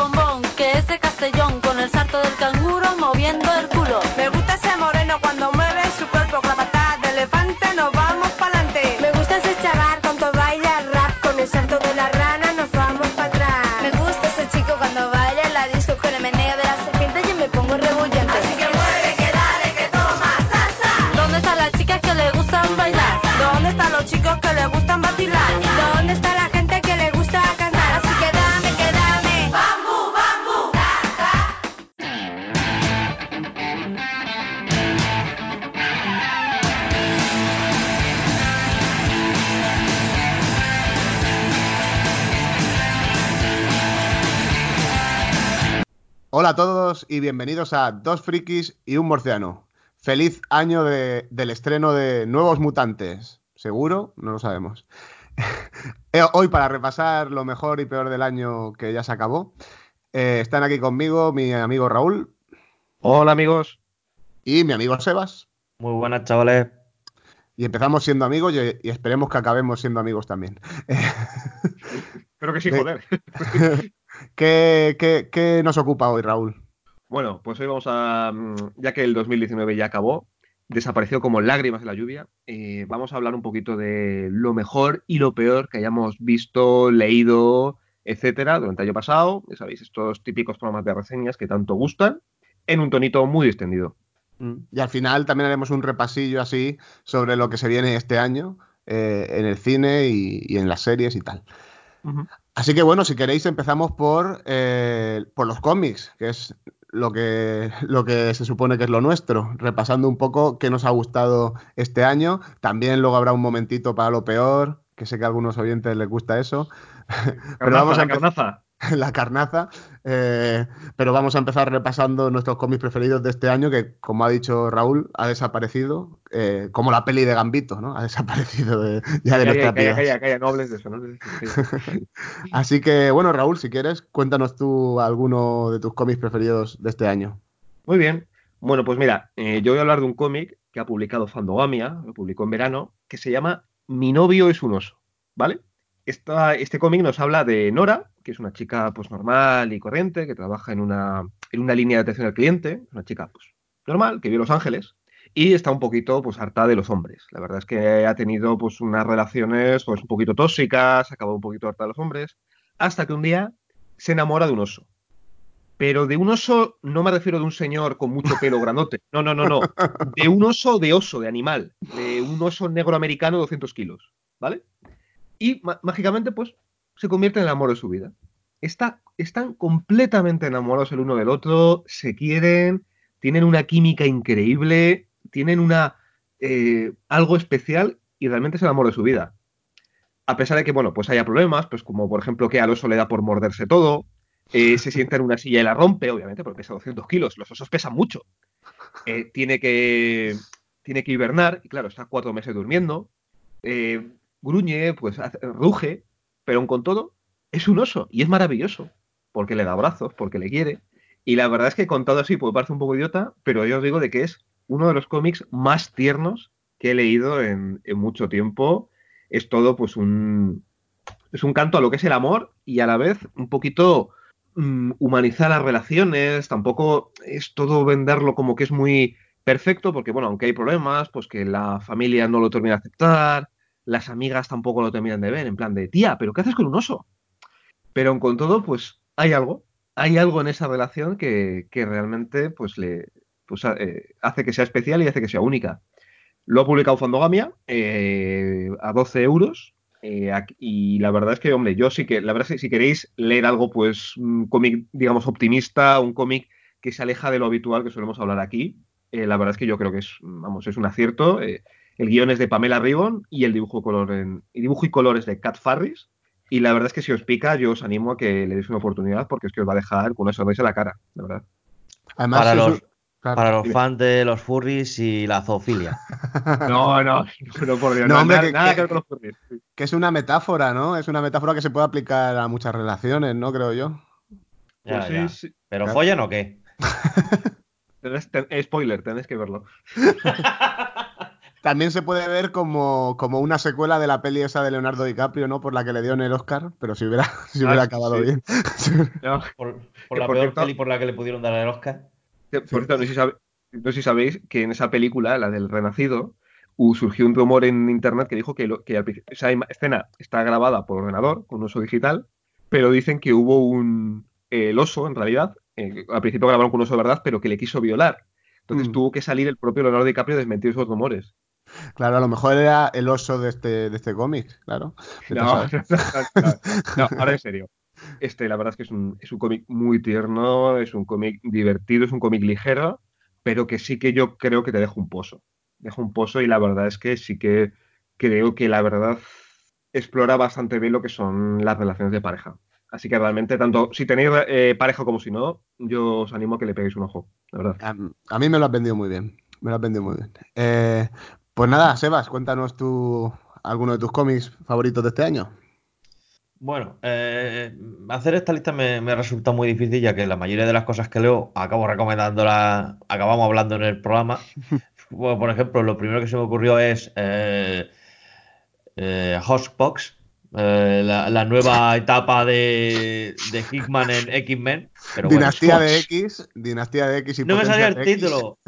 bombón, que es de Castellón, con el salto del canguro moviendo el culo. Me gusta ese moreno cuando mueve su cuerpo, con la patada de elefante nos vamos pa'lante. Me gusta ese chaval cuando baila rap, con el salto de la rana nos vamos para atrás. Me gusta ese chico cuando baila en la disco con el meneo de la serpiente, yo me pongo rebullante. Así que mueve, que dale, que toma salsa. ¿Dónde están las chicas que le gustan bailar? ¿Dónde están los chicos que les gustan vacilar? ¿Dónde está la gente que le gusta cantar? Así que dame, Bambú, bambú, Hola a todos y bienvenidos a Dos Frikis y un Murciano. Feliz año del estreno de Nuevos Mutantes. ¿Seguro? No lo sabemos. Hoy, para repasar lo mejor y peor del año que ya se acabó, están aquí conmigo mi amigo Raúl Hola amigos. y mi amigo Sebas. Muy buenas, chavales. Y empezamos siendo amigos y esperemos que acabemos siendo amigos también. Espero que sí, joder. ¿Qué nos ocupa hoy, Raúl? Bueno, pues hoy vamos a, ya que el 2019 ya acabó, desapareció como lágrimas en la lluvia, vamos a hablar un poquito de lo mejor y lo peor que hayamos visto, leído, etcétera, durante el año pasado. Ya sabéis, estos típicos programas de reseñas que tanto gustan, en un tonito muy extendido. Y al final también haremos un repasillo así sobre lo que se viene este año en el cine y en las series y tal. Uh-huh. Así que bueno, si queréis empezamos por los cómics, que es lo que se supone que es lo nuestro, repasando un poco qué nos ha gustado este año. También luego habrá un momentito para lo peor, que sé que a algunos oyentes les gusta eso. Pero vamos a empezar Carnaza. la carnaza. Pero vamos a empezar repasando nuestros cómics preferidos de este año, que como ha dicho Raúl, ha desaparecido, como la peli de Gambito, ¿no? Ha desaparecido ya de nuestras vidas. Calla, no hables de eso, no hables de eso. Así que, bueno, Raúl, si quieres, cuéntanos tú alguno de tus cómics preferidos de este año. Muy bien. Bueno, pues mira, yo voy a hablar de un cómic que ha publicado Fandogamia, lo publicó en verano, que se llama Mi novio es un oso, ¿vale? Este cómic nos habla de Nora, que es una chica pues normal y corriente, que trabaja en una línea de atención al cliente, una chica pues normal, que vive en Los Ángeles, y está un poquito pues harta de los hombres. La verdad es que ha tenido pues unas relaciones pues un poquito tóxicas, acabó un poquito harta de los hombres, hasta que un día se enamora de un oso. Pero de un oso no me refiero de un señor con mucho pelo grandote. No, no, no, no. De un oso, de animal. De un oso negro americano de 200 kilos. ¿Vale? Y mágicamente, pues, se convierte en el amor de su vida. Están completamente enamorados el uno del otro, se quieren, tienen una química increíble, tienen algo especial y realmente es el amor de su vida. A pesar de que, bueno, pues haya problemas, pues como por ejemplo que al oso le da por morderse todo, se sienta en una silla y la rompe, obviamente, porque pesa 200 kilos, los osos pesan mucho. Eh, tiene que, tiene que hibernar, y claro, está 4 meses durmiendo, gruñe, pues ruge, pero aun con todo, es un oso y es maravilloso, porque le da abrazos, porque le quiere. Y la verdad es que contado así puede parecer un poco idiota, pero yo os digo de que es uno de los cómics más tiernos que he leído en mucho tiempo. Es todo pues es un canto a lo que es el amor y a la vez un poquito humanizar las relaciones. Tampoco es todo venderlo como que es muy perfecto, porque bueno, aunque hay problemas, pues que la familia no lo termina de aceptar, las amigas tampoco lo terminan de ver, en plan de, tía, ¿pero qué haces con un oso? Pero con todo, pues hay algo en esa relación que realmente hace que sea especial y hace que sea única. Lo ha publicado Fandogamia a 12 euros. Y la verdad es que, hombre, yo sí que, la verdad es que si queréis leer algo, pues, un cómic, digamos, optimista, un cómic que se aleja de lo habitual que solemos hablar aquí, la verdad es que yo creo que es un acierto. El guión es de Pamela Ribbon y el dibujo y colores de Cat Farris. Y la verdad es que si os pica, yo os animo a que le deis una oportunidad porque es que os va a dejar con una sonrisa en la cara, la verdad. Además, Para es los, claro. para los Dime. fans de los furries y la zoofilia. No, por Dios, No, hombre, nada que ver con los furries. que es una metáfora, ¿no? Es una metáfora que se puede aplicar a muchas relaciones, ¿no? Creo yo. Pues Ya, sí, ya. sí. ¿Pero Claro. follan o qué? Spoiler, tenéis que verlo. También se puede ver como una secuela de la peli esa de Leonardo DiCaprio, ¿no? Por la que le dieron el Oscar, pero si hubiera, si hubiera acabado sí. bien. No, Por que la por peor cierto, peli por la que le pudieron dar el Oscar. por cierto, no sé si sabéis que en esa película, la del Renacido, surgió un rumor en internet que dijo que esa escena está grabada por ordenador, con uso digital, pero dicen que hubo el oso, en realidad, al principio grabaron con un oso de verdad, pero que le quiso violar. Entonces Mm, tuvo que salir el propio Leonardo DiCaprio a desmentir esos rumores. claro, a lo mejor era el oso de este cómic, claro. Vete a No, saber. no, ahora en serio. La verdad es que es un cómic muy tierno, es un cómic divertido, es un cómic ligero, pero que sí que yo creo que te deja un pozo. Deja un pozo y la verdad es que sí que creo que la verdad explora bastante bien lo que son las relaciones de pareja. Así que realmente, tanto si tenéis pareja como si no, yo os animo a que le peguéis un ojo, la verdad. A mí me lo has vendido muy bien. Me lo has vendido muy bien. Pues nada, Sebas, cuéntanos alguno de tus cómics favoritos de este año. Bueno, hacer esta lista me resulta muy difícil, ya que la mayoría de las cosas que leo acabo recomendándolas, acabamos hablando en el programa. Bueno, por ejemplo, lo primero que se me ocurrió es Hoxpox, la nueva etapa de Hickman en X-Men, pero bueno, Dinastía de X y no me salía Potencias el de X. título.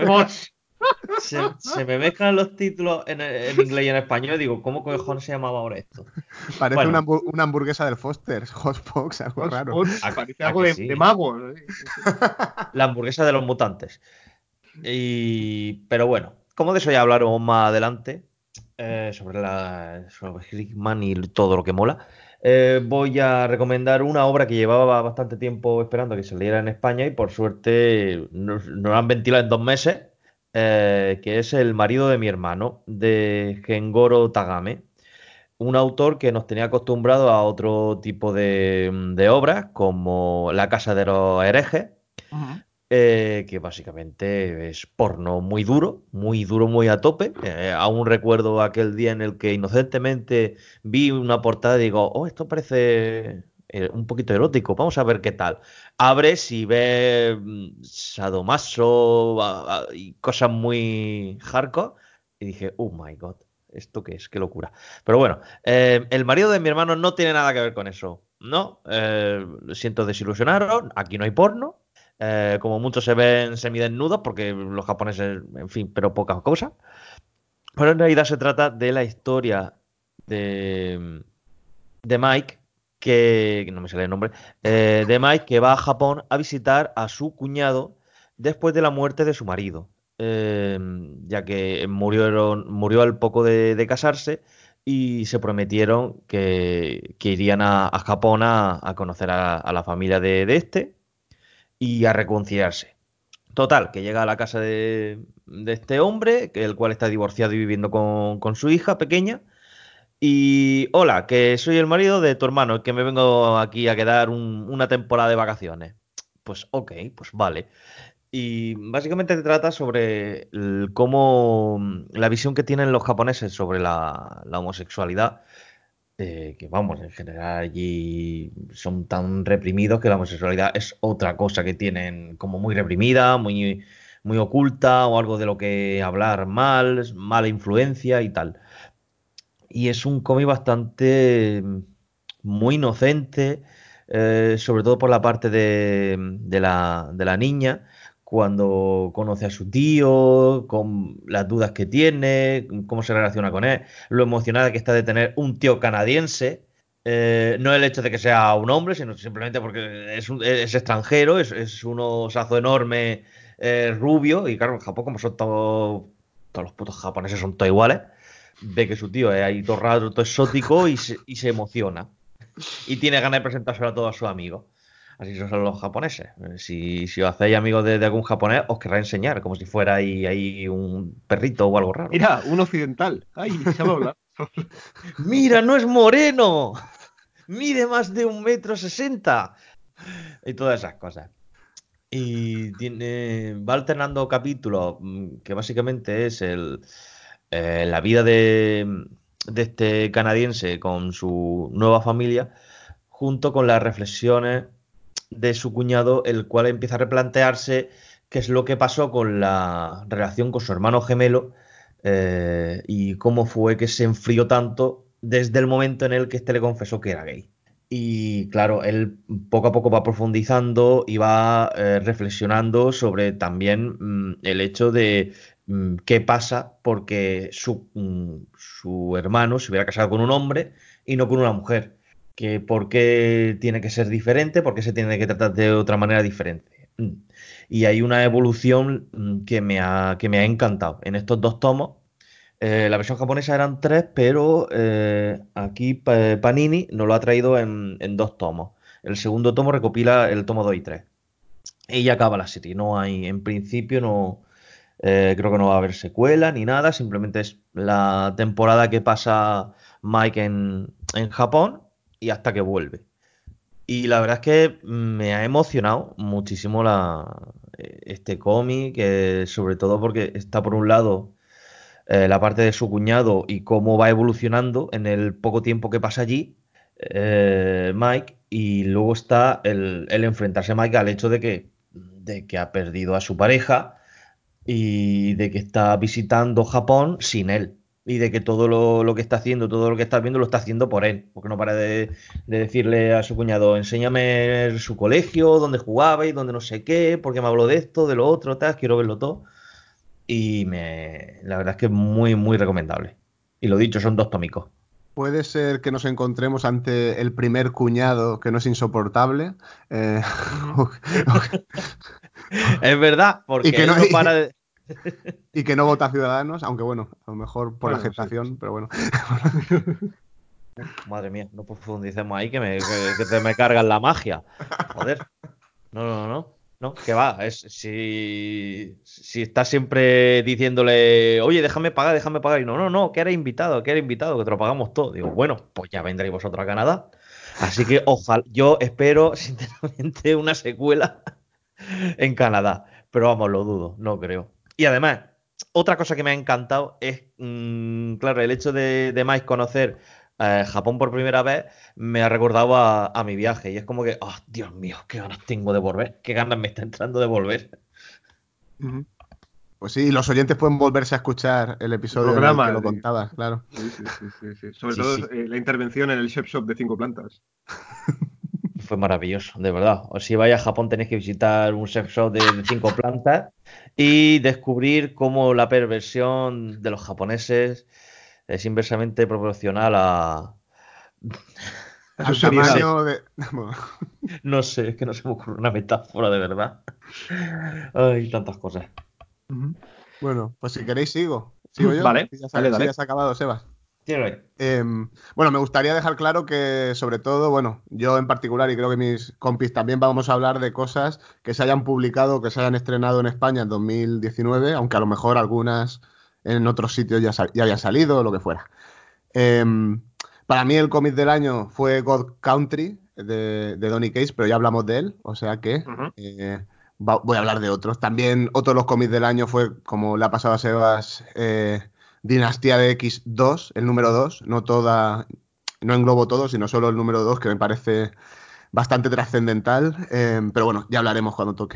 Se me mezclan los títulos en inglés y en español. Digo, ¿cómo cojones se llamaba ahora esto? Parece Bueno, una hamburguesa del Foster's, Hotbox, algo raro. Hotspots, a, parece a algo que de sí. magos. La hamburguesa de los mutantes. Pero bueno, como de eso ya hablaremos más adelante, sobre Hickman y todo lo que mola, voy a recomendar una obra que llevaba bastante tiempo esperando que saliera en España y por suerte nos la han ventilado en 2 meses, que es El marido de mi hermano, de Gengoro Tagame. Un autor que nos tenía acostumbrados a otro tipo de obras, como La casa de los herejes, Ujú. que básicamente es porno muy duro, muy a tope. Aún recuerdo aquel día en el que inocentemente vi una portada y digo, oh, esto parece un poquito erótico, vamos a ver qué tal. Abres y ves sadomaso y cosas muy hardcore y dije, oh my god. ¿Esto qué es? Qué locura. Pero bueno, el marido de mi hermano no tiene nada que ver con eso. No, siento desilusionaros. Aquí no hay porno. Como muchos se ven semidesnudos, porque los japoneses, en fin, pero pocas cosas. Pero en realidad se trata de la historia de, de Mike, que no me sale el nombre, de Mike que va a Japón a visitar a su cuñado después de la muerte de su marido, ya que murió al poco de casarse y se prometieron que irían a Japón a conocer a la familia de este y a reconciliarse. Total, que llega a la casa de este hombre, el cual está divorciado y viviendo con su hija pequeña. Y hola, que soy el marido de tu hermano, que me vengo aquí a quedar una temporada de vacaciones. Pues ok, pues vale. Y básicamente te trata sobre cómo la visión que tienen los japoneses sobre la homosexualidad, que vamos, en general allí son tan reprimidos que la homosexualidad es otra cosa que tienen como muy reprimida, muy oculta o algo de lo que hablar mal, mala influencia y tal. Y es un cómic bastante muy inocente, sobre todo por la parte de la niña, cuando conoce a su tío, con las dudas que tiene, cómo se relaciona con él, lo emocionada que está de tener un tío canadiense. No el hecho de que sea un hombre, sino simplemente porque es extranjero, es un osazo enorme, rubio, y claro, en Japón, como son todos los putos japoneses son todos iguales, ve que su tío es ahí todo raro, todo exótico y se emociona. Y tiene ganas de presentárselo a todos sus amigos. Así son los japoneses. Si os hacéis amigos de algún japonés, os querrá enseñar, como si fuera ahí un perrito o algo raro. Mira, un occidental. Ay, se me habla. ¡Mira, no es moreno! ¡Mide más de 1,60 m! Y todas esas cosas. Y va alternando capítulos, que básicamente es la vida de este canadiense con su nueva familia, junto con las reflexiones de su cuñado, el cual empieza a replantearse qué es lo que pasó con la relación con su hermano gemelo, y cómo fue que se enfrió tanto desde el momento en el que le confesó que era gay. Y claro, él poco a poco va profundizando y va reflexionando sobre también el hecho de qué pasa porque su hermano se hubiera casado con un hombre y no con una mujer. Que por qué tiene que ser diferente, por qué se tiene que tratar de otra manera diferente. Y hay una evolución que me ha encantado. En estos 2 tomos, la versión japonesa eran 3, pero aquí Panini nos lo ha traído en 2 tomos. El segundo tomo recopila el tomo 2 y 3. Y ya acaba la serie. No hay, en principio, no creo que no va a haber secuela ni nada. Simplemente es la temporada que pasa Mike en Japón y hasta que vuelve. Y la verdad es que me ha emocionado muchísimo este cómic, sobre todo porque está por un lado la parte de su cuñado y cómo va evolucionando en el poco tiempo que pasa allí, Mike, y luego está el enfrentarse Mike al hecho de que ha perdido a su pareja y de que está visitando Japón sin él. Y de que todo lo que está haciendo, todo lo que está viendo, lo está haciendo por él. Porque no para de decirle a su cuñado, enséñame su colegio, dónde jugaba y dónde no sé qué, porque me habló de esto, de lo otro, tal, quiero verlo todo. Y la verdad es que es muy, muy recomendable. Y lo dicho, son 2 tómicos. Puede ser que nos encontremos ante el primer cuñado que no es insoportable. Ujú. O- Es verdad, y porque que no, él no para de... y que no vota Ciudadanos, aunque bueno, a lo mejor por la Bueno, sí. gestación, pero bueno. Madre mía, no profundicemos ahí que te me cargan la magia. Joder. No, no, no. No, que va. Si estás siempre diciéndole, oye, déjame pagar, déjame pagar. Y no, no, no, que eres invitado, que te lo pagamos todo. Digo, bueno, pues ya vendréis vosotros a Canadá. Así que ojalá, yo espero sinceramente una secuela en Canadá. Pero vamos, lo dudo, no creo. Y además, otra cosa que me ha encantado es, claro, el hecho de Mike conocer Japón por primera vez me ha recordado a mi viaje. Y es como que, oh, Dios mío, qué ganas tengo de volver, qué ganas me está entrando de volver. Ujú. Pues sí, los oyentes pueden volverse a escuchar el El episodio en el que programa, lo sí. contabas, claro. Sí, sí, sí, sí, sí. Sobre Sí, todo sí, la intervención en el Shop de 5 plantas. fue maravilloso, de verdad. O si vais a Japón tenéis que visitar un sex shop de 5 plantas y descubrir cómo la perversión de los japoneses es inversamente proporcional a... A su Al No seriedad. sé, tamaño de... Bueno, no sé, es que no se me ocurre una metáfora de verdad. Ay, tantas cosas. Ujú. bueno, pues si queréis sigo. ¿Sigo yo? Vale, dale, Si ya dale. has acabado, Sebas. Tíralo ahí. Bueno, me gustaría dejar claro que, sobre todo, bueno, yo en particular y creo que mis compis también vamos a hablar de cosas que se hayan publicado, que se hayan estrenado en España en 2019, aunque a lo mejor algunas en otros sitios ya habían salido o lo que fuera. Em, para mí el cómic del año fue God Country de Donny Cates, pero ya hablamos de él, o sea que Ujú. voy a hablar de otros. También otro de los cómics del año fue, como le ha pasado a Sebas, Dinastía de X2, el número 2, no englobo todo, sino solo el número 2, que me parece bastante trascendental, pero bueno, ya hablaremos cuando toque.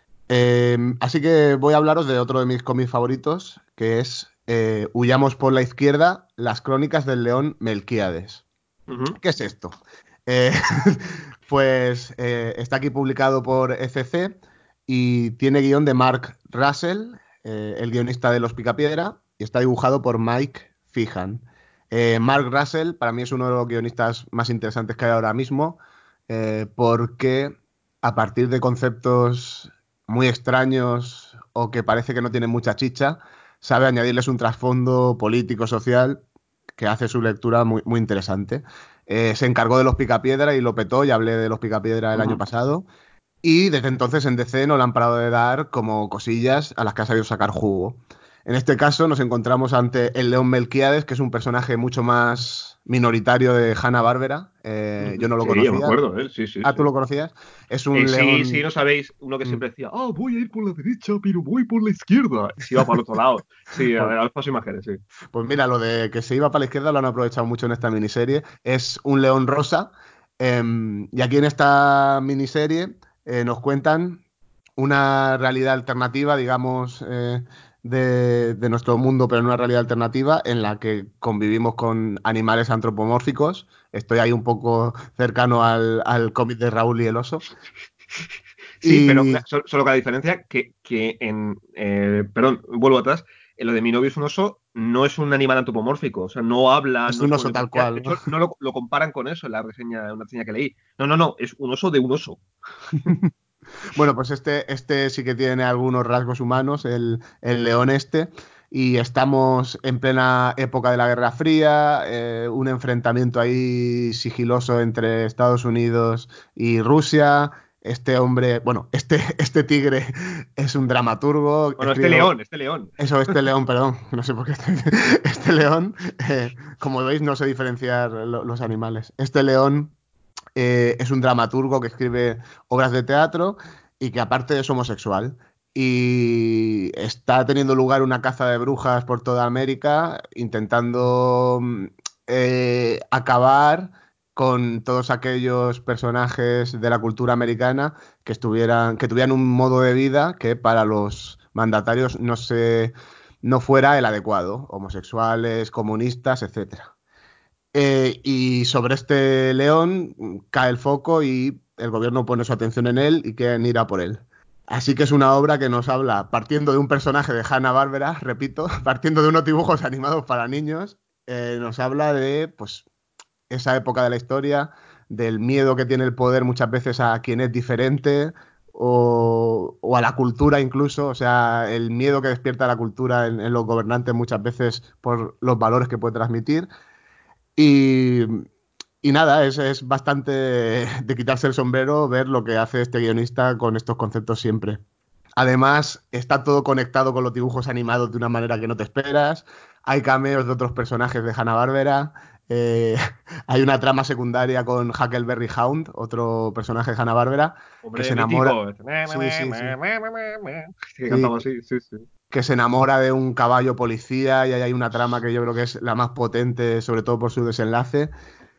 Así que voy a hablaros de otro de mis cómics favoritos, que es Huyamos por la izquierda, las crónicas del león Melquíades. Ujú. ¿Qué es esto? Eh, pues está aquí publicado por ECC y tiene guión de Mark Russell, el guionista de Los Picapiedra, y está dibujado por Mike Fijan. Mark Russell para mí es uno de los guionistas más interesantes que hay ahora mismo, porque a partir de conceptos muy extraños o que parece que no tienen mucha chicha, sabe añadirles un trasfondo político, social, que hace su lectura muy, muy interesante. Se encargó de Los Picapiedra y lo petó, ya hablé de Los Picapiedra el año Ujú. pasado. Y desde entonces en DC no le han parado de dar como cosillas a las que ha sabido sacar jugo. En este caso nos encontramos ante el León Melquíades, que es un personaje mucho más minoritario de Hanna-Barbera. Yo Ujú. no lo Sí, yo me conocía. acuerdo, ¿eh? Sí, sí, Ah, ¿tú sí. lo conocías? Es un Sí, sí, león... no sabéis, uno que Mm, siempre decía, voy a ir por la derecha, pero voy por la izquierda. Y se iba para el otro lado. Sí, a Pues, ver, a paso imágenes, sí. pues mira, lo de que se iba para la izquierda lo han aprovechado mucho en esta miniserie. Es un león rosa. Y aquí en esta miniserie nos cuentan una realidad alternativa, digamos, de nuestro mundo, pero en una realidad alternativa en la que convivimos con animales antropomórficos. Estoy ahí un poco cercano al cómic de Raúl y el oso. Sí, pero Y solo que la diferencia que en... perdón, vuelvo atrás. En lo de mi novio es un oso, no es un animal antropomórfico. O sea, no habla, es no es un como oso el tal de... De cual, ¿no? hecho, no lo comparan con eso en la reseña, en una reseña que leí. No, es un oso de un oso. Bueno, pues este sí que tiene algunos rasgos humanos, el león este, y estamos en plena época de la Guerra Fría, un enfrentamiento ahí sigiloso entre Estados Unidos y Rusia. Este hombre, bueno, este tigre es un dramaturgo, Bueno, escribe, este león. eso, este león, perdón, no sé por qué, este león, como veis, no sé diferenciar los animales. Este león es un dramaturgo que escribe obras de teatro y que aparte es homosexual. Y está teniendo lugar una caza de brujas por toda América, intentando acabar con todos aquellos personajes de la cultura americana que tuvieran un modo de vida que para los mandatarios no fuera el adecuado, homosexuales, comunistas, etcétera. Y sobre este león cae el foco y el gobierno pone su atención en él y quieren ir a por él. Así que es una obra que nos habla, partiendo de un personaje de Hanna-Barbera, repito, partiendo de unos dibujos animados para niños, nos habla de pues, esa época de la historia, del miedo que tiene el poder muchas veces a quien es diferente o a la cultura incluso, o sea, el miedo que despierta la cultura en los gobernantes muchas veces por los valores que puede transmitir. Y, y nada, es bastante de quitarse el sombrero ver lo que hace este guionista con estos conceptos siempre. Además, está todo conectado con los dibujos animados de una manera que no te esperas. Hay cameos de otros personajes de Hanna-Barbera. eh, hay una trama secundaria con Huckleberry Hound, otro personaje de Hanna-Barbera, que se Hombre, enamora. mítico. Sí, sí, sí. Que Sí, cantaba así, sí, sí. que se enamora de un caballo policía y ahí hay una trama que yo creo que es la más potente, sobre todo por su desenlace.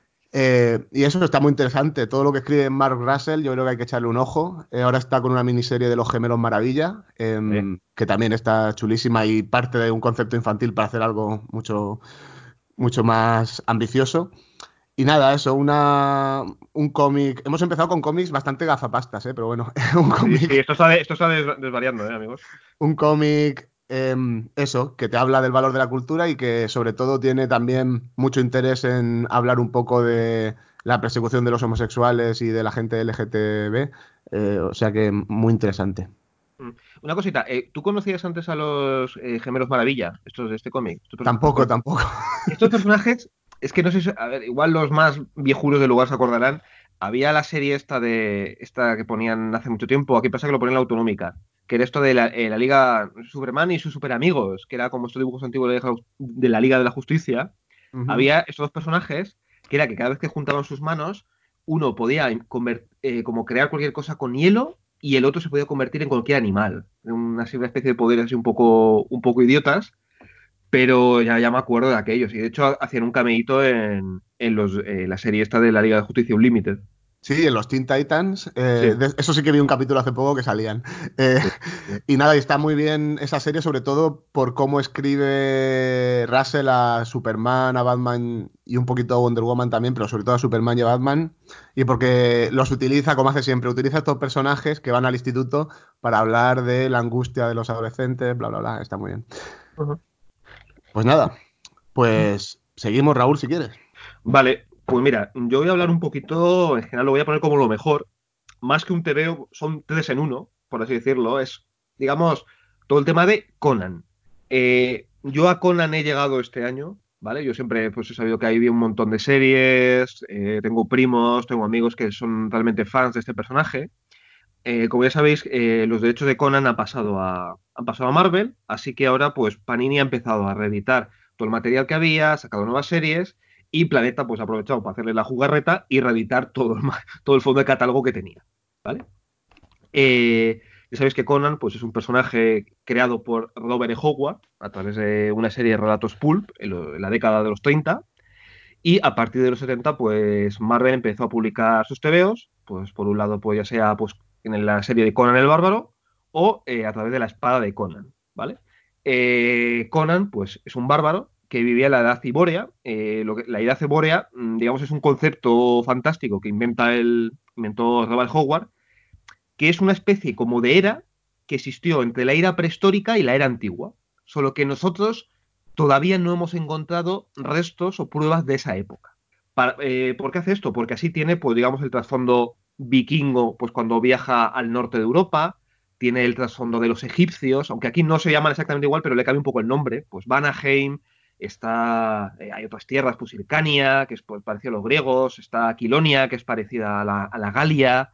Y eso está muy interesante. Todo lo que escribe Mark Russell, yo creo que hay que echarle un ojo. Ahora está con una miniserie de Los Gemelos Maravilla, que también está chulísima y parte de un concepto infantil para hacer algo mucho, mucho más ambicioso. Y nada, eso, un cómic. Hemos empezado con cómics bastante gafapastas, pero bueno, un Sí, sí, cómic esto está desvariando, amigos. un cómic, eso, que te habla del valor de la cultura y que sobre todo tiene también mucho interés en hablar un poco de la persecución de los homosexuales y de la gente LGTB. O sea que muy interesante. Mm. Una cosita, ¿tú conocías antes a los Gemelos Maravilla, estos de este cómic? Tampoco, tampoco. Estos personajes, es que no sé, a ver, igual los más viejuros del lugar se acordarán. Había la serie esta que ponían hace mucho tiempo, aquí pasa que lo ponían en la autonómica, que era esto de la Liga Superman y sus superamigos, que era como estos dibujos antiguos de la Liga de la Justicia. Ujú. Había estos dos personajes que era que cada vez que juntaban sus manos, uno podía como crear cualquier cosa con hielo y el otro se podía convertir en cualquier animal. Una, así, una especie de poderes así un poco idiotas, pero ya me acuerdo de aquellos. Y de hecho hacían un cameíto en la serie esta de la Liga de Justicia Unlimited. Sí, en los Teen Titans, Sí, eso sí que vi un capítulo hace poco que salían. Eh, sí, sí. y nada, y está muy bien esa serie, sobre todo por cómo escribe Russell a Superman, a Batman y un poquito a Wonder Woman también, pero sobre todo a Superman y a Batman. Y porque los utiliza, como hace siempre, utiliza estos personajes que van al instituto para hablar de la angustia de los adolescentes, bla, bla, bla. Está muy bien. Ujú. Pues nada, pues seguimos, Raúl, si quieres. Vale, pues mira, yo voy a hablar un poquito, en general lo voy a poner como lo mejor. Más que un TVO, son tres en uno, por así decirlo. Es, digamos, todo el tema de Conan. Yo a Conan he llegado este año, ¿vale? Yo siempre pues, he sabido que hay un montón de series, tengo primos, tengo amigos que son realmente fans de este personaje. Como ya sabéis, los derechos de Conan han pasado a Marvel, así que ahora pues Panini ha empezado a reeditar todo el material que había, ha sacado nuevas series y Planeta pues ha aprovechado para hacerle la jugarreta y reeditar todo el fondo de catálogo que tenía, ¿vale? Eh, ya sabéis que Conan pues, es un personaje creado por Robert E. Howard a través de una serie de relatos pulp en la década de los 30 y a partir de los 70 pues Marvel empezó a publicar sus tebeos, pues por un lado pues ya sea pues en la serie de Conan el Bárbaro o a través de la espada de Conan, ¿vale? Conan, pues, es un bárbaro que vivía en la Edad Ibórea. La Edad Ibórea, digamos, es un concepto fantástico que inventó Robert Howard, que es una especie como de era que existió entre la era prehistórica y la era antigua. Solo que nosotros todavía no hemos encontrado restos o pruebas de esa época. ¿Por qué hace esto? Porque así tiene, pues, digamos, el trasfondo vikingo, pues cuando viaja al norte de Europa, tiene el trasfondo de los egipcios, aunque aquí no se llaman exactamente igual, pero le cambia un poco el nombre, pues Vanaheim, hay otras tierras, pues Hircania, que es pues, parecida a los griegos, está Aquilonia, que es parecida a la Galia,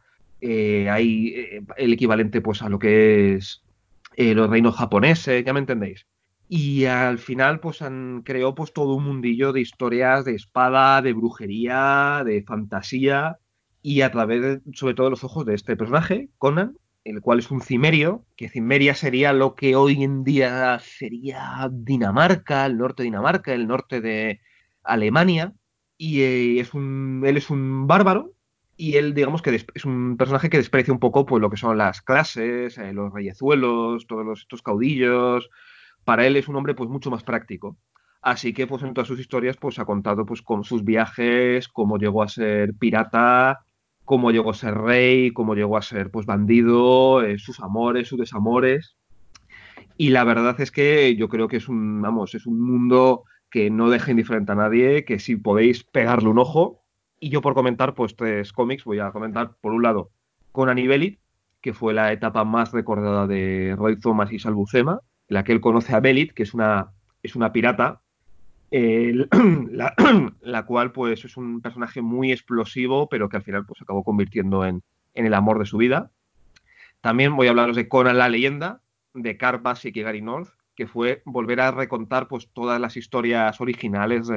hay el equivalente pues a lo que es los reinos japoneses, ya me entendéis. Y al final pues creó pues todo un mundillo de historias de espada, de brujería, de fantasía, y a través sobre todo de los ojos de este personaje, Conan, el cual es un cimerio, que Cimeria sería lo que hoy en día sería Dinamarca, el norte de Dinamarca, el norte de Alemania, y él es un bárbaro, y él, digamos que es un personaje que desprecia un poco pues, lo que son las clases, los reyezuelos, estos caudillos. Para él es un hombre pues mucho más práctico. Así que pues en todas sus historias pues ha contado pues con sus viajes, cómo llegó a ser pirata, cómo llegó a ser rey, cómo llegó a ser pues bandido, sus amores, sus desamores. Y la verdad es que yo creo que es un mundo que no deja indiferente a nadie, que si podéis pegarle un ojo. Y yo por comentar, pues 3 cómics, voy a comentar por un lado Conan y Belit, que fue la etapa más recordada de Roy Thomas y Sal Buscema, en la que él conoce a Belit, que es una pirata, el- la, la cual pues es un personaje muy explosivo, pero que al final pues acabó convirtiendo en el amor de su vida. También voy a hablaros de Conan la leyenda, de Karl Basic y Gary North, que fue volver a recontar pues, todas las historias originales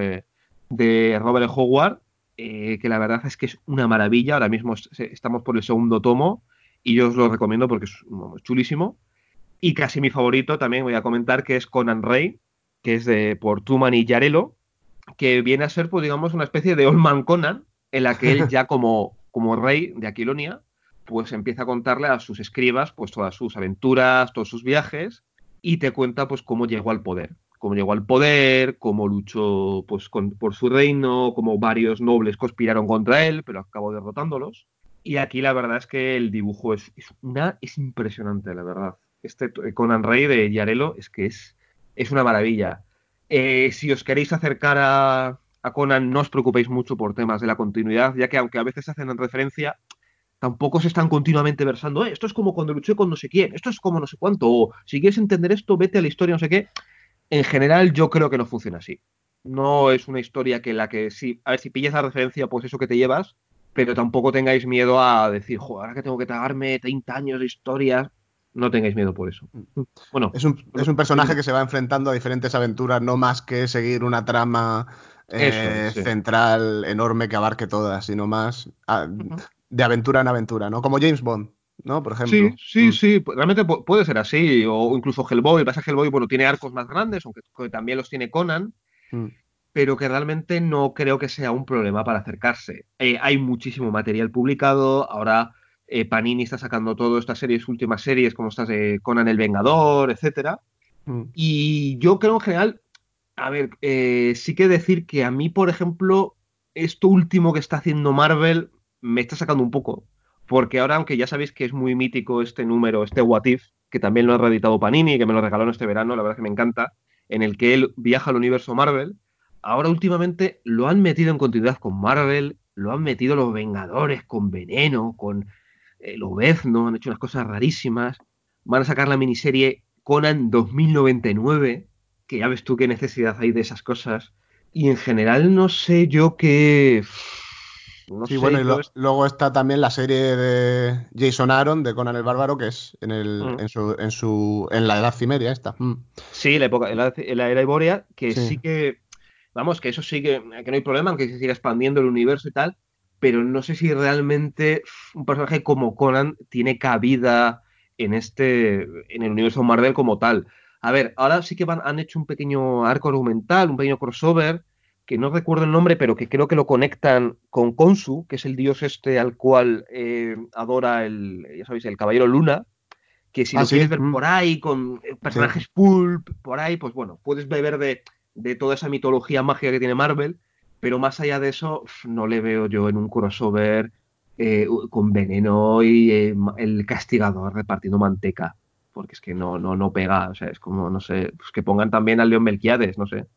de Robert Howard, que la verdad es que es una maravilla. Ahora mismo estamos por el segundo tomo y yo os lo recomiendo porque es chulísimo. Y casi mi favorito también voy a comentar que es Conan Rey, que es por Truman y Yarelo, que viene a ser, pues digamos, una especie de Old Man Conan, en la que él ya como rey de Aquilonia, pues empieza a contarle a sus escribas pues todas sus aventuras, todos sus viajes, y te cuenta pues cómo llegó al poder. Cómo llegó al poder, cómo luchó pues, por su reino, cómo varios nobles conspiraron contra él, pero acabó derrotándolos. Y aquí la verdad es que el dibujo es impresionante, la verdad. Conan Rey de Yarelo es una maravilla. Si os queréis acercar a Conan, no os preocupéis mucho por temas de la continuidad, ya que aunque a veces hacen referencia, tampoco se están continuamente versando, esto es como cuando luché con no sé quién, esto es como no sé cuánto, o si quieres entender esto, vete a la historia, no sé qué. En general, yo creo que no funciona así. No es una historia que sí, a ver, si pillas la referencia, pues eso que te llevas, pero tampoco tengáis miedo a decir, joder, ahora que tengo que tragarme 30 años de historias, no tengáis miedo por eso. Bueno, Es un personaje que se va enfrentando a diferentes aventuras, no más que seguir una trama eso es, sí. central enorme que abarque todas, sino más Ujú. de aventura en aventura, ¿no? Como James Bond, ¿no? Por Sí, ejemplo. sí, sí, realmente puede ser así, o incluso Hellboy. Pasa que Hellboy, bueno, tiene arcos más grandes, aunque también los tiene Conan, Mm. pero que realmente no creo que sea un problema para acercarse. Hay muchísimo material publicado, ahora Panini está sacando todas estas series, últimas series, como estas de Conan el Vengador, etcétera. Mm. Y yo creo en general, a ver, sí que decir que a mí, por ejemplo, esto último que está haciendo Marvel me está sacando un poco. Porque ahora, aunque ya sabéis que es muy mítico este número, este What If, que también lo ha reeditado Panini, que me lo regalaron este verano, la verdad es que me encanta, en el que él viaja al universo Marvel, ahora últimamente lo han metido en continuidad con Marvel, lo han metido los Vengadores con Veneno, con Lobezno, han hecho unas cosas rarísimas. Van a sacar la miniserie Conan 2099, que ya ves tú qué necesidad hay de esas cosas. Y en general no sé yo qué... No Sí, bueno, sé y yo... luego está también la serie de Jason Aaron, de Conan el Bárbaro, que es Mm. en la Edad Cimeria esta. Mm. Sí, la era Ibórea, que Sí. sí que... Vamos, que eso sí que no hay problema, aunque se siga expandiendo el universo y tal, pero no sé si realmente un personaje como Conan tiene cabida en el universo Marvel como tal. A ver, ahora sí que han hecho un pequeño arco argumental, un pequeño crossover, que no recuerdo el nombre, pero que creo que lo conectan con Khonsu, que es el dios este al cual adora ya sabéis, el Caballero Luna, que si Ah, lo sí. quieres ver por ahí, con personajes pulp, por ahí, pues bueno, puedes beber de toda esa mitología mágica que tiene Marvel, pero más allá de eso, no le veo yo en un crossover con Veneno y el Castigador repartiendo manteca, porque es que no pega, o sea, es como, no sé, pues que pongan también al León Melquiades, no sé.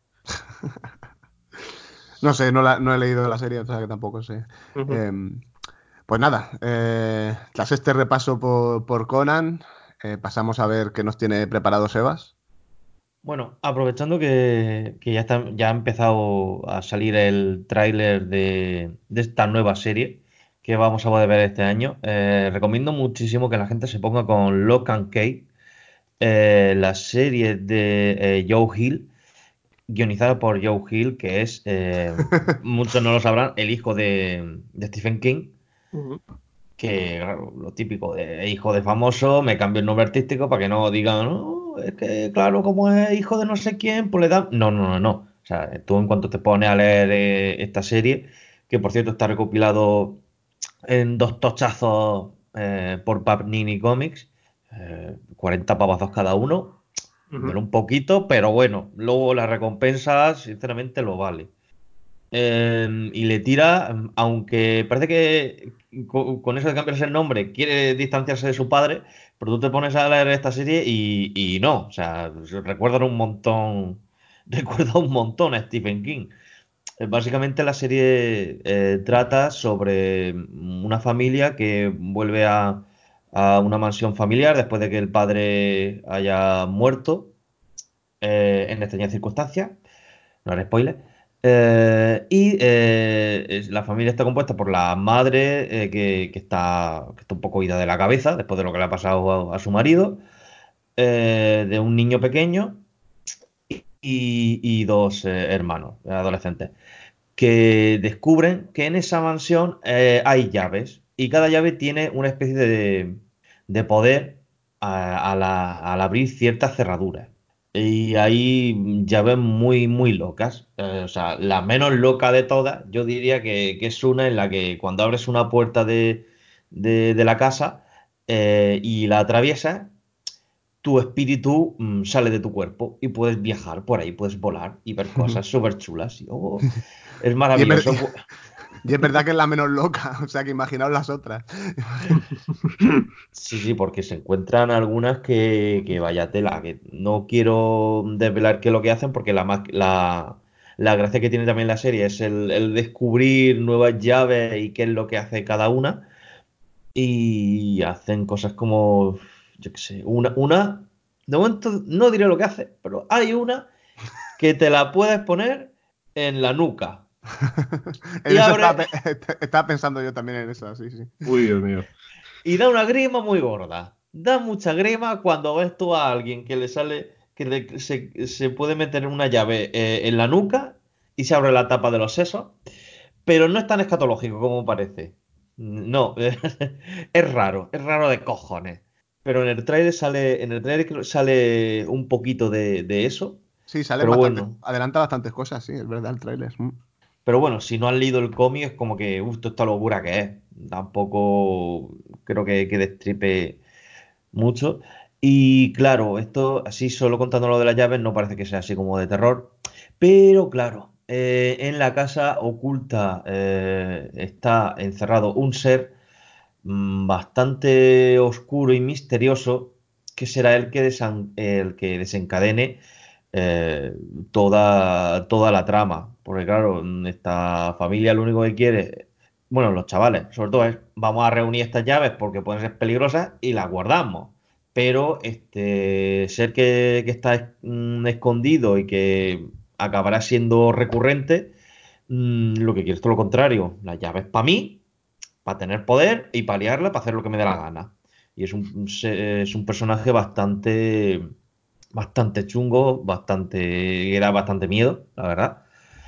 No sé, no he leído la serie, o sea que tampoco sé. Ujú. Em, pues nada, tras este repaso por Conan, pasamos a ver qué nos tiene preparado Sebas. Bueno, aprovechando que ya ha empezado a salir el tráiler de esta nueva serie que vamos a poder ver este año, recomiendo muchísimo que la gente se ponga con Lock and Key, la serie de Joe Hill, guionizada por Joe Hill, que es, muchos no lo sabrán, el hijo de Stephen King, Ujú. que claro, lo típico de hijo de famoso, me cambio el nombre artístico para que no digan, no, es que claro, como es hijo de no sé quién, pues le dan... No, no, no, no. O sea, tú en cuanto te pones a leer esta serie, que por cierto está recopilado en dos tochazos por Panini Comics, 40 pavazos cada uno, Ujú. duele un poquito, pero bueno, luego la recompensa, sinceramente, lo vale. Y le tira, aunque parece que con eso de cambiarse el nombre quiere distanciarse de su padre, pero tú te pones a leer esta serie y no, o sea, recuerdan un montón, recuerda un montón a Stephen King. Básicamente la serie trata sobre una familia que vuelve a una mansión familiar después de que el padre haya muerto en extrañas circunstancias, no haré spoiler. La familia está compuesta por la madre que está un poco ida de la cabeza después de lo que le ha pasado a su marido, de un niño pequeño y dos hermanos adolescentes que descubren que en esa mansión hay llaves y cada llave tiene una especie de poder al abrir ciertas cerraduras. Y hay llaves muy, muy locas. O sea, la menos loca de todas, yo diría que es una en la que cuando abres una puerta de la casa y la atraviesas, tu espíritu sale de tu cuerpo y puedes viajar por ahí, puedes volar y ver cosas súper chulas. Es Y es, ver- maravilloso. y es verdad que es la menos loca, o sea que imaginaos las otras. Sí, sí, porque se encuentran algunas que vaya tela, que no quiero desvelar qué es lo que hacen, porque la gracia que tiene también la serie es el descubrir nuevas llaves y qué es lo que hace cada una. Y hacen cosas como, yo qué sé, de momento no diré lo que hace, pero hay una que te la puedes poner en la nuca En y eso abre estaba pensando yo también en eso, sí, sí. Uy, Dios mío. y da una grima muy gorda. Da mucha grima cuando ves tú a alguien que le sale, se puede meter una llave en la nuca y se abre la tapa de los sesos, pero no es tan escatológico como parece. No, es raro de cojones. Pero en el trailer sale un poquito de eso, Sí, salen pero bastante, bueno. adelanta bastantes cosas, sí, es verdad, el tráiler. Pero bueno, si no has leído el cómic, es como que, esto esta locura que es. Tampoco creo que destripe mucho. Y claro, esto, así solo contando lo de las llaves, no parece que sea así como de terror. Pero claro, en la casa oculta está encerrado un ser bastante oscuro y misterioso, que será el que desencadene eh, toda la trama. Porque claro, esta familia lo único que quiere, bueno, los chavales, sobre todo es, vamos a reunir estas llaves porque pueden ser peligrosas y las guardamos. Pero este ser que está escondido y que acabará siendo recurrente, lo que quiere es todo lo contrario. Las llaves para mí, para tener poder y para liarla, para hacer lo que me dé la gana. Y es un personaje bastante chungo, que da bastante miedo, la verdad.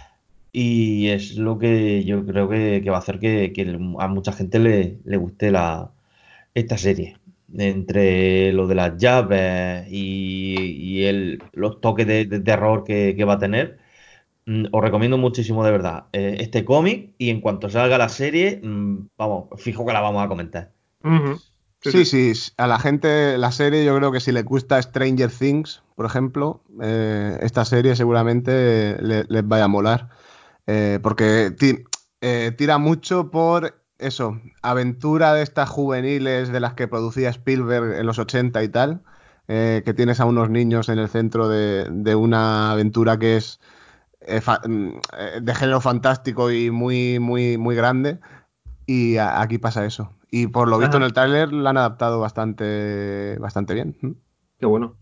Y es lo que yo creo que va a hacer que a mucha gente le guste esta serie. Entre lo de las llaves y los toques de terror que va a tener, os recomiendo muchísimo de verdad este cómic y en cuanto salga la serie, vamos, fijo que la vamos a comentar. Ujú. Sí, a la gente, la serie, yo creo que si le gusta Stranger Things, por ejemplo, esta serie seguramente les vaya a molar. Porque tira mucho por eso, aventura de estas juveniles de las que producía Spielberg en los 80 y tal, que tienes a unos niños en el centro de una aventura que es de género fantástico y muy, muy, muy grande. Y aquí pasa eso. Y por lo visto en Ajá, el tráiler la han adaptado bastante bien. qué bueno.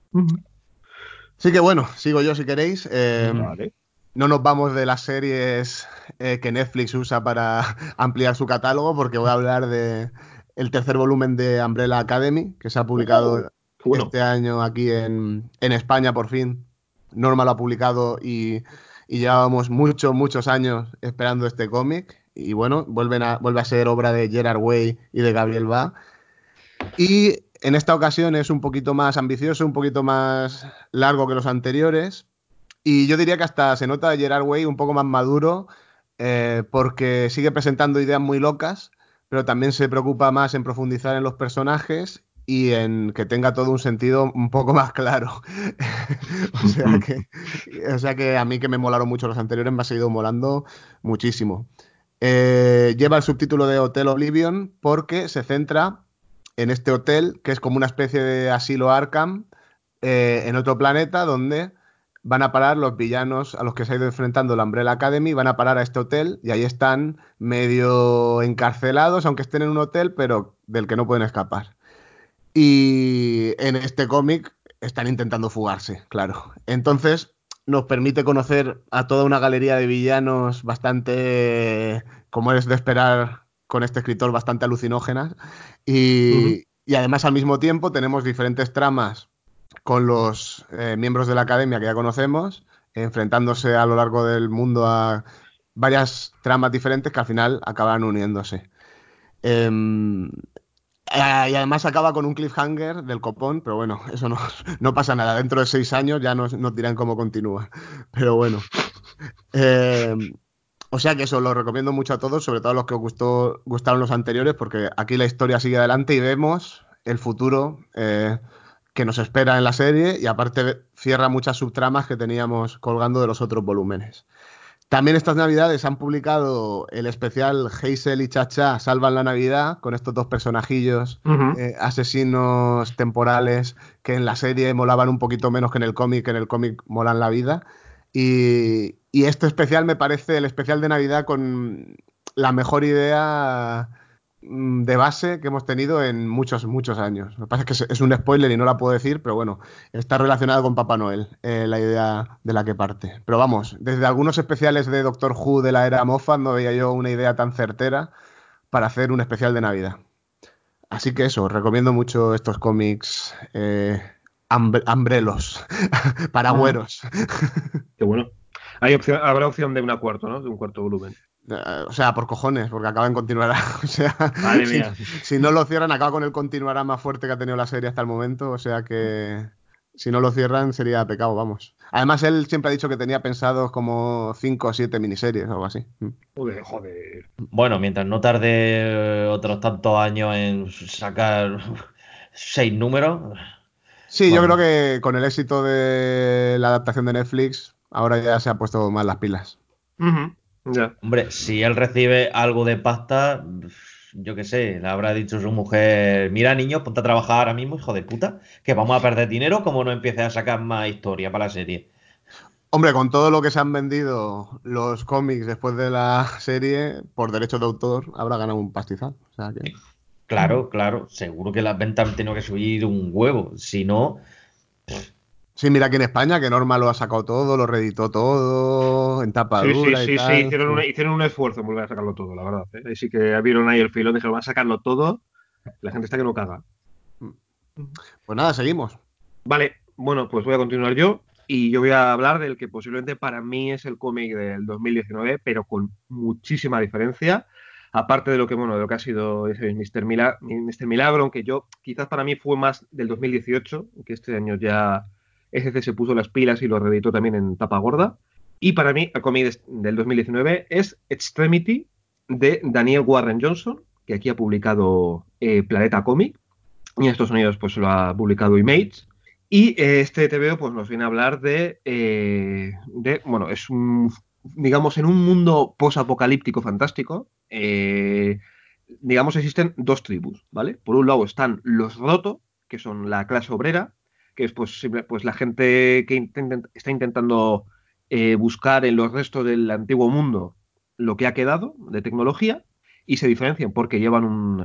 Sí que bueno, sigo yo si queréis. Vale. No nos vamos de las series que Netflix usa para ampliar su catálogo, porque voy a hablar de el tercer volumen de Umbrella Academy, que se ha publicado Qué bueno. este año aquí en España por fin. Norma lo ha publicado y llevábamos muchos años esperando este cómic. Y bueno, vuelve a ser obra de Gerard Way y de Gabriel Ba. Y en esta ocasión es un poquito más ambicioso, un poquito más largo que los anteriores. Y yo diría que hasta se nota a Gerard Way un poco más maduro, porque sigue presentando ideas muy locas, pero también se preocupa más en profundizar en los personajes y en que tenga todo un sentido un poco más claro. o, sea que, o sea que a mí que me molaron mucho los anteriores me ha seguido molando muchísimo. Lleva el subtítulo de Hotel Oblivion porque se centra en este hotel que es como una especie de asilo Arkham, en otro planeta donde van a parar los villanos a los que se ha ido enfrentando la Umbrella Academy, van a parar a este hotel y ahí están medio encarcelados, aunque estén en un hotel, pero del que no pueden escapar. Y en este cómic están intentando fugarse, claro. Entonces nos permite conocer a toda una galería de villanos bastante, como es de esperar con este escritor, bastante alucinógenas. Ujú. Y además al mismo tiempo tenemos diferentes tramas con los miembros de la academia que ya conocemos, enfrentándose a lo largo del mundo a varias tramas diferentes que al final acaban uniéndose. Em, y además acaba con un cliffhanger del copón, pero bueno, eso no pasa nada. Dentro de 6 años ya nos dirán cómo continúa. Pero bueno. Em, o sea que eso lo recomiendo mucho a todos, sobre todo a los que os gustaron los anteriores, porque aquí la historia sigue adelante y vemos el futuro que nos espera en la serie y aparte cierra muchas subtramas que teníamos colgando de los otros volúmenes. También estas navidades han publicado el especial Hazel y Chacha salvan la Navidad con estos dos personajillos Ujú. asesinos temporales que en la serie molaban un poquito menos que en el cómic molan la vida. Y este especial me parece el especial de Navidad con la mejor idea de base que hemos tenido en muchos años. Lo que pasa es que es un spoiler y no la puedo decir, pero bueno, está relacionado con Papá Noel, la idea de la que parte. Pero vamos, desde algunos especiales de Doctor Who de la era Moffat no veía yo una idea tan certera para hacer un especial de Navidad. Así que eso, recomiendo mucho estos cómics hambrelos, Ujú. paragüeros. Qué bueno. Habrá opción de una cuarto, ¿no? De un cuarto volumen. O sea, por cojones, porque acaba en continuará. O sea, Madre si, mía. si no lo cierran, acaba con el continuará más fuerte que ha tenido la serie hasta el momento. O sea que si no lo cierran sería pecado, vamos. Además, él siempre ha dicho que tenía pensados como 5 o 7 miniseries o algo así. Joder, joder. Bueno, mientras no tarde otros tantos años en sacar 6 números, Sí, yo creo vamos. que con el éxito de la adaptación de Netflix, ahora ya se ha puesto más las pilas. Ujú. Ya. Hombre, si él recibe algo de pasta, yo qué sé, le habrá dicho su mujer, mira niño, ponte a trabajar ahora mismo, hijo de puta, que vamos a perder dinero como no empieces a sacar más historia para la serie. Hombre, con todo lo que se han vendido los cómics después de la serie, por derechos de autor, habrá ganado un pastizal. O sea que... Claro, claro, seguro que las ventas han tenido que subir un huevo, si no, Sí, mira aquí en España, que Norma lo ha sacado todo, lo reeditó todo, en tapa Sí, sí, dura y sí, sí. tal. Hicieron, Sí. hicieron un esfuerzo en volver a sacarlo todo, la verdad. ¿Eh? Ahí sí que vieron ahí el filón, dijeron, van a sacarlo todo. La gente está que no caga. Pues nada, seguimos. Vale, bueno, pues voy a continuar yo. Y yo voy a hablar del que posiblemente para mí es el cómic del 2019, pero con muchísima diferencia. Aparte de lo que, bueno, de lo que ha sido ese Mr. Milagro, aunque yo quizás para mí fue más del 2018, que este año ya SC se puso las pilas y lo reeditó también en tapa gorda. Y para mí el cómic del 2019 es Extremity de Daniel Warren Johnson, que aquí ha publicado Planeta Comic, y en Estados Unidos pues lo ha publicado Image. Y este TVO pues nos viene a hablar bueno, es un, digamos, en un mundo posapocalíptico fantástico, digamos, existen dos tribus, ¿vale? Por un lado están los Roto, que son la clase obrera, que es pues, pues la gente que está intentando buscar en los restos del antiguo mundo lo que ha quedado de tecnología, y se diferencian porque llevan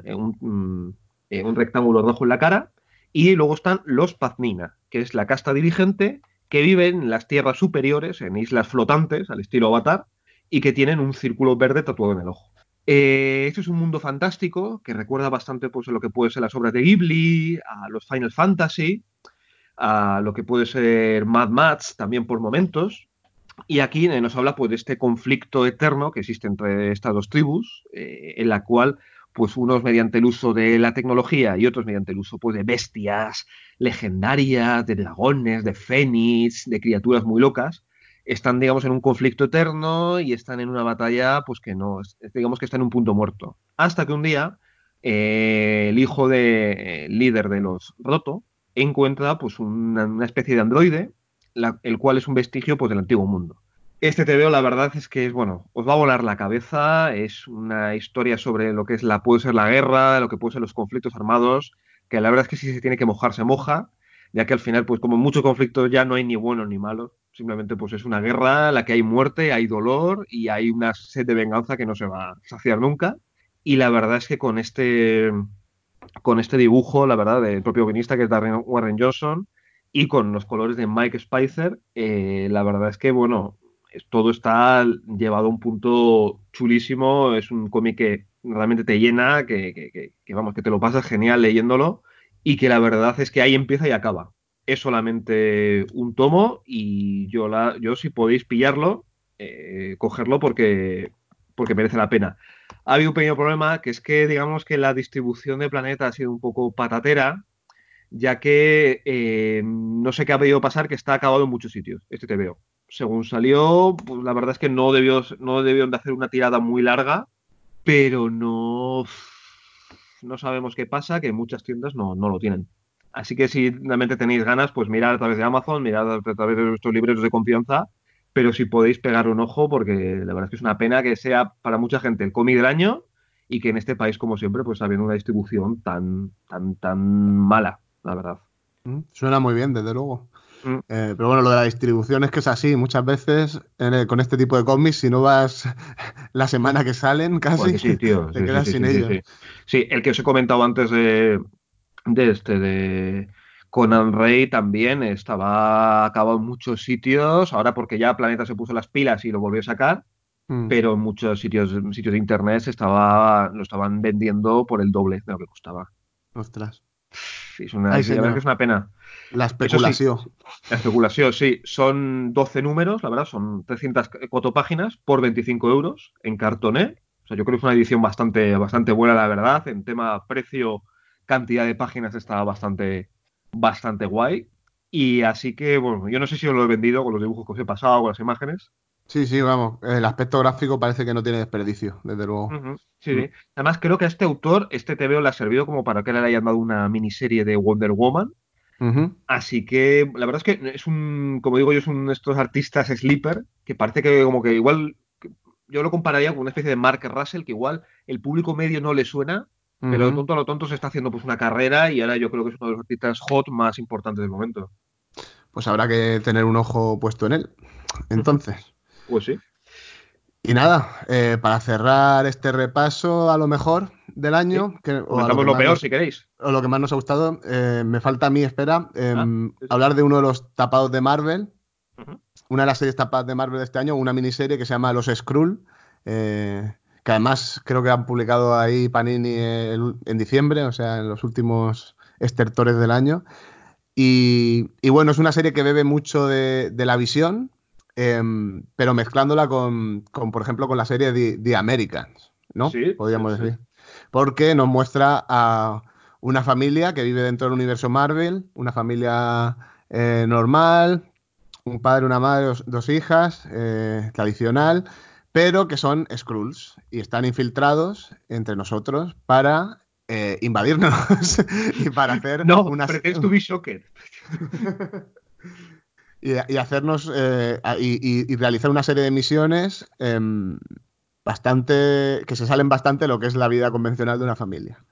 un rectángulo rojo en la cara. Y luego están los Paznina, que es la casta dirigente que viven en las tierras superiores, en islas flotantes, al estilo Avatar, y que tienen un círculo verde tatuado en el ojo. Este es un mundo fantástico que recuerda bastante pues, a lo que puede ser las obras de Ghibli, a los Final Fantasy, a lo que puede ser Mad Max también por momentos. Y aquí nos habla pues, de este conflicto eterno que existe entre estas dos tribus, en la cual pues unos mediante el uso de la tecnología y otros mediante el uso pues, de bestias legendarias, de dragones, de fénix, de criaturas muy locas, están, digamos, en un conflicto eterno y están en una batalla pues que no, digamos que está en un punto muerto. Hasta que un día el hijo de líder de los Roto encuentra pues una especie de androide, el cual es un vestigio pues, del antiguo mundo. Este TVO, la verdad es que es, bueno, os va a volar la cabeza, es una historia sobre lo que es puede ser la guerra, lo que puede ser los conflictos armados, que la verdad es que si se tiene que mojar, se moja, ya que al final, pues como en muchos conflictos ya no hay ni buenos ni malos, simplemente pues es una guerra en la que hay muerte, hay dolor y hay una sed de venganza que no se va a saciar nunca. Y la verdad es que con este dibujo, la verdad, del propio guionista que es Darren Warren Johnson, y con los colores de Mike Spicer, la verdad es que, bueno, todo está llevado a un punto chulísimo, es un cómic que realmente te llena, vamos, que te lo pasas genial leyéndolo, y que la verdad es que ahí empieza y acaba. Es solamente un tomo y yo si podéis pillarlo, cogerlo porque merece la pena. Ha habido un pequeño problema, que es que digamos que la distribución de Planeta ha sido un poco patatera, ya que no sé qué ha podido pasar, que está acabado en muchos sitios, este TVO. Según salió, pues la verdad es que no debieron de hacer una tirada muy larga, pero no sabemos qué pasa, que en muchas tiendas no lo tienen. Así que si realmente tenéis ganas, pues mirad a través de Amazon, mirad a través de vuestros libreros de confianza, pero si podéis pegar un ojo, porque la verdad es que es una pena que sea para mucha gente el cómic del año y que en este país, como siempre, pues habiendo una distribución tan mala, la verdad. Suena muy bien, desde luego. Mm. Pero bueno, lo de la distribución es que es así. Muchas veces con este tipo de cómics, si no vas la semana que salen, Pues casi que sí, tío. te Sí, sí, quedas sí, sin sí, sí, ellos. sí. Sí, el que os he comentado antes de Conan Rey también estaba acabado en muchos sitios, ahora porque ya Planeta se puso las pilas y lo volvió a sacar, Mm, pero en muchos sitios de internet lo estaban vendiendo por el doble de lo que costaba. ostras. Sí, Ay, la verdad es que señor. es una pena. La Eso sí, especulación. la especulación, sí, son 12 números, la verdad, son 304 páginas por 25 euros en cartoné. O sea, yo creo que es una edición bastante buena, la verdad. En tema precio, cantidad de páginas está bastante guay. Y así que, bueno, yo no sé si os lo he vendido con los dibujos que os he pasado, con las imágenes. Sí, sí, vamos. El aspecto gráfico parece que no tiene desperdicio, desde luego. Ujú, sí, Mm, sí. Además, creo que a este autor, este TVO le ha servido como para que le hayan dado una miniserie de Wonder Woman. ujú. Así que la verdad es que como digo yo, es un de estos artistas sleeper que parece que como que igual, yo lo compararía con una especie de Mark Russell, que igual el público medio no le suena, pero de Ujú. tonto a lo tonto se está haciendo pues una carrera y ahora yo creo que es uno de los artistas hot más importantes del momento. Pues habrá que tener un ojo puesto en él. Entonces. Pues sí. Y nada, para cerrar este repaso a lo mejor del Sí. año, o a lo Comentamos que lo más peor nos, si queréis. o lo que más nos ha gustado, me falta a mí, espera, Ah, sí, sí. hablar de uno de los tapados de Marvel, Ujú, una de las series tapadas de Marvel de este año, una miniserie que se llama Los Skrull, que además creo que han publicado ahí Panini en diciembre, o sea, en los últimos estertores del año. Y bueno, es una serie que bebe mucho de la visión, pero mezclándola por ejemplo, con la serie The Americans, ¿no? sí, sí, Podríamos sí. decir. Porque nos muestra a una familia que vive dentro del universo Marvel, una familia normal, un padre, una madre, dos hijas, tradicional, pero que son Skrulls y están infiltrados entre nosotros para invadirnos y para hacer No, unas... pretends to be shocked. y hacernos y realizar una serie de misiones bastante que se salen bastante de lo que es la vida convencional de una familia.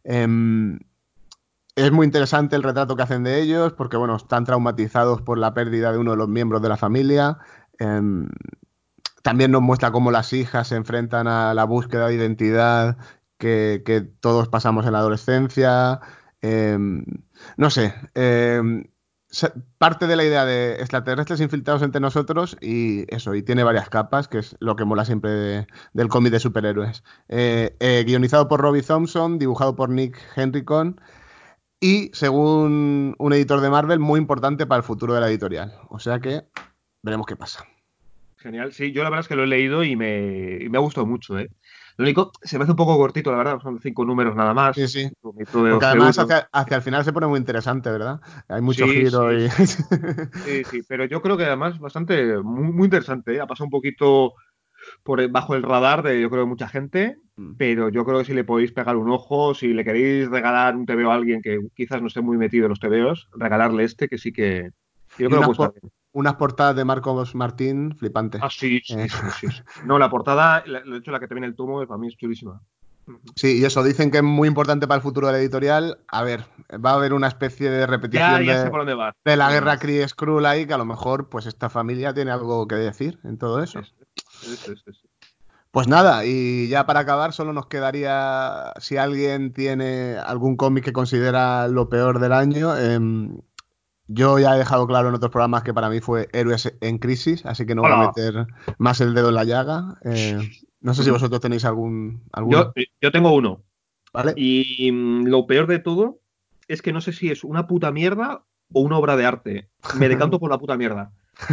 Es muy interesante el retrato que hacen de ellos porque, bueno, están traumatizados por la pérdida de uno de los miembros de la familia. También nos muestra cómo las hijas se enfrentan a la búsqueda de identidad que todos pasamos en la adolescencia. No sé. Parte de la idea de extraterrestres infiltrados entre nosotros y eso, y tiene varias capas, que es lo que mola siempre del cómic de superhéroes. Guionizado por Robbie Thompson, dibujado por Nick Henricon y, según un editor de Marvel, muy importante para el futuro de la editorial. O sea que veremos qué pasa. Genial, sí, yo la verdad es que lo he leído y me ha gustado mucho, ¿eh? Lo único, se me hace un poco cortito, la verdad, son 5 números nada más. Sí, sí. Un poquito de Porque 12 además euros. hacia el final se pone muy interesante, ¿verdad? Hay mucho Sí, giro sí, y... sí, sí, sí, pero yo creo que además bastante, muy interesante, ¿eh? Ha pasado un poquito bajo el radar de, yo creo, de mucha gente, pero yo creo que si le podéis pegar un ojo, si le queréis regalar un TVO a alguien que quizás no esté muy metido en los TVOs, regalarle este, que sí que yo Y creo que puede estar bien. unas portadas de Marcos Martín flipante. Ah, sí, sí, sí, sí, sí. No, la portada, de hecho, la que te viene el tomo, para mí es chulísima. Sí, y eso, dicen que es muy importante para el futuro de la editorial. A ver, va a haber una especie de Ya, repetición ya sé por dónde vas. de la Por dónde guerra vas. Kree-Skrull ahí, que a lo mejor pues esta familia tiene algo que decir en todo eso. Eso. Pues nada, y ya para acabar, solo nos quedaría, si alguien tiene algún cómic que considera lo peor del año, yo ya he dejado claro en otros programas que para mí fue Héroes en Crisis, así que no voy a Hola. meter más el dedo en la llaga. No sé si Ujú. vosotros tenéis alguno, Yo tengo uno. ¿vale? Y lo peor de todo es que no sé si es una puta mierda o una obra de arte. Me decanto por la puta mierda.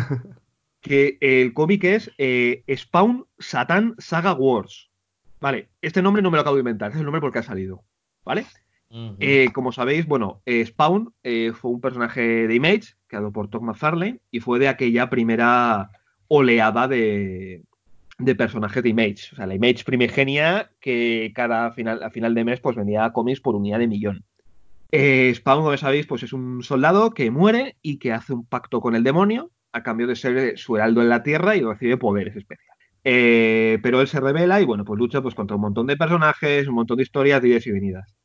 Que el cómic es Spawn Satan Saga Wars. Vale, este nombre no me lo acabo de inventar, es el nombre porque ha salido. ¿Vale? Como sabéis, bueno, Spawn fue un personaje de Image, creado por Todd McFarlane, y fue de aquella primera oleada de personajes de Image. O sea, la Image primigenia que a final de mes pues vendía cómics por unidad de millón. Spawn, como sabéis, pues es un soldado que muere y que hace un pacto con el demonio a cambio de ser su heraldo en la Tierra y recibe poderes especiales. Pero él se revela y bueno, pues lucha pues contra un montón de personajes, un montón de historias, idas y venidas.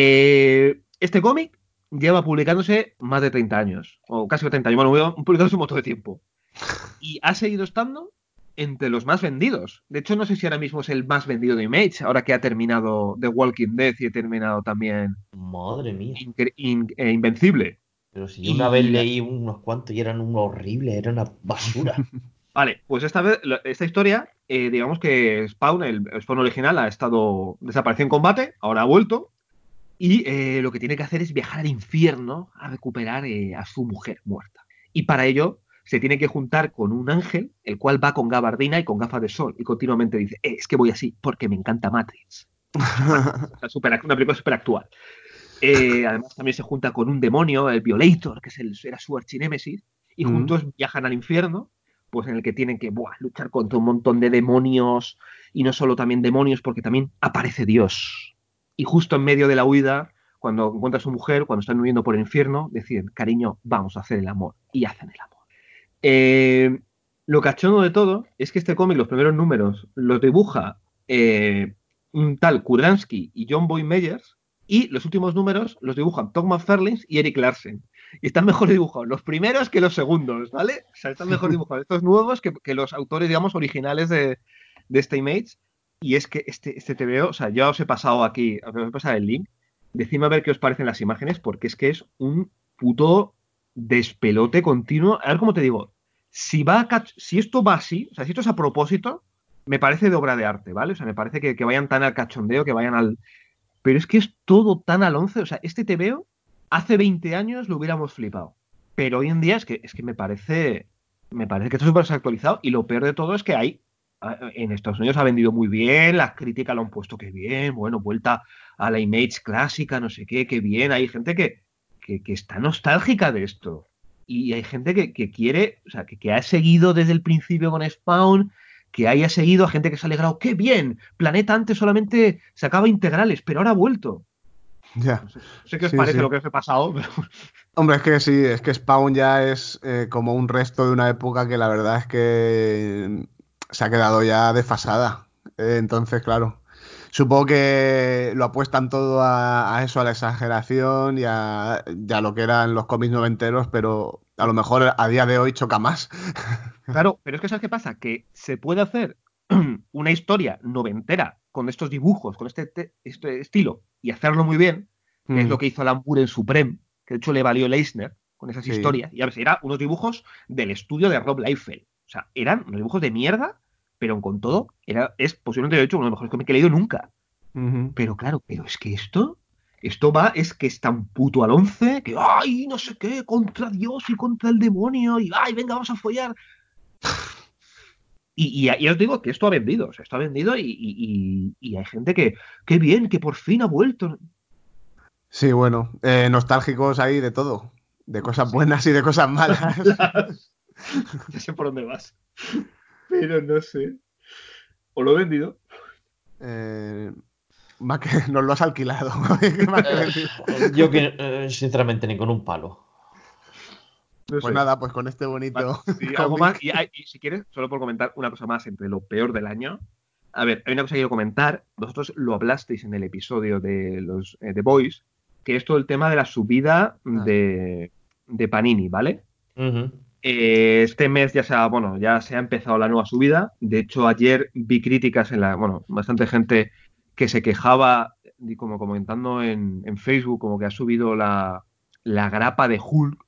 Este cómic lleva publicándose más de 30 años, o casi 30 años, bueno, lleva publicándose un montón de tiempo. Y ha seguido estando entre los más vendidos. De hecho, no sé si ahora mismo es el más vendido de Image, ahora que ha terminado The Walking Dead y ha terminado también Madre mía. Invencible. Pero si yo una vez Y leí unos cuantos y eran una horrible, era una basura. vale, pues esta vez, esta historia, digamos que Spawn, el Spawn original, ha estado desaparecido en combate, ahora ha vuelto, y lo que tiene que hacer es viajar al infierno a recuperar a su mujer muerta. Y para ello se tiene que juntar con un ángel, el cual va con gabardina y con gafas de sol, y continuamente dice, es que voy así porque me encanta Matrix. O sea, Matrix, o sea, una película súper actual. Además también se junta con un demonio, el Violator, que era su archinémesis, y Mm. juntos viajan al infierno, pues en el que tienen que luchar contra un montón de demonios, y no solo también demonios, porque también aparece Dios. Y justo en medio de la huida, cuando encuentra a su mujer, cuando están huyendo por el infierno, deciden, cariño, vamos a hacer el amor. Y hacen el amor. Eh, lo cachondo de todo es que este cómic, los primeros números, los dibuja un tal Kuransky y John Boy Meyers, y los últimos números los dibujan Todd McFarlane y Eric Larsen. Y están mejor dibujados los primeros que los segundos, ¿vale? O sea, están mejor dibujados estos nuevos que los autores, digamos, originales de este Image. Y es que este TVO, o sea, yo os he pasado aquí, os voy a pasar el link. Decidme a ver qué os parecen las imágenes, porque es que es un puto despelote continuo. A ver cómo te digo, si esto va así, o sea, si esto es a propósito, me parece de obra de arte, ¿vale? O sea, me parece que vayan tan al cachondeo, que vayan al... Pero es que es todo tan al 11, o sea, este TVO, hace 20 años lo hubiéramos flipado. Pero hoy en día es que me parece que esto es súper actualizado y lo peor de todo es que en Estados Unidos ha vendido muy bien, las críticas lo han puesto que bien, bueno, vuelta a la Image clásica, no sé qué bien, hay gente que está nostálgica de esto. Y hay gente que quiere, o sea, que ha seguido desde el principio con Spawn, que haya seguido a gente que se ha alegrado. ¡Qué bien! Planeta antes solamente sacaba integrales, pero ahora ha vuelto. Ya. No sé qué os Sí, parece sí. lo que os he pasado, pero... Hombre, es que sí, es que Spawn ya es como un resto de una época que la verdad es que se ha quedado ya desfasada. Entonces, claro, supongo que lo apuestan todo a eso, a la exageración y a lo que eran los cómics noventeros, pero a lo mejor a día de hoy choca más. Claro, pero es que ¿sabes qué pasa? Que se puede hacer una historia noventera con estos dibujos, con este estilo, y hacerlo muy bien, que es lo Mm, que hizo Alan Moore en Supreme, que de hecho le valió el Eisner con esas sí. historias. Y a ver, eran unos dibujos del estudio de Rob Liefeld. O sea, eran unos dibujos de mierda, pero con todo, es posiblemente, de hecho, uno de los mejores cómics que he leído nunca. Ujú. Pero claro, pero es que esto va, es que es tan puto al once, que, ay, no sé qué, contra Dios y contra el demonio, y, ay, venga, vamos a follar. Y os digo que esto ha vendido, o sea, esto ha vendido y hay gente que, qué bien, que por fin ha vuelto. Sí, bueno, nostálgicos ahí de todo, de cosas Sí, buenas y de cosas malas. ya sé por dónde vas, pero no sé. ¿O lo he vendido? Eh, Más que nos lo has alquilado. ¿Qué más que decir? Yo que, sinceramente, ni con un palo. No Pues sé. nada, pues con este bonito Sí, algo más. cómic. Y si quieres, solo por comentar una cosa más entre lo peor del año. A ver, hay una cosa que quiero comentar. Vosotros lo hablasteis en el episodio de los The Boys, que es todo el tema de la subida Ah, de Panini, ¿vale? Ujú. Este mes ya se ha empezado la nueva subida. De hecho, ayer vi críticas bastante gente que se quejaba, y como comentando en Facebook, como que ha subido la grapa de Hulk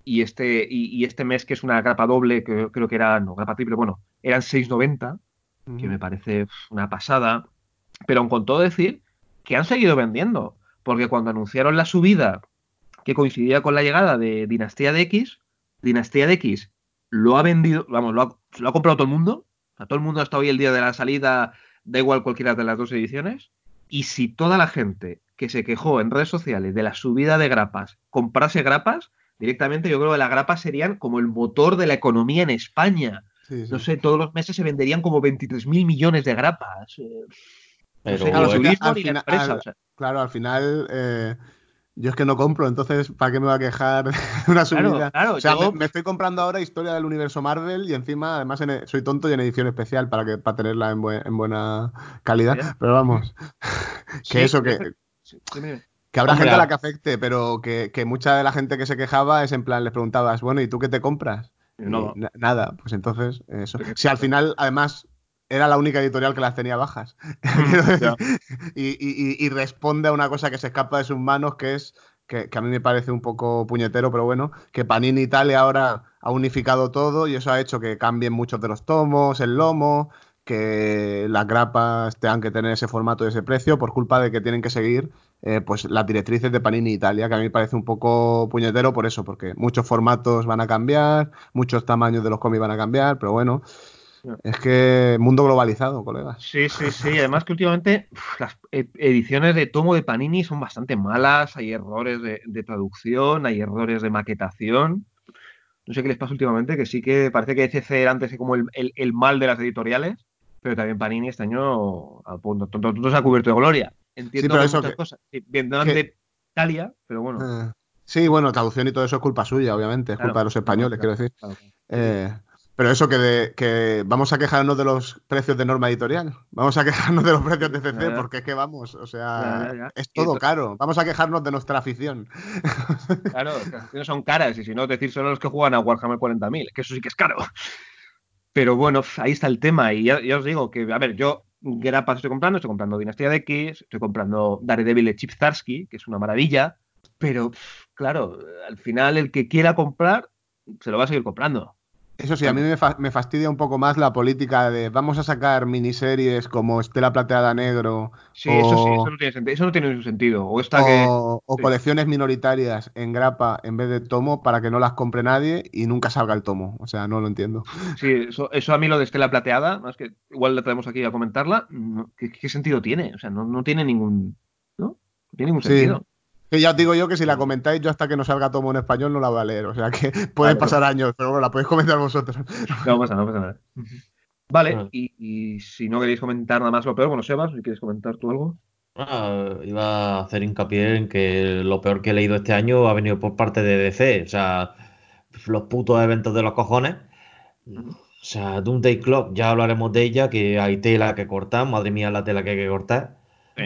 y este mes que es una grapa doble, que creo que era, no, grapa triple, bueno, eran 6,90, que ujú, me parece una pasada. Pero aun con todo decir que han seguido vendiendo, porque cuando anunciaron la subida que coincidía con la llegada de Dinastía de X lo ha vendido, vamos, lo ha comprado todo el mundo. O sea, todo el mundo hasta hoy el día de la salida, da igual cualquiera de las dos ediciones. Y si toda la gente que se quejó en redes sociales de la subida de grapas comprase grapas, directamente yo creo que las grapas serían como el motor de la economía en España. sí, No sí. sé, todos los meses se venderían como 23.000 millones de grapas. No sé, ni Claro, Pero es lo que mismo al ni la final, empresa. O sea, claro, al final yo es que no compro, entonces ¿para qué me va a quejar de una claro, subida? O claro, sea, yo, me estoy comprando ahora Historia del Universo Marvel y encima, además, soy tonto y en edición especial para tenerla en buena calidad. ya, Pero vamos, que sí, eso, sí, dime, dime. que habrá hombre, gente a la que afecte, pero que mucha de la gente que se quejaba es en plan, les preguntabas, bueno, ¿y tú qué te compras? Y No, nada, pues entonces, eso. no. Si al final, además, era la única editorial que las tenía bajas. Quiero decir, Ya. y responde a una cosa que se escapa de sus manos, que es, que a mí me parece un poco puñetero, pero bueno, que Panini Italia ahora ha unificado todo y eso ha hecho que cambien muchos de los tomos, el lomo, que las grapas tengan que tener ese formato y ese precio por culpa de que tienen que seguir pues las directrices de Panini Italia, que a mí me parece un poco puñetero por eso, porque muchos formatos van a cambiar, muchos tamaños de los cómics van a cambiar, pero bueno, Ya. es que mundo globalizado, colegas. Sí, sí, sí. Además que últimamente las ediciones de tomo de Panini son bastante malas, hay errores de traducción, hay errores de maquetación. No sé qué les pasa últimamente, que sí que parece que CC era antes como el mal de las editoriales, pero también Panini este año a punto, tonto se ha cubierto de gloria. Sí, Entiendo pero que eso muchas cosas vendrán que de Italia, pero bueno, eh, sí, bueno, traducción y todo eso es culpa suya, obviamente, es culpa claro, de los claro, españoles, quiero claro, decir. claro, claro. Sí, sí. Eh, pero eso que vamos a quejarnos de los precios de norma editorial, vamos a quejarnos de los precios de Ya, CC, ya, porque es que vamos, o ya, sea, ya, ya. es todo caro. Vamos a quejarnos de nuestra afición. Claro, las acciones son caras y si no, decir solo los que juegan a Warhammer 40.000, que eso sí que es caro. Pero bueno, ahí está el tema y ya os digo que, a ver, yo grapas estoy comprando Dinastía de X, estoy comprando Daredevil de Chip Zdarsky, que es una maravilla, pero claro, al final el que quiera comprar se lo va a seguir comprando. Eso sí, a mí Tanto. me fastidia un poco más la política de vamos a sacar miniseries como Estela Plateada Negro Sí, eso no tiene sentido, eso no tiene ningún sentido. O esta que. o Sí, colecciones minoritarias en grapa en vez de tomo para que no las compre nadie y nunca salga el tomo. O sea, no lo entiendo. sí, eso a mí lo de Estela Plateada, ¿no? Es que igual la traemos aquí a comentarla, ¿qué sentido tiene? O sea, no tiene ningún. ¿No? No tiene ningún Sí, sentido. que ya os digo yo que si la comentáis, yo hasta que no salga tomo en español no la voy a leer. O sea que pueden Vale, pues pasar años, pero bueno, la podéis comentar vosotros. no pasa nada, no pasa nada. Vale, y si no queréis comentar nada más lo peor, bueno, Sebas, si quieres comentar tú algo. Iba a hacer hincapié en que lo peor que he leído este año ha venido por parte de DC. O sea, los putos eventos de los cojones. Ujú. O sea, Doomsday Clock, ya hablaremos de ella, que hay tela que cortar. Madre mía, la tela que hay que cortar.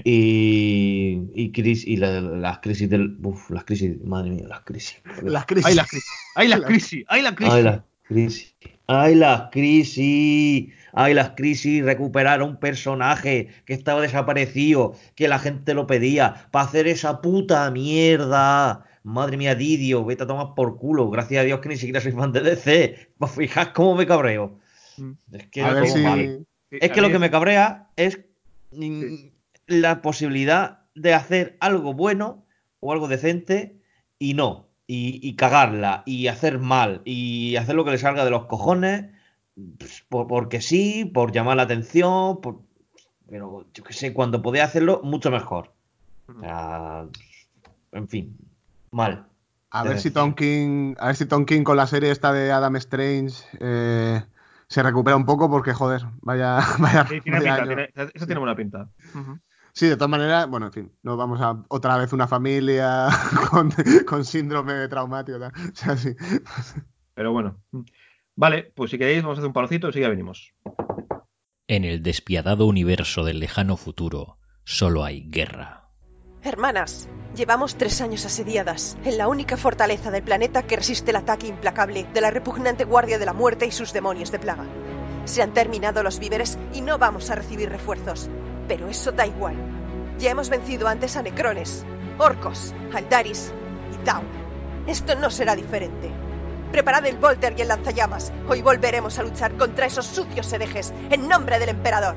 Las crisis las crisis, madre mía, las crisis. Las ¡Ay, crisis. las crisis! ¡Ay, las crisis! ¡Ay, la Ay, crisis! las crisis. Ay, las crisis. Ay, las crisis. Recuperar a un personaje que estaba desaparecido, que la gente lo pedía, para hacer esa puta mierda. Madre mía, Didio, vete a tomar por culo. Gracias a Dios que ni siquiera soy fan de DC. Pues fijad cómo me cabreo. Mm. Es que A es ver todo Sí, mal. si. sí, Es a que lo mí que es... me cabrea es Sí. la posibilidad de hacer algo bueno o algo decente y no. Y cagarla y hacer mal y hacer lo que le salga de los cojones pues, porque sí, por llamar la atención, pero yo qué sé, cuando podía hacerlo, mucho mejor. O Ujú. sea, en fin, mal. A ver si Tom Decepción. King. A ver si Tom King con la serie esta de Adam Strange se recupera un poco, porque, joder, vaya, Sí, tiene vaya pinta, año. eso Sí. tiene buena pinta. Ujú. Sí, de todas maneras, bueno, en fin, no vamos a otra vez una familia con síndrome traumático, tal. O sea, sí. Pero bueno. Vale, pues si queréis, vamos a hacer un palocito y ya venimos. En el despiadado universo del lejano futuro, solo hay guerra. Hermanas, llevamos 3 años asediadas en la única fortaleza del planeta que resiste el ataque implacable de la repugnante Guardia de la Muerte y sus demonios de plaga. Se han terminado los víveres y no vamos a recibir refuerzos. Pero eso da igual. Ya hemos vencido antes a Necrones, Orcos, Aldaris y Tau. Esto no será diferente. Preparad el Volter y el lanzallamas. Hoy volveremos a luchar contra esos sucios herejes en nombre del Emperador.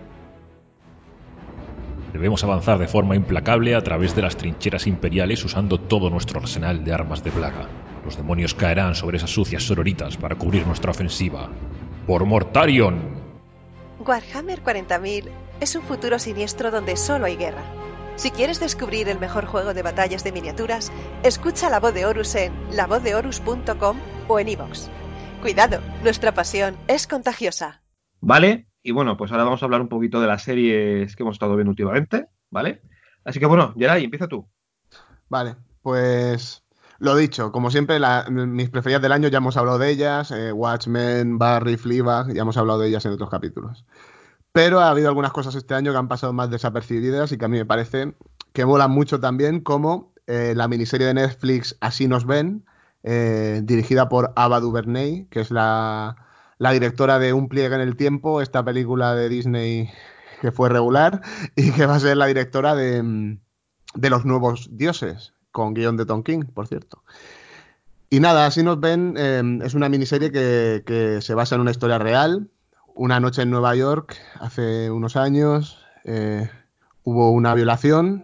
Debemos avanzar de forma implacable a través de las trincheras imperiales usando todo nuestro arsenal de armas de plaga. Los demonios caerán sobre esas sucias sororitas para cubrir nuestra ofensiva. ¡Por Mortarion! Warhammer 40.000 es un futuro siniestro donde solo hay guerra. Si quieres descubrir el mejor juego de batallas de miniaturas, escucha La Voz de Horus en lavozdeHorus.com o en iVoox. Cuidado, nuestra pasión es contagiosa. Vale, y bueno, pues ahora vamos a hablar un poquito de las series que hemos estado viendo últimamente, ¿vale? Así que bueno, Geray, empieza tú. Vale, pues lo dicho, como siempre, mis preferidas del año ya hemos hablado de ellas, Watchmen, Barry, Fleabag, ya hemos hablado de ellas en otros capítulos. Pero ha habido algunas cosas este año que han pasado más desapercibidas y que a mí me parece que molan mucho también, como la miniserie de Netflix Así nos ven, dirigida por Ava DuVernay, que es la directora de Un pliegue en el tiempo, esta película de Disney que fue regular, y que va a ser la directora de Los nuevos dioses, con guión de Tom King, por cierto. Y nada, Así nos ven, es una miniserie que se basa en una historia real. Una noche en Nueva York, hace unos años, hubo una violación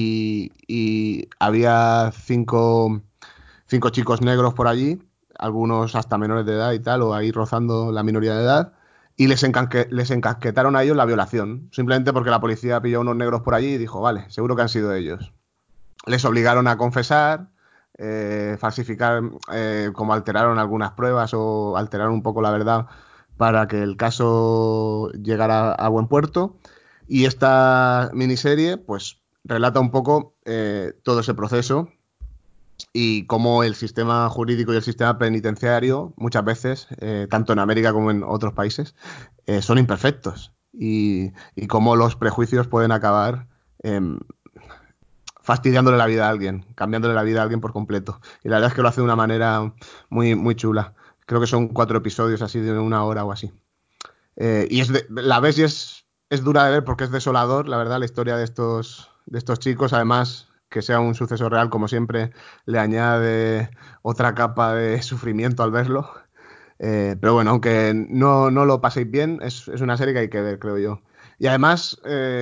y había cinco chicos negros por allí, algunos hasta menores de edad y tal, o ahí rozando la minoría de edad, y les encasquetaron a ellos la violación, simplemente porque la policía pilló a unos negros por allí y dijo, vale, seguro que han sido ellos. Les obligaron a confesar, falsificar, como alteraron algunas pruebas o alteraron un poco la verdad para que el caso llegara a buen puerto. Y esta miniserie, pues, relata un poco todo ese proceso y cómo el sistema jurídico y el sistema penitenciario, muchas veces, tanto en América como en otros países, son imperfectos. Y cómo los prejuicios pueden acabar fastidiándole la vida a alguien, cambiándole la vida a alguien por completo. Y la verdad es que lo hace de una manera muy, muy chula. Creo que son 4 episodios así de 1 hora o así. La ves y es dura de ver porque es desolador, la verdad, la historia de estos chicos. Además, que sea un suceso real, como siempre, le añade otra capa de sufrimiento al verlo. Pero bueno, aunque no lo paséis bien, es una serie que hay que ver, creo yo. Y además,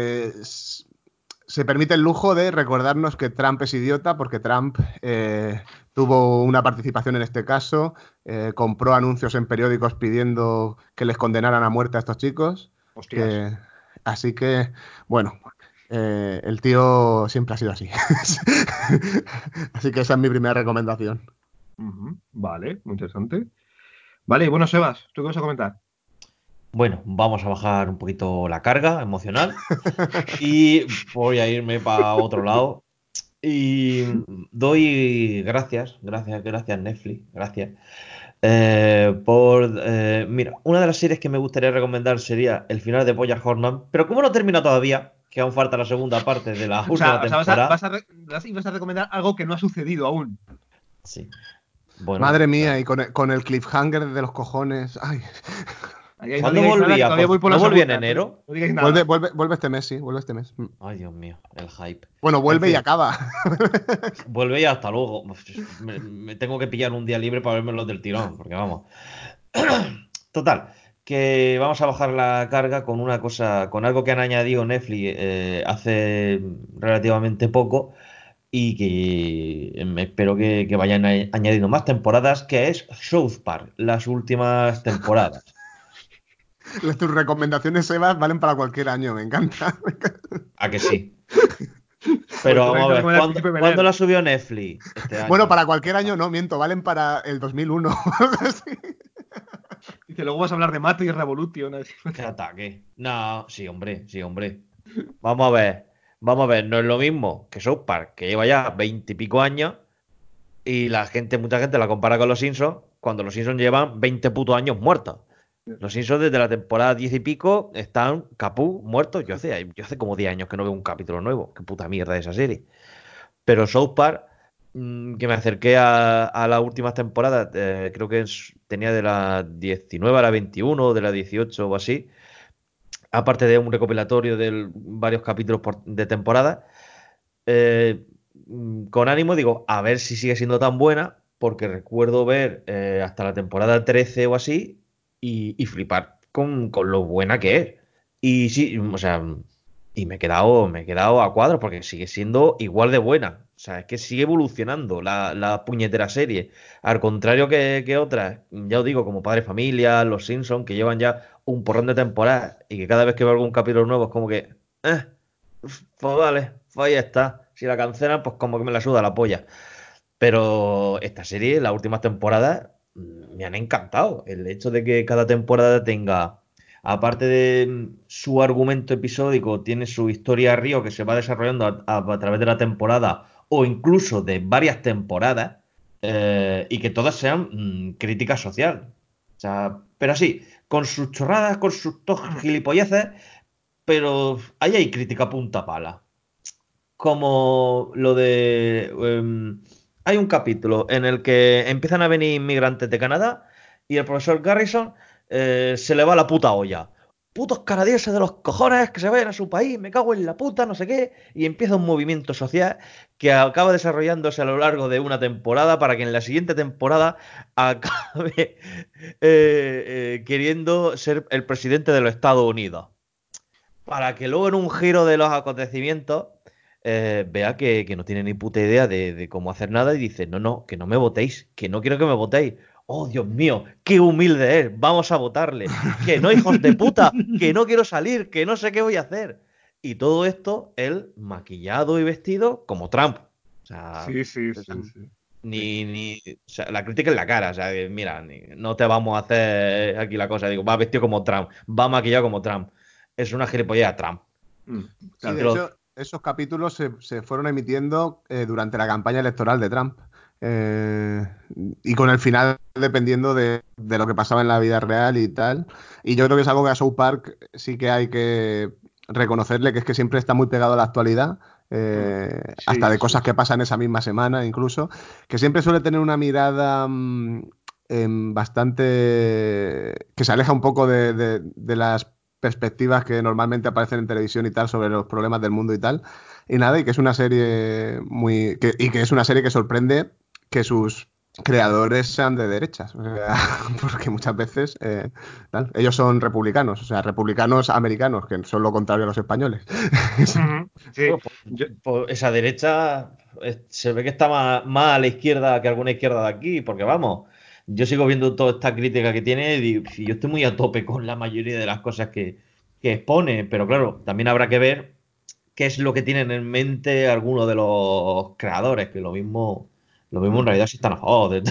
se permite el lujo de recordarnos que Trump es idiota, porque Trump tuvo una participación en este caso, compró anuncios en periódicos pidiendo que les condenaran a muerte a estos chicos. Hostias. Así que, bueno, el tío siempre ha sido así. Así que esa es mi primera recomendación. Ujú. Vale, muy interesante. Vale, y bueno, Sebas, ¿tú qué vas a comentar? Bueno, vamos a bajar un poquito la carga emocional y voy a irme para otro lado. Y doy gracias Netflix, gracias. Mira, una de las series que me gustaría recomendar sería el final de BoJack Horseman, pero como no termina todavía, que aún falta la segunda parte de la última temporada. Vas a recomendar algo que no ha sucedido aún. Sí. Bueno, Madre mía, y con el cliffhanger de los cojones. Ay. No ¿cuándo digáis nada, que volvía? todavía voy por ¿No la volvía en segunda. enero? No digáis nada. Vuelve este mes, sí, vuelve este mes. Ay, Dios mío, el hype. Bueno, En vuelve y fin, acaba. vuelve y hasta luego. Me tengo que pillar un día libre para verme los del tirón, porque vamos. Total, que vamos a bajar la carga con una cosa, con algo que han añadido Netflix hace relativamente poco y que me espero que vayan añadiendo más temporadas, que es South Park, las últimas temporadas. Tus recomendaciones, Sebas, valen para cualquier año, me encanta. ¿A que sí? Pues Pero tú vamos a te ver, recomiendas el Príncipe ¿cuándo Bel-Air. la subió Netflix? Este Bueno, año. para cualquier año no, miento, valen para el 2001. Dice, luego vas a hablar de Matrix Revolution. ¿Qué ataque? No, sí, hombre, sí, hombre. Vamos a ver, no es lo mismo que South Park, que lleva ya 20 y pico años, y mucha gente la compara con los Simpsons, cuando los Simpsons llevan 20 putos años muertos. Los Simpsons desde la temporada 10 y pico están capú, muertos. Yo hace como 10 años que no veo un capítulo nuevo. Qué puta mierda de esa serie. Pero South Park, que me acerqué a las últimas temporadas, creo que tenía de la 19 a la 21, de la 18 o así, aparte de un recopilatorio de varios capítulos de temporada, con ánimo digo, a ver si sigue siendo tan buena, porque recuerdo ver hasta la temporada 13 o así y flipar con lo buena que es. Y sí, o sea, y me he quedado a cuadros porque sigue siendo igual de buena. O sea, es que sigue evolucionando la puñetera serie. Al contrario que otras, ya os digo, como Padre Familia, Los Simpsons, que llevan ya un porrón de temporadas y que cada vez que veo algún capítulo nuevo es como que, pues vale, pues ahí está. Si la cancelan, pues como que me la suda la polla. Pero esta serie, las últimas temporadas, me han encantado. El hecho de que cada temporada tenga, aparte de su argumento episódico, tiene su historia a río que se va desarrollando a través de la temporada o incluso de varias temporadas, y que todas sean crítica social. O sea, pero así, con sus chorradas, con sus gilipolleces, pero ahí hay crítica punta pala. Como lo de... hay un capítulo en el que empiezan a venir inmigrantes de Canadá y el profesor Garrison se le va la puta olla. Putos canadienses de los cojones que se vayan a su país, me cago en la puta, no sé qué. Y empieza un movimiento social que acaba desarrollándose a lo largo de una temporada para que en la siguiente temporada acabe queriendo ser el presidente de los Estados Unidos para que luego en un giro de los acontecimientos vea que no tiene ni puta idea de cómo hacer nada y dice, no, no, que no me votéis, que no quiero que me votéis. Oh, Dios mío, qué humilde es, vamos a votarle. Que no, hijos de puta, que no quiero salir, que no sé qué voy a hacer. Y todo esto, él maquillado y vestido como Trump. O sea, Sí, sí, sí, sí. o sea, la crítica en la cara. O sea, mira, no te vamos a hacer aquí la cosa. Digo, va vestido como Trump, va maquillado como Trump. Es una gilipollez Trump. Sí, Claro. de hecho, esos capítulos se fueron emitiendo durante la campaña electoral de Trump. Y con el final dependiendo de lo que pasaba en la vida real y tal. Y yo creo que es algo que a South Park sí que hay que reconocerle, que es que siempre está muy pegado a la actualidad, hasta Sí, de sí, cosas que sí. pasan esa misma semana incluso, que siempre suele tener una mirada bastante... que se aleja un poco de las perspectivas que normalmente aparecen en televisión y tal sobre los problemas del mundo y tal. Y nada, y que es una serie y que es una serie que sorprende que sus creadores sean de derechas. O sea, porque muchas veces ellos son republicanos, o sea, republicanos americanos, que son lo contrario a los españoles. Sí, Bueno, pues esa derecha se ve que está más a la izquierda que alguna izquierda de aquí, porque vamos, yo sigo viendo toda esta crítica que tiene y yo estoy muy a tope con la mayoría de las cosas que expone, pero claro, también habrá que ver qué es lo que tienen en mente algunos de los creadores, que lo mismo en realidad sí están a favor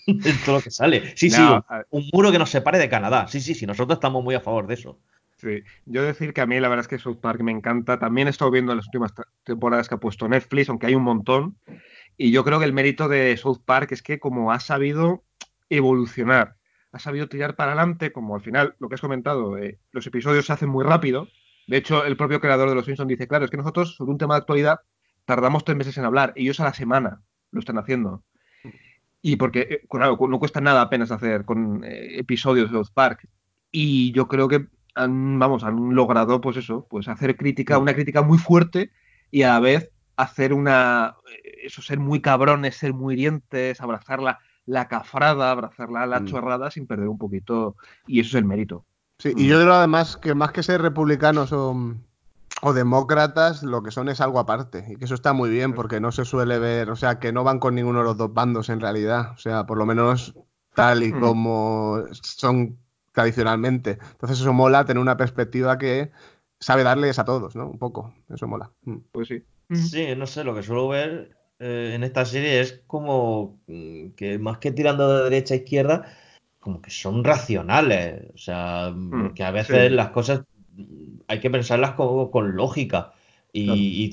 de todo lo que sale. Sí, No, un muro que nos separe de Canadá. Sí, nosotros estamos muy a favor de eso. sí. Yo decir que a mí la verdad es que South Park me encanta. También he estado viendo las últimas temporadas que ha puesto Netflix, aunque hay un montón. Y yo creo que el mérito de South Park es que como ha sabido evolucionar, ha sabido tirar para adelante, como al final, lo que has comentado, los episodios se hacen muy rápido. De hecho, el propio creador de Los Simpsons dice, claro, es que nosotros sobre un tema de actualidad tardamos 3 meses en hablar, ellos a la semana lo están haciendo. Y porque, claro, no cuesta nada apenas hacer con episodios de South Park. Y yo creo que han logrado, pues eso, pues hacer crítica, una crítica muy fuerte y a la vez hacer ser muy cabrones, ser muy hirientes, abrazar la cafrada, abrazar la chorrada sin perder un poquito. Y eso es el mérito. Sí, y yo creo además que más que ser republicanos o demócratas, lo que son es algo aparte. Y que eso está muy bien porque no se suele ver, o sea, que no van con ninguno de los dos bandos en realidad. O sea, por lo menos tal y como son tradicionalmente. Entonces eso mola tener una perspectiva que sabe darles a todos, ¿no? Un poco. Eso mola. Pues sí. Sí, no sé, lo que suelo ver en esta serie es como que más que tirando de derecha a izquierda, como que son racionales. O sea, porque a veces Sí, las cosas hay que pensarlas con lógica. claro. Y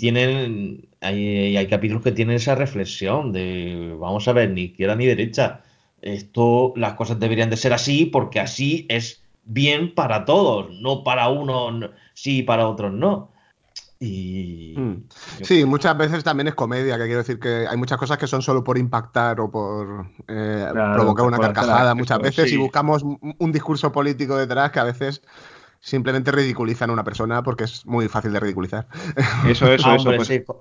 hay capítulos que tienen esa reflexión de, vamos a ver, ni izquierda ni derecha. Esto, las cosas deberían de ser así porque así es bien para todos, no para unos sí y para otros no. Y yo Sí, muchas veces también es comedia, que quiero decir que hay muchas cosas que son solo por impactar o por Claro, provocar una por hacer carcajada muchas esto, veces y sí. buscamos un discurso político detrás que a veces simplemente ridiculizan a una persona porque es muy fácil de ridiculizar. Eso, hombre, pues sí,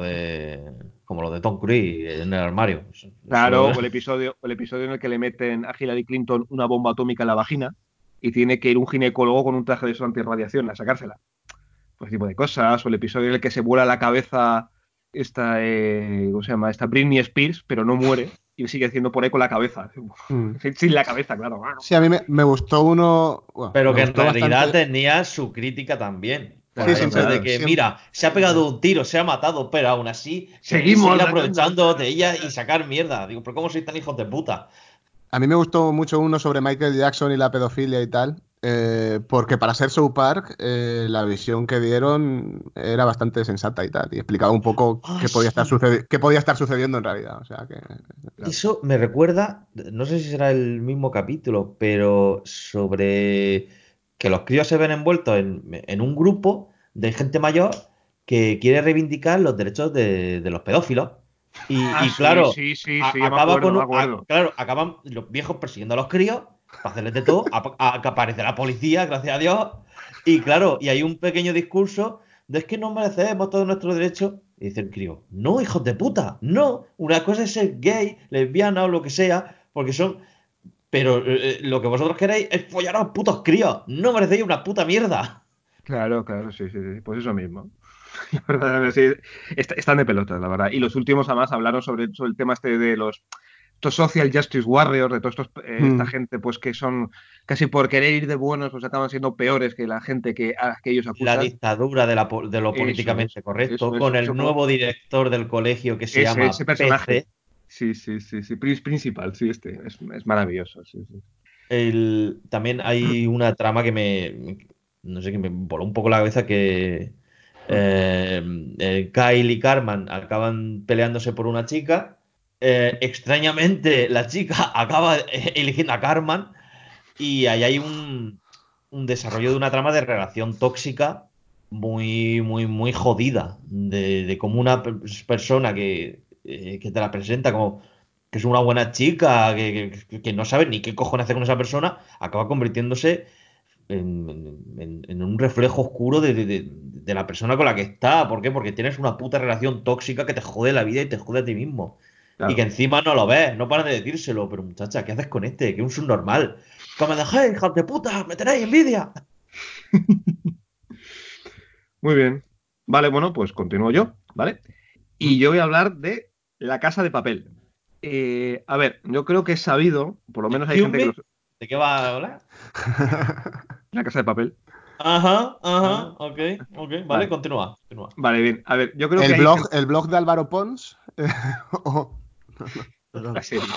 como lo de Tom Cruise en el armario. claro, Eso, o el episodio en el que le meten a Hillary Clinton una bomba atómica en la vagina y tiene que ir un ginecólogo con un traje de eso antirradiación a sacársela. Pues ese tipo de cosas, o el episodio en el que se vuela la cabeza ¿cómo se llama? Esta Britney Spears, pero no muere y sigue haciendo por ahí con la cabeza. Mm. Sin la cabeza, claro. Sí, a mí me gustó uno, bueno, pero me que en gustó realidad bastante. tenía su crítica también. Por Sí, el Claro, hecho de claro. que, siempre, mira, se ha pegado un tiro, se ha matado, pero aún así queréis Seguimos seguir sacando. aprovechando de ella y sacar mierda. Digo, ¿pero cómo sois tan hijos de puta? a mí me gustó mucho uno sobre Michael Jackson y la pedofilia y tal, porque para ser South Park, la visión que dieron era bastante sensata y tal, y explicaba un poco Ah, qué podía estar sí. qué podía estar sucediendo en realidad. O sea que, claro. Eso me recuerda, no sé si será el mismo capítulo, pero sobre que los críos se ven envueltos en un grupo de gente mayor que quiere reivindicar los derechos de los pedófilos. Ah, Y sí, claro, sí, sí, sí, ya me acaba acuerdo, con me acuerdo. claro, acaban los viejos persiguiendo a los críos para hacerles de todo, que aparece la policía, gracias a Dios. Y claro, y hay un pequeño discurso de es que no merecemos todos nuestros derechos. Y dice el crío, no, hijos de puta, no. Una cosa es ser gay, lesbiana o lo que sea, porque son. Pero lo que vosotros queréis es follar a los putos críos. No merecéis una puta mierda. Claro, claro, sí, sí, sí, pues eso mismo. La verdad, sí, están de pelotas, la verdad. Y los últimos, además, hablaron sobre el tema este de estos social justice warriors, de todos esta Mm, gente, pues que son casi por querer ir de buenos, pues acaban siendo peores que la gente a que ellos La acusan. dictadura de lo Eso es, políticamente correcto, eso, con eso, el nuevo director del colegio que se ese llama personaje. PC. Sí, sí, sí, sí, principal, sí, es maravilloso, sí, sí. También hay una trama no sé, que me voló un poco la cabeza que Kyle y Carmen acaban peleándose por una chica. Extrañamente, la chica acaba eligiendo a Carmen y ahí hay un desarrollo de una trama de relación tóxica muy jodida. De cómo una persona que te la presenta como que es una buena chica, que no sabe ni qué cojones hacer con esa persona, acaba convirtiéndose en un reflejo oscuro de la persona con la que está. ¿Por qué? Porque tienes una puta relación tóxica que te jode la vida y te jode a ti mismo. Y que Claro. encima no lo ves, no paran de decírselo. Pero muchacha, ¿qué haces con este? Que es un subnormal. ¡Que me dejéis, hijos de puta! ¡Me tenéis envidia! Muy bien. Vale, bueno, pues continúo yo, ¿vale? Y yo voy a hablar de La Casa de Papel. A ver, yo creo que es sabido, por lo menos hay Excuse gente que me, ¿de qué va a hablar? La Casa de Papel. Ajá, Ah, ok, vale, vale, continúa. vale, bien. A ver, yo creo que hay gente. el blog de Álvaro Pons. o- La serie.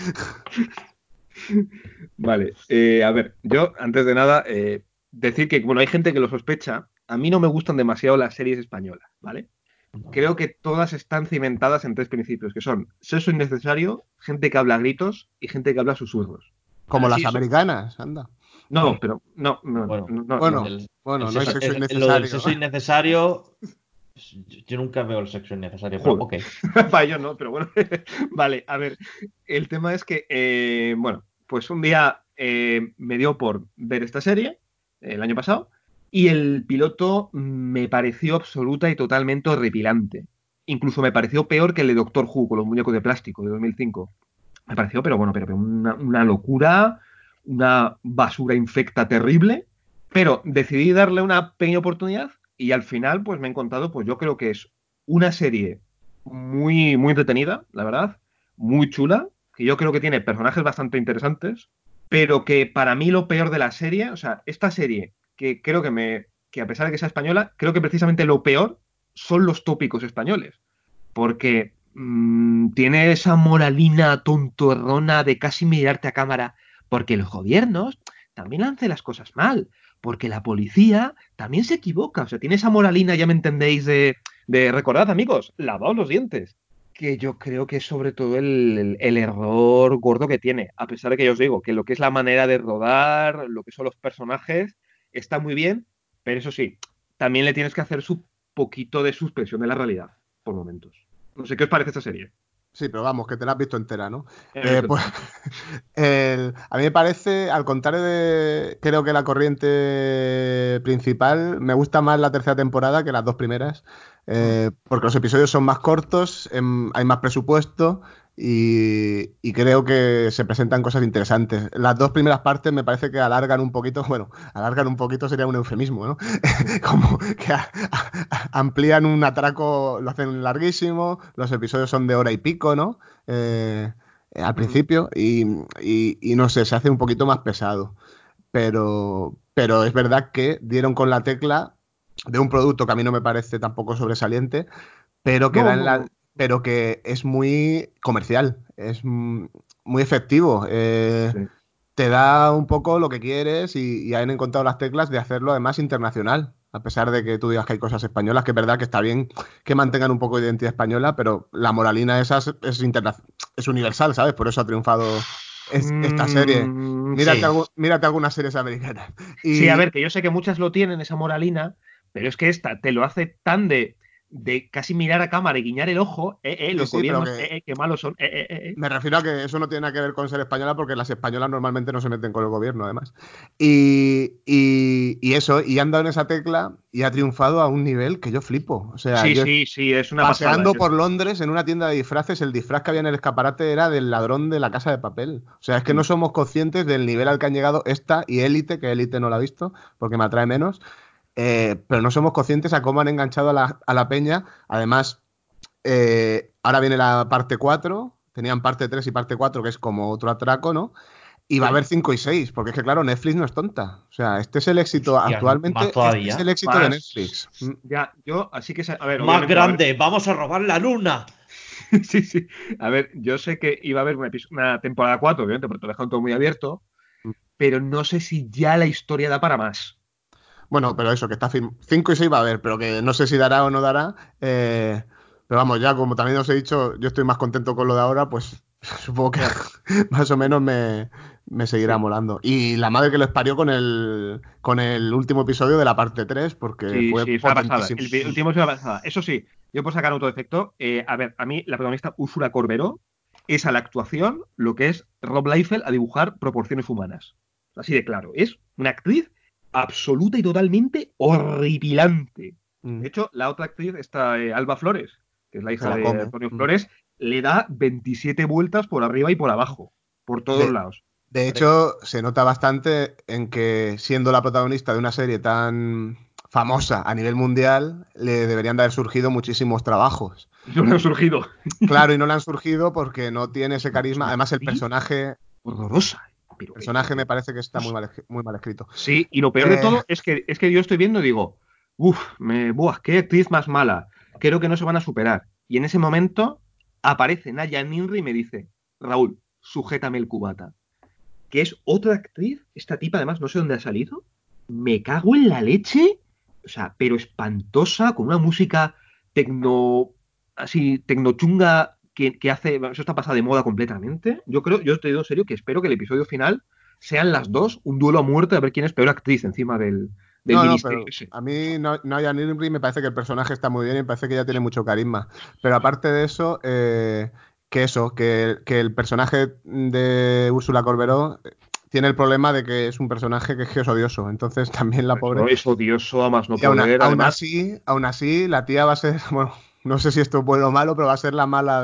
Vale, a ver, yo antes de nada decir que, bueno, hay gente que lo sospecha. A mí no me gustan demasiado las series españolas, ¿vale? Creo que todas están cimentadas en 3 principios, que son sexo innecesario, gente que habla a gritos y gente que habla a susurros. Como Así las eso. americanas, anda. No, pero no, Bueno, Bueno, el, bueno, no hay sexo lo del innecesario. sexo innecesario, yo nunca veo el sexo innecesario, pero Joder. ok. Para ellos no, pero bueno. Vale, a ver, el tema es que, bueno, pues un día me dio por ver esta serie, el año pasado, y el piloto me pareció absoluta y totalmente horripilante. Incluso me pareció peor que el de Doctor Who con los muñecos de plástico de 2005. Me pareció, pero bueno, pero una locura, una basura infecta terrible, pero decidí darle una pequeña oportunidad y al final pues me he encontrado, pues yo creo que es una serie muy, muy entretenida, la verdad, muy chula, que yo creo que tiene personajes bastante interesantes, pero que para mí lo peor de la serie, o sea, esta serie, que creo que a pesar de que sea española, creo que precisamente lo peor son los tópicos españoles, porque tiene esa moralina tontorrona de casi mirarte a cámara, porque los gobiernos también hacen las cosas mal, porque la policía también se equivoca, o sea, tiene esa moralina, ya me entendéis, de recordad, amigos, lavaos los dientes, que yo creo que es sobre todo el error gordo que tiene, a pesar de que yo os digo que lo que es la manera de rodar, lo que son los personajes, está muy bien, pero eso sí, también le tienes que hacer su poquito de suspensión de la realidad, por momentos. No sé qué os parece esta serie. Sí, pero vamos, que te la has visto entera, ¿no? Visto Pues a mí me parece, al contrario de, creo que la corriente principal, me gusta más la tercera temporada que las 2 primeras, porque los episodios son más cortos, hay más presupuesto y creo que se presentan cosas interesantes. Las 2 primeras partes me parece que alargan un poquito, bueno, alargan un poquito sería un eufemismo, ¿no? Como que amplían un atraco, lo hacen larguísimo, los episodios son de hora y pico, ¿no? Al principio y no sé, se hace un poquito más pesado. Pero es verdad que dieron con la tecla de un producto que a mí no me parece tampoco sobresaliente, pero que No, da en no, la, no. pero que es muy comercial, es muy efectivo. Sí. Te da un poco lo que quieres y han encontrado las teclas de hacerlo además internacional. A pesar de que tú digas que hay cosas españolas, que es verdad que está bien que mantengan un poco de identidad española, pero la moralina esa es universal, ¿sabes? Por eso ha triunfado esta serie. Sí. Mírate algunas series americanas. Sí, a Y ver, que yo sé que muchas lo tienen, esa moralina, pero es que esta te lo hace tan de casi mirar a cámara y guiñar el ojo, sí, los sí, pero gobiernos, que qué malos son, me refiero a que eso no tiene nada que ver con ser española, porque las españolas normalmente no se meten con el gobierno, además. Y eso, y han dado en esa tecla y ha triunfado a un nivel que yo flipo. O sea, Sí, yo sí, sí, es una pasada. paseando por Londres en una tienda de disfraces, el disfraz que había en el escaparate era del ladrón de la Casa de Papel. O sea, es que no somos conscientes del nivel al que han llegado esta y Élite, que Élite no la he visto porque me atrae menos, pero no somos conscientes a cómo han enganchado a la peña. Además, ahora viene la parte 4, tenían parte 3 y parte 4, que es como otro atraco, ¿no? Y va a Sí. haber 5 y 6, porque es que, claro, Netflix no es tonta. O sea, este es el éxito, Hostias, más actualmente, este es el todavía. éxito de Netflix. Más, ya, yo, así que, a ver, Más obviamente va a haber, grande, vamos a robar la luna. sí, sí, a ver, yo sé que iba a haber una temporada 4, obviamente, porque lo dejan todo muy abierto, pero no sé si ya la historia da para más. Bueno, pero eso, que está 5 y 6 va a haber, pero que no sé si dará o no dará. Pero vamos, ya como también os he dicho, yo estoy más contento con lo de ahora, pues supongo que Ya, más o menos me seguirá sí. molando. Y la madre que les parió con el último episodio de la parte 3 porque Sí, fue sí, es una pasada. potentísimo. El último es una pasada. Eso sí, yo por sacar otro defecto, a ver, a mí la protagonista Úrsula Corberó es a la actuación lo que es Rob Liefeld a dibujar proporciones humanas. Así de claro. Es una actriz absoluta y totalmente horripilante. Mm, De hecho, la otra actriz, esta Alba Flores, que es la se hija la de come. Antonio Mm. Flores, le da 27 vueltas por arriba y por abajo, por todos De, lados. de Hombre, hecho, se nota bastante en que, siendo la protagonista de una serie tan famosa a nivel mundial, le deberían de haber surgido muchísimos trabajos. Y no le han surgido. Claro, y no le han surgido porque no tiene ese No, es carisma. una Además, el actriz personaje, horrorosa. Pero, personaje me parece que está muy mal escrito. sí, y lo peor de Eh, todo es que yo estoy viendo y digo, uff, buah, qué actriz más mala. Creo que no se van a superar. Y en ese momento aparece Naya Ninri y me dice, Raúl, sujétame el cubata. Que es otra actriz, esta tipa además no sé dónde ha salido, me cago en la leche, o sea, pero espantosa, con una música tecno, así, tecnochunga que hace, eso está pasada de moda completamente. Yo te digo en serio que espero que el episodio final sean las dos un duelo a muerte a ver quién es peor actriz encima del No, ministerio pero ese. a mí Naya Nirri me parece que el personaje está muy bien y me parece que ella tiene mucho carisma. Pero aparte de eso, que el personaje de Úrsula Corberó tiene el problema de que es un personaje que es odioso. Entonces también la pobre. Eso es odioso a más no Y aún, poder, además. aún así, la tía va a ser, bueno, no sé si esto es bueno o malo, pero va a ser la mala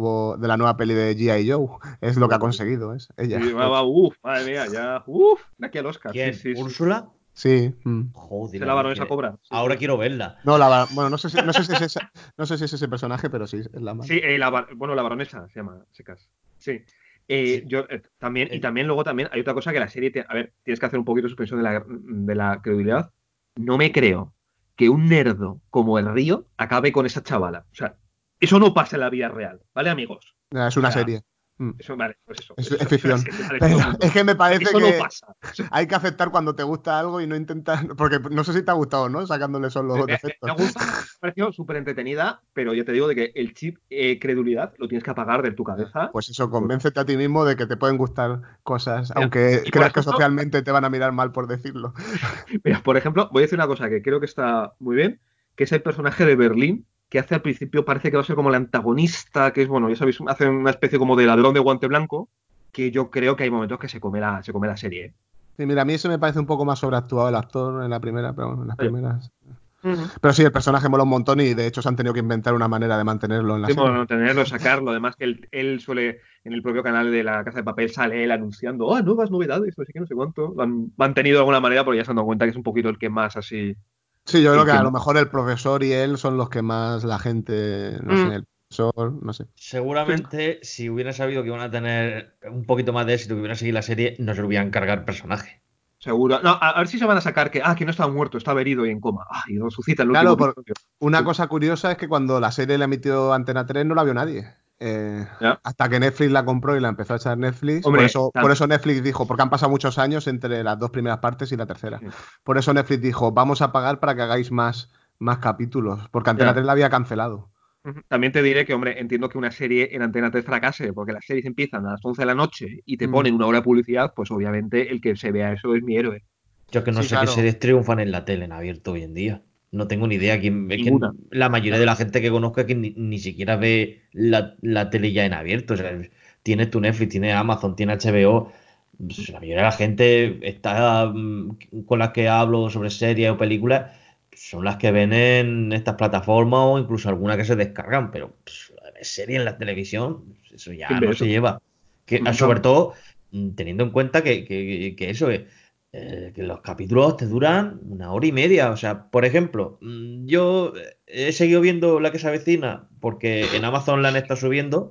de la nueva peli de G.I. Joe. Es lo que ha conseguido, es ella. Sí, madre mía, ya, de aquí al Oscar, sí, ¿Quién? sí, sí. ¿Úrsula? Sí. Joder, Se la baronesa cobra. Sí, ahora sí. quiero verla. No, bueno, no sé si es no sé si es ese personaje, pero sí, es la mala. Sí, bueno, la baronesa se llama, se casa. Sí. Sí. Yo también, y también luego también hay otra cosa que la serie, a ver, tienes que hacer un poquito de suspensión de la credulidad. No me creo que un nerdo como el Río acabe con esa chavala. O sea, eso no pasa en la vida real, ¿vale, amigos? Es O una sea, serie. eso, vale, pues eso, Es es una ficción. serie, vale, todo Pero el mundo. es que me parece Eso no que pasa. hay que aceptar cuando te gusta algo y no intentar. Porque no sé si te ha gustado, ¿no? Sacándole solo los Me defectos. ha gustado, me ha parecido súper entretenida, pero yo te digo de que el chip credulidad lo tienes que apagar de tu cabeza. Pues eso, convéncete a ti mismo de que te pueden gustar cosas, Mira, aunque y por creas que ejemplo, socialmente te van a mirar mal por decirlo. mira, por ejemplo, voy a decir una cosa que creo que está muy bien, que es el personaje de Berlín, que hace al principio parece que va a ser como el antagonista, que es, bueno, ya sabéis, hace una especie como de ladrón de guante blanco, que yo creo que hay momentos que se come la serie. Sí, mira, a mí eso me parece un poco más sobreactuado el actor en la primera, pero bueno, en las Oye, primeras. ujú. Pero sí, el personaje mola un montón y de hecho se han tenido que inventar una manera de mantenerlo en la Sí, bueno, serie. no tenerlo, sacarlo. Además que él suele, en el propio canal de La Casa de Papel, sale él anunciando, nuevas novedades, no sé qué, no sé cuánto. Lo han mantenido de alguna manera porque ya se han dado cuenta que es un poquito el que más así, Sí, yo creo el que que a lo más. mejor el profesor y él son los que más la gente, no sé, Mm, el profesor, no sé. sí, Seguramente, si hubieran sabido que iban a tener un poquito más de éxito, que hubieran seguido la serie, no se lo hubieran cargado el personaje. seguro. No, a ver si se van a sacar que no está muerto, está herido y en coma. Y resucita en el último Claro, episodio. una Sí, cosa curiosa es que cuando la serie la emitió Antena 3 no la vio nadie. ¿ya? Hasta que Netflix la compró y la empezó a echar Netflix. Hombre, Por eso Netflix dijo, porque han pasado muchos años entre las dos primeras partes y la tercera. Por eso Netflix dijo, vamos a pagar para que hagáis más capítulos, porque Antena ya. 3 la había cancelado. Ujú. También te diré que, hombre, entiendo que una serie en Antena 3 fracase, porque las series empiezan a las 11 de la noche y te Mm. ponen una hora de publicidad, pues obviamente el que se vea eso es mi héroe. Yo que no Sí, sé qué claro. series triunfan en la tele en abierto hoy en día. No tengo ni idea. Es que Ninguna. la mayoría de la gente que conozco es que ni siquiera ve la tele ya en abierto. O sea, tiene tu Netflix, tiene Amazon, tiene HBO. Pues, la mayoría de la gente está con las que hablo sobre series o películas son las que ven en estas plataformas o incluso algunas que se descargan. Pero series en la televisión, eso ya ¿Quién ve no se eso? lleva. Sobre No. todo teniendo en cuenta que eso es que los capítulos te duran 1 hora y media. O sea, por ejemplo, yo he seguido viendo La que se avecina porque en Amazon la han estado subiendo,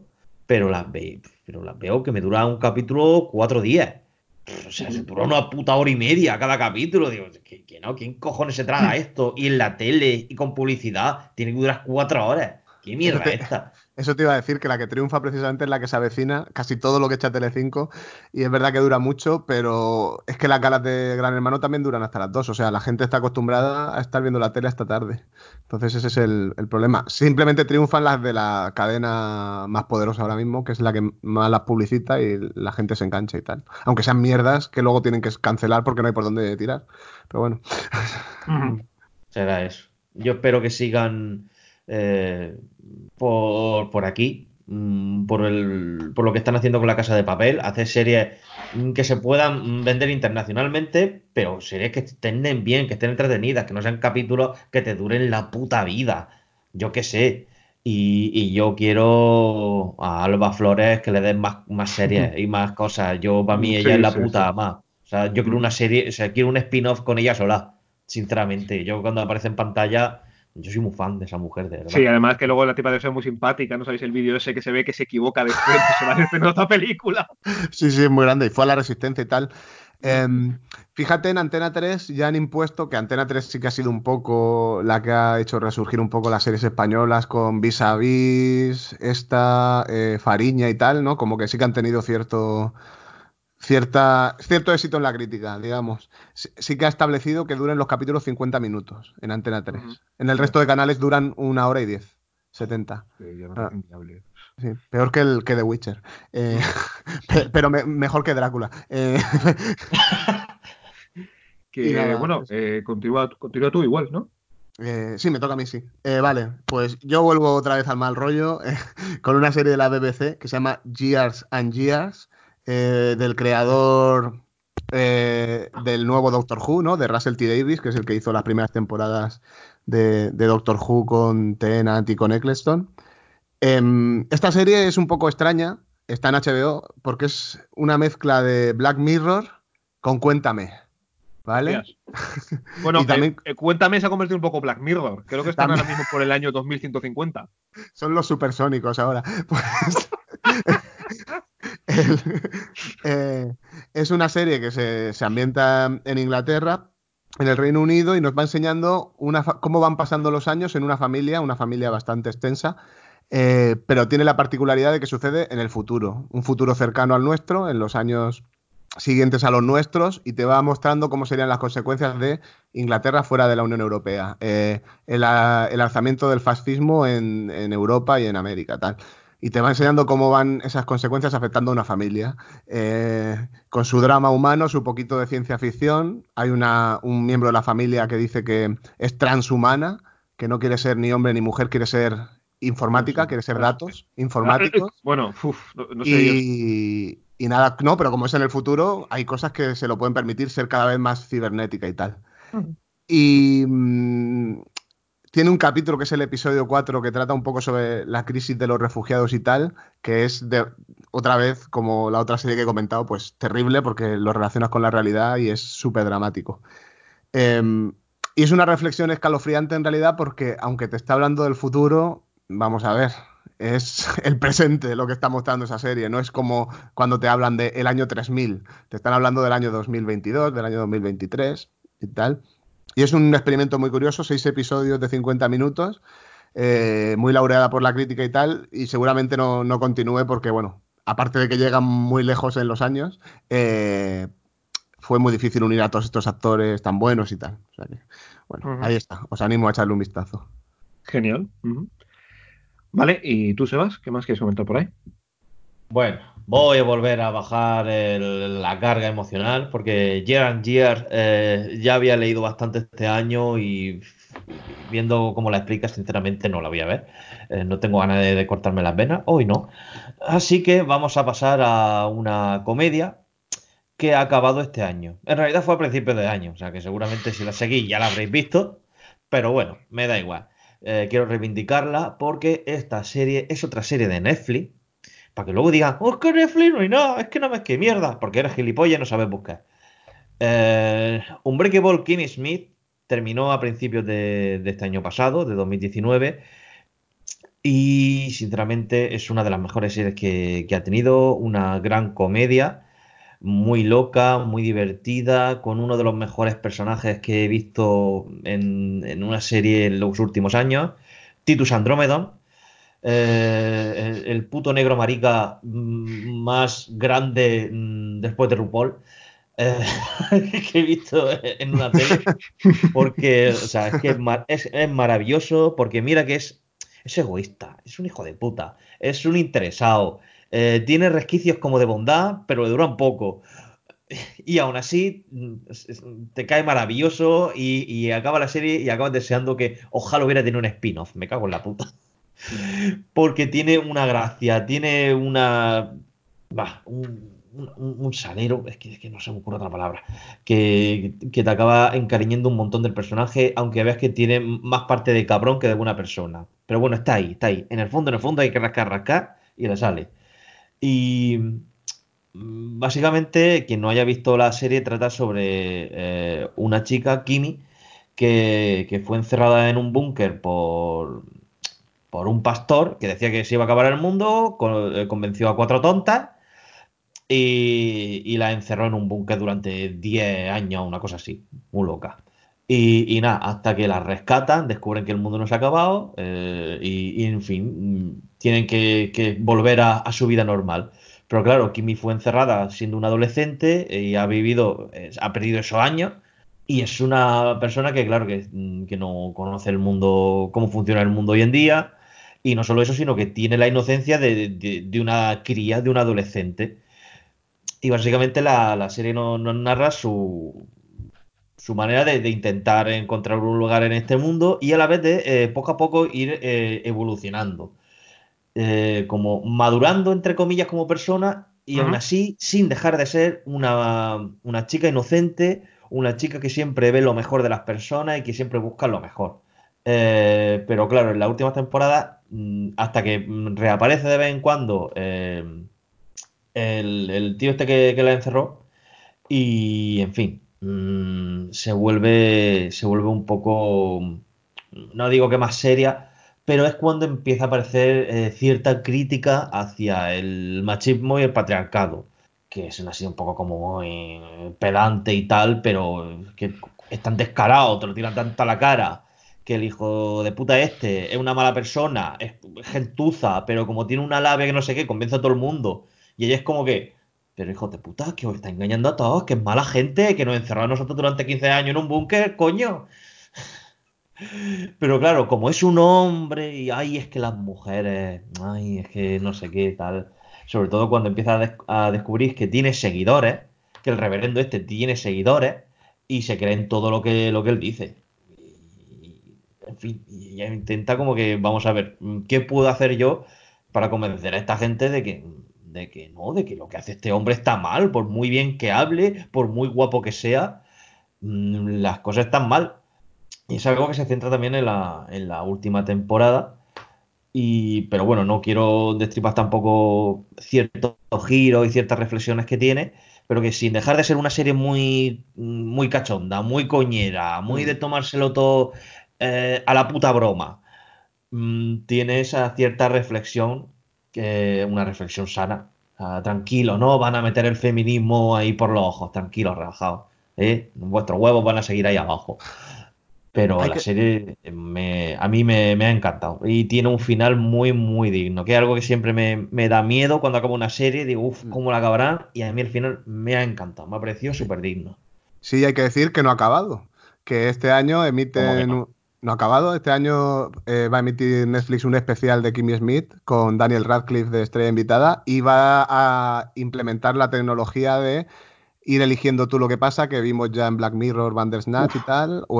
pero las veo que me dura un capítulo 4 días. O sea, se dura 1 puta hora y media cada capítulo. Digo, que no, ¿quién cojones se traga esto? Y en la tele y con publicidad tiene que durar 4 horas. ¿Qué Eso mierda te, es esta? eso te iba a decir, que la que triunfa precisamente es la que se avecina, casi todo lo que echa Telecinco, y es verdad que dura mucho, pero es que las galas de Gran Hermano también duran hasta las 2, o sea, la gente está acostumbrada a estar viendo la tele hasta tarde. Entonces ese es el problema. Simplemente triunfan las de la cadena más poderosa ahora mismo, que es la que más las publicita y la gente se engancha y tal. Aunque sean mierdas que luego tienen que cancelar porque no hay por dónde tirar. Pero bueno. Ujú. Será eso. Yo espero que sigan eh, por aquí, por lo que están haciendo con La Casa de Papel, hacer series que se puedan vender internacionalmente, pero series que estén bien, que estén entretenidas, que no sean capítulos que te duren la puta vida. Yo qué sé. Y yo quiero a Alba Flores que le den más series y más cosas. Yo, para mí, ella es Sí, la sí, sí. puta ama. O sea, yo quiero Mm. una serie, o sea, quiero un spin-off con ella sola. Sinceramente, yo cuando aparece en pantalla, yo soy muy fan de esa mujer, de Sí, verdad. además que luego la tipa de ser muy simpática, ¿no sabéis el vídeo ese que se ve que se equivoca de frente, se va a hacer en otra película? Sí, sí, es muy grande y fue a la Resistencia y tal. Fíjate, en Antena 3 ya han impuesto, que Antena 3 sí que ha sido un poco la que ha hecho resurgir un poco las series españolas con Vis a Vis, Fariña y tal, ¿no? Como que sí que han tenido cierto éxito en la crítica, digamos. Sí que ha establecido que duren los capítulos 50 minutos en Antena 3. En el resto de canales duran 1 hora y 10, 70. Ya me Ah, parece inviable. sí, peor que The Witcher. Pero mejor que Drácula. Y Que nada, bueno, continúa tú igual, ¿no? sí, me toca a mí, sí. Vale, pues yo vuelvo otra vez al mal rollo con una serie de la BBC que se llama Years and Years, del creador del nuevo Doctor Who, ¿no? De Russell T. Davies, que es el que hizo las primeras temporadas de Doctor Who con Tennant y con Eccleston. Esta serie es un poco extraña, está en HBO, porque es una mezcla de Black Mirror con Cuéntame, ¿vale? Hostias. Bueno, Y también Cuéntame se ha convertido un poco Black Mirror. Creo que están ahora también mismo por el año 2150. son los supersónicos ahora. Pues el- eh, es una serie que se ambienta en Inglaterra, en el Reino Unido, y nos va enseñando cómo van pasando los años en una familia bastante extensa, pero tiene la particularidad de que sucede en el futuro, un futuro cercano al nuestro, en los años siguientes a los nuestros, y te va mostrando cómo serían las consecuencias de Inglaterra fuera de la Unión Europea, el alzamiento del fascismo en Europa y en América, tal. Y te va enseñando cómo van esas consecuencias afectando a una familia. Con su drama humano, su poquito de ciencia ficción. Hay un miembro de la familia que dice que es transhumana, que no quiere ser ni hombre ni mujer, quiere ser informática, quiere ser datos informáticos. Bueno, no sé yo. Y nada, no, pero como es en el futuro, hay cosas que se lo pueden permitir ser cada vez más cibernética y tal. Y tiene un capítulo que es el episodio 4 que trata un poco sobre la crisis de los refugiados y tal, que es otra vez, como la otra serie que he comentado, pues terrible porque lo relacionas con la realidad y es súper dramático. Y es una reflexión escalofriante en realidad porque aunque te está hablando del futuro, vamos a ver, es el presente lo que está mostrando esa serie, no es como cuando te hablan del año 3000, te están hablando del año 2022, del año 2023 y tal. Y es un experimento muy curioso, 6 episodios de 50 minutos, muy laureada por la crítica y tal, y seguramente no continúe porque, bueno, aparte de que llegan muy lejos en los años, fue muy difícil unir a todos estos actores tan buenos y tal. O sea que, bueno, Ujú. ahí está. Os animo a echarle un vistazo. Genial. Vale, ¿y tú, Sebas? ¿Qué más quieres comentar por ahí? Bueno, voy a volver a bajar la carga emocional porque Year and Year ya había leído bastante este año y viendo cómo la explicas, sinceramente no la voy a ver. No tengo ganas de cortarme las venas, hoy no. Así que vamos a pasar a una comedia que ha acabado este año. En realidad fue a principios de año, o sea que seguramente si la seguís ya la habréis visto, pero bueno, me da igual. Quiero reivindicarla porque esta serie es otra serie de Netflix para que luego digan, oh, es que Netflix no hay nada, es que no me es que mierda, porque eres gilipollas y no sabes buscar. Unbreakable Kimmy Smith terminó a principios de este año pasado, de 2019, y sinceramente es una de las mejores series que ha tenido, una gran comedia, muy loca, muy divertida, con uno de los mejores personajes que he visto en una serie en los últimos años, Titus Andromedon. El puto negro marica más grande después de RuPaul eh, que he visto en una tele. Porque, o sea, es que es maravilloso. Porque mira que es egoísta, es un hijo de puta, es un interesado. Tiene resquicios como de bondad, pero le duran poco. Y aún así te cae maravilloso y acaba la serie y acabas deseando que ojalá hubiera tenido un spin-off. Me cago en la puta. Porque tiene una gracia, tiene una. Bah, un salero, es que no se me ocurre otra palabra, que te acaba encariñando un montón del personaje, aunque veas que tiene más parte de cabrón que de buena persona. Pero bueno, está ahí, está ahí. En el fondo hay que rascar, rascar y le sale. Y básicamente, quien no haya visto la serie trata sobre una chica, Kimi, que fue encerrada en un búnker por un pastor que decía que se iba a acabar el mundo, convenció a cuatro tontas y la encerró en un búnker durante 10 años, una cosa así, muy loca. Y nada, hasta que la rescatan, descubren que el mundo no se ha acabado y, en fin, tienen que volver a su vida normal. Pero claro, Kimi fue encerrada siendo una adolescente y ha vivido, ha perdido esos años y es una persona que, claro, que no conoce el mundo, cómo funciona el mundo hoy en día. Y no solo eso, sino que tiene la inocencia de una cría, de un adolescente. Y básicamente la serie nos narra su manera de intentar encontrar un lugar en este mundo y a la vez de poco a poco ir evolucionando. Como madurando, entre comillas, como persona y aún Ujú. así sin dejar de ser una chica inocente, una chica que siempre ve lo mejor de las personas y que siempre busca lo mejor. Pero claro, en la última temporada, hasta que reaparece de vez en cuando el tío este que la encerró y, en fin, se vuelve un poco, no digo que más seria, pero es cuando empieza a aparecer cierta crítica hacia el machismo y el patriarcado, que es así un poco como muy pedante y tal, pero que es tan descarado, te lo tiran tanto a la cara, que el hijo de puta este es una mala persona, es gentuza, pero como tiene una labia que no sé qué, convence a todo el mundo. Y ella es como que, pero hijos de puta, que os está engañando a todos, que es mala gente, que nos encerró a nosotros durante 15 años en un búnker, coño. Pero claro, como es un hombre y ay, es que las mujeres, ay, es que no sé qué tal. Sobre todo cuando empieza a descubrir que tiene seguidores, que el reverendo este tiene seguidores y se creen todo lo que él dice. En fin, y ella intenta como que, vamos a ver, ¿qué puedo hacer yo para convencer a esta gente de que no, de que lo que hace este hombre está mal, por muy bien que hable, por muy guapo que sea, las cosas están mal. Y es algo que se centra también en la última temporada. Pero bueno, no quiero destripar tampoco ciertos giros y ciertas reflexiones que tiene, pero que sin dejar de ser una serie muy cachonda, muy coñera, muy de tomárselo todo a la puta broma, tiene esa cierta reflexión, una reflexión sana. Tranquilo, no van a meter el feminismo ahí por los ojos, tranquilos, relajados. Vuestros huevos van a seguir ahí abajo. Pero Hay la que, serie a mí me ha encantado. Y tiene un final muy, muy digno. Que es algo que siempre me da miedo cuando acabo una serie. Digo, uff, ¿cómo la acabarán? Y a mí el final me ha encantado. Me ha parecido sí, súper digno. sí, hay que decir que no ha acabado. Que este año Como que emiten. no. No ha acabado. Este año va a emitir Netflix un especial de Kimmy Smith con Daniel Radcliffe de estrella invitada y va a implementar la tecnología de ir eligiendo tú lo que pasa, que vimos ya en Black Mirror, Bandersnatch y Uf. tal, o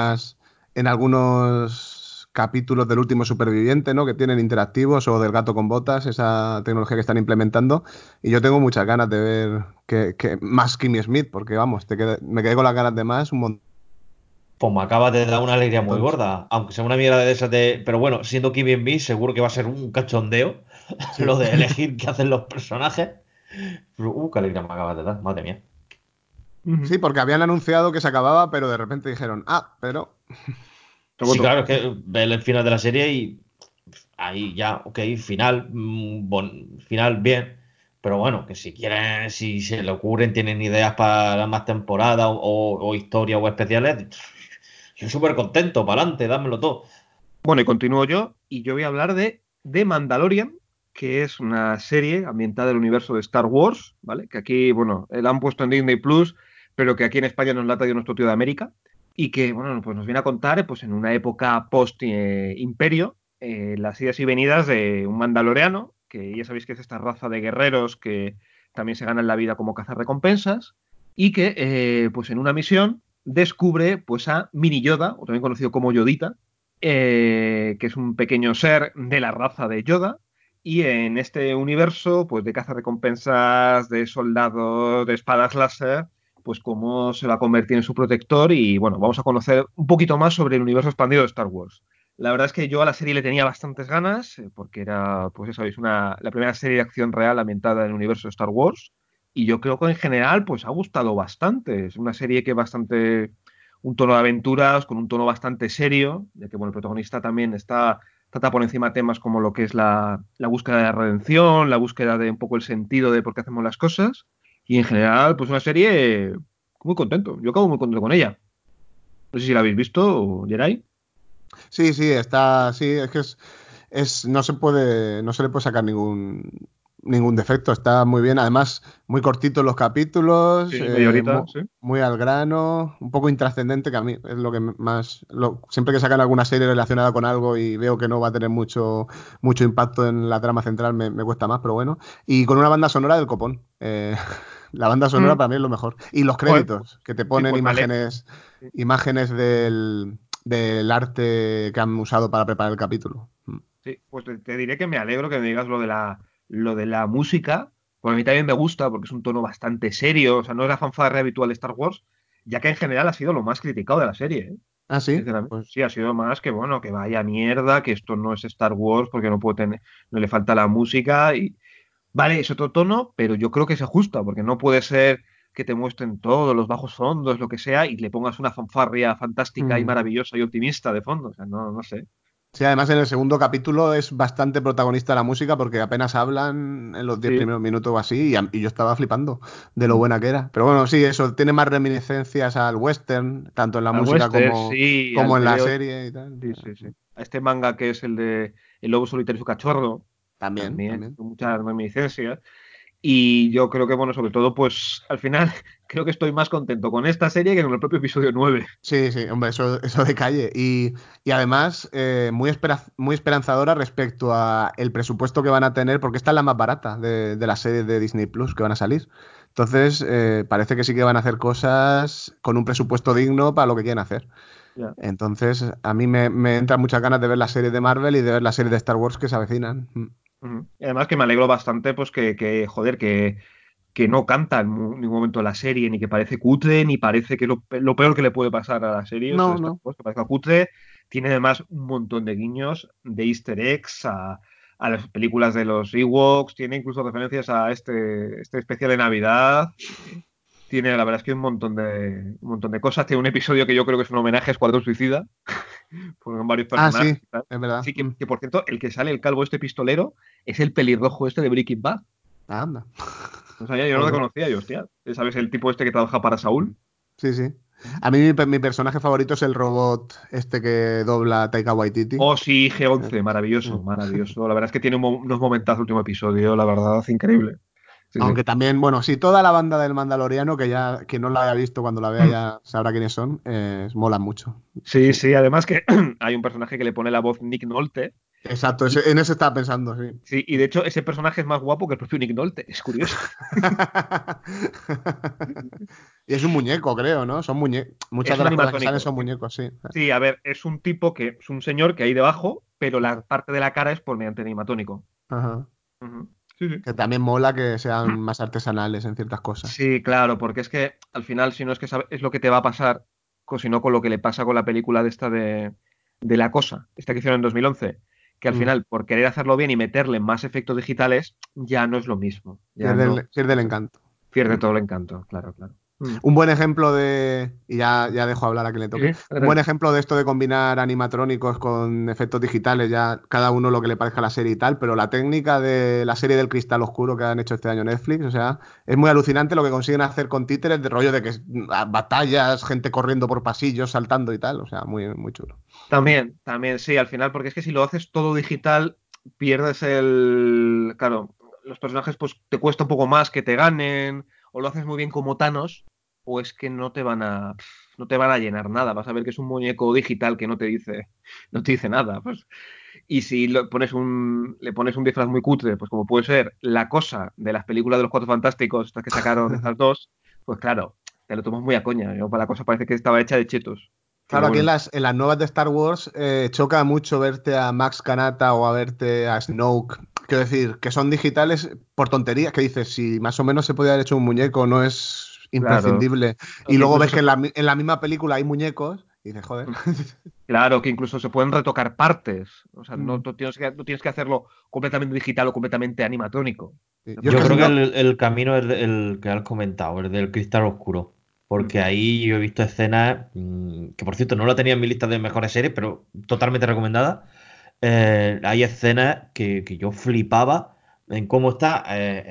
en algunos capítulos del último superviviente, ¿no? Que tienen interactivos o del gato con botas, esa tecnología que están implementando. Y yo tengo muchas ganas de ver más Kimmy Smith, porque vamos, me quedé con las ganas de más un montón. Pues me acabas de dar una alegría muy gorda. Aunque sea una mierda de esas de. Pero bueno, siendo Kim B, seguro que va a ser un cachondeo. Sí. Lo de elegir qué hacen los personajes. Pero, qué alegría me acabas de dar. Madre mía. Ujú. Sí, porque habían anunciado que se acababa, pero de repente dijeron, pero Sí, Reboto. claro, es que ves el final de la serie y ahí ya, ok, final, final bien, pero bueno, que si quieren, si se le ocurren, tienen ideas para más temporadas o historias o especiales, yo súper contento, para adelante, dámelo todo. Bueno, y continúo yo, y yo voy a hablar de Mandalorian, que es una serie ambientada en el universo de Star Wars, ¿vale? Que aquí, bueno, la han puesto en Disney Plus, pero que aquí en España nos la ha traído nuestro tío de América, y que, bueno, pues nos viene a contar, pues en una época post-imperio, las idas y venidas de un mandaloriano, que ya sabéis que es esta raza de guerreros que también se ganan la vida como cazarrecompensas, y que, pues en una misión, descubre, pues a Mini Yoda, o también conocido como Yodita, que es un pequeño ser de la raza de Yoda. Y en este universo, pues de cazarrecompensas, de soldados, de espadas láser, pues cómo se va a convertir en su protector. Y bueno, vamos a conocer un poquito más sobre el universo expandido de Star Wars. La verdad es que yo a la serie le tenía bastantes ganas, porque era, pues eso, es la primera serie de acción real ambientada en el universo de Star Wars. Y yo creo que en general, pues ha gustado bastante. Es una serie que bastante un tono de aventuras, con un tono bastante serio, de que bueno, el protagonista también está trata por encima temas como lo que es la búsqueda de la redención, la búsqueda de un poco el sentido de por qué hacemos las cosas. Y en general, pues una serie muy contento. Yo acabo muy contento con ella. No sé si la habéis visto, Geray. Sí, sí, sí, es que no se le puede sacar ningún defecto, está muy bien, además muy cortitos los capítulos, Sí, media horita, sí. muy al grano, un poco intrascendente, que a mí es lo que más, siempre que sacan alguna serie relacionada con algo y veo que no va a tener mucho impacto en la trama central, me cuesta más, pero bueno, y con una banda sonora del copón. La banda sonora para mí es lo mejor. Y los Joder, créditos, que te sí, ponen pues me sí. imágenes del arte que han usado para preparar el capítulo. Sí, pues te diré que me alegro que me digas lo de la música, porque a mí también me gusta, porque es un tono bastante serio, o sea, no es la fanfarria habitual de Star Wars, ya que en general ha sido lo más criticado de la serie, ¿eh? Ah, sí, Sinceramente. pues Sí, ha sido más que, bueno, que vaya mierda, que esto no es Star Wars, porque no le falta la música, y vale, es otro tono, pero yo creo que se ajusta, porque no puede ser que te muestren todos los bajos fondos, lo que sea, y le pongas una fanfarria fantástica y maravillosa y optimista de fondo, o sea, no sé. sí, además en el segundo capítulo es bastante protagonista la música porque apenas hablan en los 10 Sí. primeros minutos o así y yo estaba flipando de lo buena que era. Pero bueno, sí, eso tiene más reminiscencias al western, tanto en la Al música western, sí, como al en la peleo. serie y tal. Sí, sí, sí. A este manga que es el de El lobo solitario y su cachorro, También, también, también. con muchas reminiscencias. Y yo creo que, bueno, sobre todo, pues al final creo que estoy más contento con esta serie que con el propio episodio 9. Sí, sí, hombre, eso de calle. Y además, muy esperanzadora respecto a el presupuesto que van a tener, porque esta es la más barata de las series de Disney Plus que van a salir. Entonces, parece que sí que van a hacer cosas con un presupuesto digno para lo que quieren hacer. Ya. Entonces, a mí me entran muchas ganas de ver la serie de Marvel y de ver la serie de Star Wars que se avecinan. Ujú. Y además que me alegro bastante, pues joder, que no canta en ningún momento la serie, ni que parece cutre, ni parece que lo peor que le puede pasar a la serie es No, Star no. Wars, que parezca cutre. Tiene además un montón de guiños, de easter eggs a las películas de los Ewoks, tiene incluso referencias a este especial de Navidad. Tiene, la verdad es que un montón de cosas. Tiene un episodio que yo creo que es un homenaje a Escuadrón Suicida, con varios Ah, personajes sí, y tal. es verdad. Sí, que por cierto, el que sale el calvo este pistolero es el pelirrojo este de Breaking Bad. Anda. No sabía, yo no lo Joder. conocía, yo, hostia. ¿Sabes el tipo este que trabaja para Saúl? Sí, sí. A mí mi personaje favorito es el robot este que dobla Taika Waititi. Oh, sí, Eh, G11, maravilloso, mm. maravilloso. La verdad es que tiene unos momentazos último episodio, la verdad, increíble. Sí, sí. Aunque también, bueno, sí, toda la banda del Mandaloriano, que ya quien no la haya visto cuando la vea Mm. ya sabrá quiénes son, molan mucho. Sí, Sí. sí, además que hay un personaje que le pone la voz Nick Nolte. Exacto, Y, en ese estaba pensando, sí. sí, y de hecho ese personaje es más guapo que el propio Nick Nolte. Es curioso. Y es un muñeco, creo, ¿no? Son muchas Es de un las cosas que salen animatrónico. son Sí, muñecos, sí. sí, a ver, es un tipo que es un señor que hay debajo, pero la parte de la cara es por mediante animatónico. Ajá. Ujú. Sí, sí. Que también mola que sean más artesanales en ciertas cosas. Sí, claro, porque es que al final, si no es que es lo que te va a pasar, sino con lo que le pasa con la película de La Cosa, esta que hicieron en 2011, que al Mm. final, por querer hacerlo bien y meterle más efectos digitales, ya no es lo mismo. Ya Pierde no. pierde el encanto. Pierde todo el encanto, claro, claro. Un buen ejemplo y ya dejo hablar a quien le Sí, toque, un buen ejemplo de esto de combinar animatrónicos con efectos digitales, ya cada uno lo que le parezca a la serie y tal, pero la técnica de la serie del Cristal Oscuro que han hecho este año Netflix, o sea, es muy alucinante lo que consiguen hacer con títeres de rollo de que batallas, gente corriendo por pasillos, saltando y tal, o sea, muy, muy chulo. También, sí, al final, porque es que si lo haces todo digital, pierdes Claro, los personajes pues te cuesta un poco más que te ganen, o lo haces muy bien como Thanos, o es que no te van a llenar nada. Vas a ver que es un muñeco digital que no te dice nada. Pues. Y si le pones un disfraz muy cutre, pues como puede ser La Cosa de las películas de los Cuatro Fantásticos, estas que sacaron estas dos, pues claro, te lo tomas muy a coña. Para La Cosa parece que estaba hecha de chetos. Pero Claro, aquí en bueno. las nuevas de Star Wars choca mucho verte a Max Kanata o a verte a Snoke. Quiero decir, que son digitales por tonterías, que dices, si más o menos se podía haber hecho un muñeco, no es Claro, imprescindible. o Y que luego incluso ves que en la misma película hay muñecos y dices, joder. claro, que incluso se pueden retocar partes. O sea, no, Mm, no tienes que hacerlo completamente digital o completamente animatrónico. sí. Se Yo es Yo puede que creo que hacer. no. el camino es el que has comentado, el del cristal oscuro. Mm. Porque ahí yo he visto escenas que, por cierto, no la tenía en mi lista de mejores series, pero totalmente recomendada. Hay escenas que yo flipaba en cómo está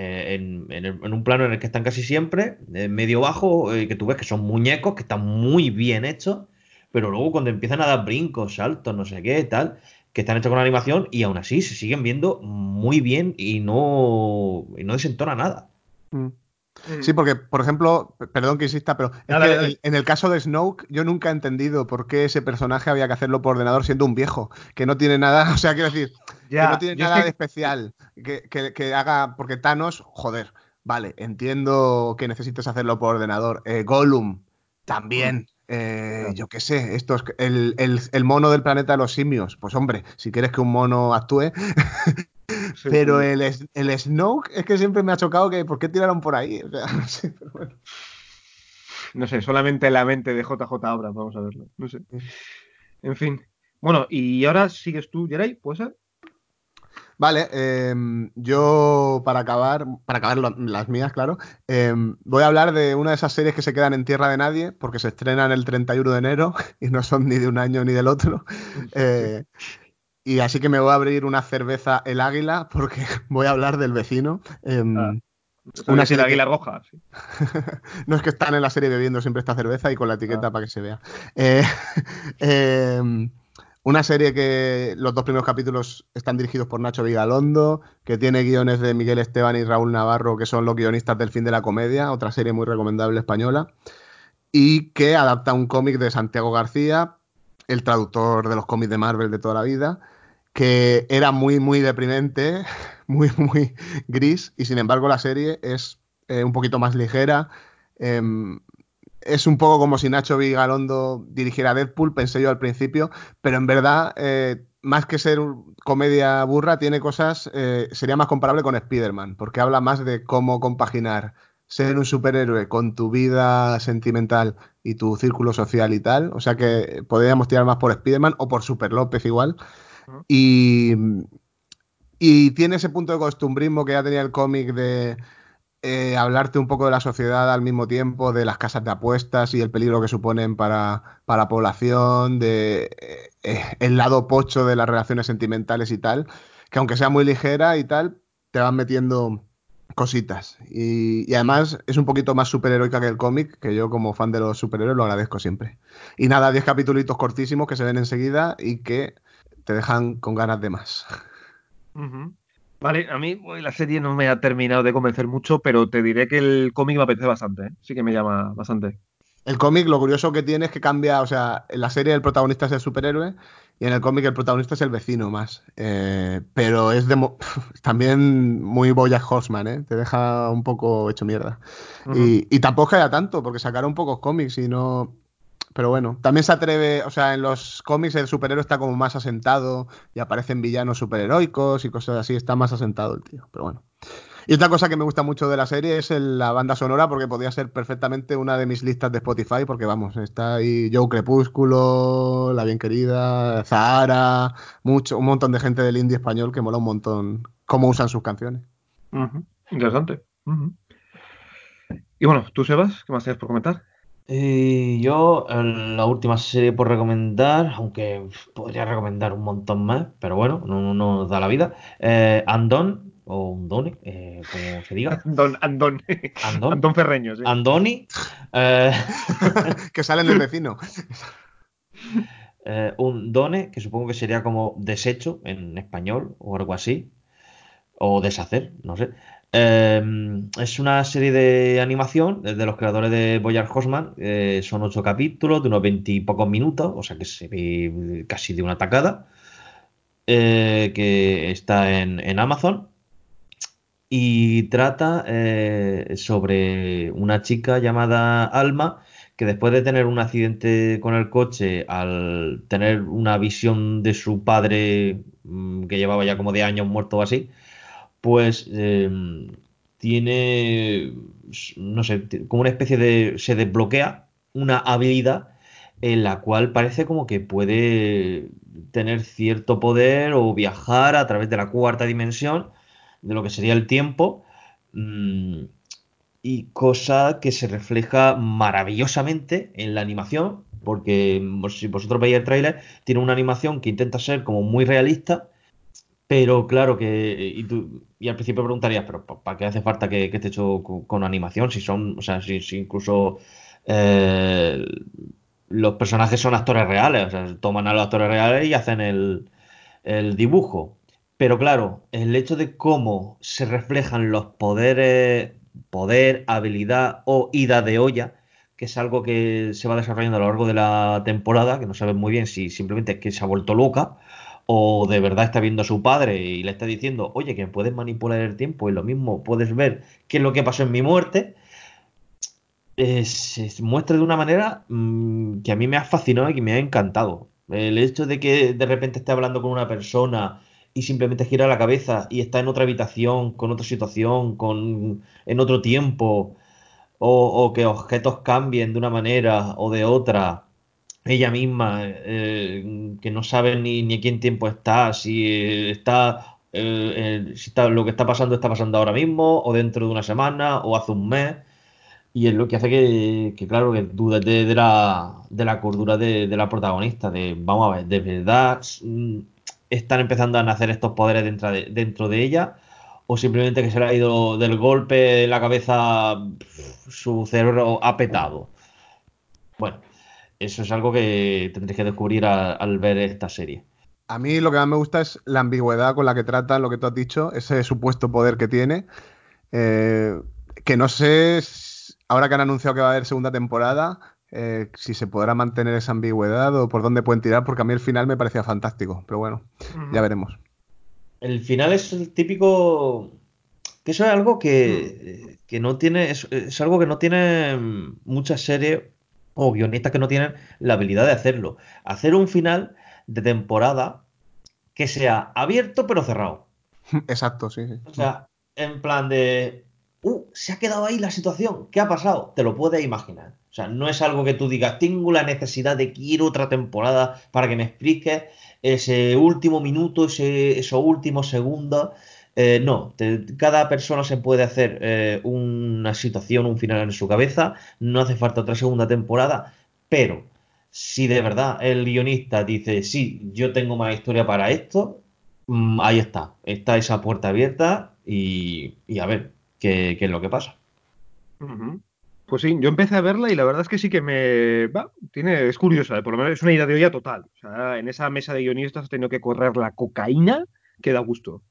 en un plano en el que están casi siempre, medio bajo, que tú ves que son muñecos, que están muy bien hechos, pero luego cuando empiezan a dar brincos, saltos, no sé qué, tal, que están hechos con animación y aún así se siguen viendo muy bien y no desentona nada. Mm. Sí, porque, por ejemplo, perdón que insista, pero es Dale, que dale. en el caso de Snoke, yo nunca he entendido por qué ese personaje había que hacerlo por ordenador siendo un viejo, que no tiene nada, o sea, quiero decir, que no Ya, tiene yo es nada de que... especial, que haga, porque Thanos, joder, vale, entiendo que necesites hacerlo por ordenador. Gollum, Mm, también. ya. Yo qué sé, el mono del planeta de los simios. Pues hombre, si quieres que un mono actúe, Sí, pero sí. el Snoke es que siempre me ha chocado que ¿por qué tiraron por ahí? O sea, no sé, pero bueno. No sé, solamente la mente de JJ Abrams, vamos a verlo. No sé. En fin. Bueno, y ahora sigues tú, Jeray, ¿puede ser? Vale, yo para acabar las mías, claro, voy a hablar de una de esas series que se quedan en tierra de nadie porque se estrenan el 31 de enero y no son ni de un año ni del otro. Eh, y así que me voy a abrir una cerveza El Águila porque voy a hablar del vecino. Ah, sabía Una decir serie que Águila Roja, sí. no es que están en la serie bebiendo siempre esta cerveza y con la Ah, etiqueta para que se vea. Eh, eh, una serie que los dos primeros capítulos están dirigidos por Nacho Vigalondo, que tiene guiones de Miguel Esteban y Raúl Navarro, que son los guionistas del Fin de la Comedia, otra serie muy recomendable española, y que adapta un cómic de Santiago García, el traductor de los cómics de Marvel de toda la vida, que era muy, muy deprimente, muy, muy gris, y sin embargo la serie es un poquito más ligera. em, es un poco como si Nacho Vigalondo dirigiera Deadpool, pensé yo al principio, pero en verdad, más que ser comedia burra, tiene cosas, sería más comparable con Spider-Man, porque habla más de cómo compaginar ser un superhéroe con tu vida sentimental y tu círculo social y tal. O sea que podríamos tirar más por Spider-Man o por Super López igual. ah, Y, y tiene ese punto de costumbrismo que ya tenía el cómic de hablarte un poco de la sociedad al mismo tiempo, de las casas de apuestas y el peligro que suponen para la población, de el lado pocho de las relaciones sentimentales y tal, que aunque sea muy ligera y tal, te van metiendo cositas. Y además es un poquito más superheroica que el cómic, que yo como fan de los superhéroes lo agradezco siempre. Y nada, 10 capítulos cortísimos que se ven enseguida y que te dejan con ganas de más. ujú. Vale, a mí la serie no me ha terminado de convencer mucho, pero te diré que el cómic me apetece bastante, ¿eh? Sí que me llama bastante. El cómic, lo curioso que tiene es que cambia, o sea, en la serie el protagonista es el superhéroe y en el cómic el protagonista es el vecino más. Pero es también muy BoJack Horseman, ¿eh? Te deja un poco hecho mierda. Ujú, Y tampoco haya tanto, porque sacaron pocos cómics y no... Pero bueno, también se atreve, o sea, en los cómics el superhéroe está como más asentado y aparecen villanos superheroicos y cosas así, está más asentado el tío, pero bueno. Y otra cosa que me gusta mucho de la serie es la banda sonora, porque podría ser perfectamente una de mis listas de Spotify, porque vamos, está ahí Joe Crepúsculo, La Bien Querida, Zahara, un montón de gente del indie español que mola un montón cómo usan sus canciones. ujú. Interesante. Ujú. Y bueno, ¿tú, Sebas? ¿Qué más tienes por comentar? Y yo, la última serie por recomendar, aunque podría recomendar un montón más, pero bueno, no nos da la vida. Andón, o Undone, como se diga. Andón. Andón, Andón Ferreño, sí. Andoni. eh, Que salen del vecino. Undone, que supongo que sería como desecho en español o algo así. O deshacer, no sé. Es una serie de animación de los creadores de BoJack Horseman. Son 8 capítulos de unos 20 y pocos minutos, o sea que se ve casi de una tacada. Que está en Amazon y trata sobre una chica llamada Alma que después de tener un accidente con el coche, al tener una visión de su padre que llevaba ya como de años muerto o así, pues tiene, no sé, como una especie de, se desbloquea una habilidad en la cual parece como que puede tener cierto poder o viajar a través de la cuarta dimensión, de lo que sería el tiempo, mm, y cosa que se refleja maravillosamente en la animación, porque si vosotros veis el tráiler, tiene una animación que intenta ser como muy realista, pero claro que y al principio preguntarías, pero ¿para qué hace falta que esté hecho con animación? Si son, o sea, si incluso eh, los personajes son actores reales, o sea, toman a los actores reales y hacen el dibujo. Pero claro, el hecho de cómo se reflejan los poderes, poder, habilidad o ida de olla, que es algo que se va desarrollando a lo largo de la temporada, que no sabes muy bien si simplemente es que se ha vuelto loca o de verdad está viendo a su padre y le está diciendo, oye, que puedes manipular el tiempo y lo mismo puedes ver qué es lo que pasó en mi muerte, se muestra de una manera que a mí me ha fascinado y que me ha encantado. El hecho de que de repente esté hablando con una persona y simplemente gira la cabeza y está en otra habitación, con otra situación, en otro tiempo, o que objetos cambien de una manera o de otra, ella misma, que no sabe ni en qué tiempo está, si está, lo que está pasando ahora mismo, o dentro de una semana, o hace un mes. Y es lo que hace que claro, que dudes de la cordura de la protagonista, vamos a ver, ¿de verdad están empezando a nacer estos poderes dentro de ella? ¿O simplemente que se le ha ido del golpe en la cabeza, su cerebro ha petado? Bueno, eso es algo que tendréis que descubrir al ver esta serie. A mí lo que más me gusta es la ambigüedad con la que tratan lo que tú has dicho, ese supuesto poder que tiene. eh, que no sé, ahora que han anunciado que va a haber segunda temporada, si se podrá mantener esa ambigüedad o por dónde pueden tirar, porque a mí el final me parecía fantástico. Pero bueno, ya veremos. El final es el típico. Que eso es algo que no tiene. Es algo que no tiene muchas series o guionistas que no tienen la habilidad de hacerlo. Hacer un final de temporada que sea abierto pero cerrado. Exacto, sí, O sí. sea, en plan de. Se ha quedado ahí la situación. ¿Qué ha pasado? Te lo puedes imaginar. O sea, no es algo que tú digas, tengo la necesidad de quiero otra temporada para que me expliques ese último minuto, esos últimos segundos. No, cada persona se puede hacer una situación, un final en su cabeza. No hace falta otra segunda temporada. Pero si de verdad el guionista dice, sí, yo tengo más historia para esto, ahí está. Está esa puerta abierta y a ver qué es lo que pasa. Ujú. Pues sí, yo empecé a verla y la verdad es que sí que es curiosa, por lo menos es una idea de olla total. O sea, en esa mesa de guionistas ha tenido que correr la cocaína que da gusto.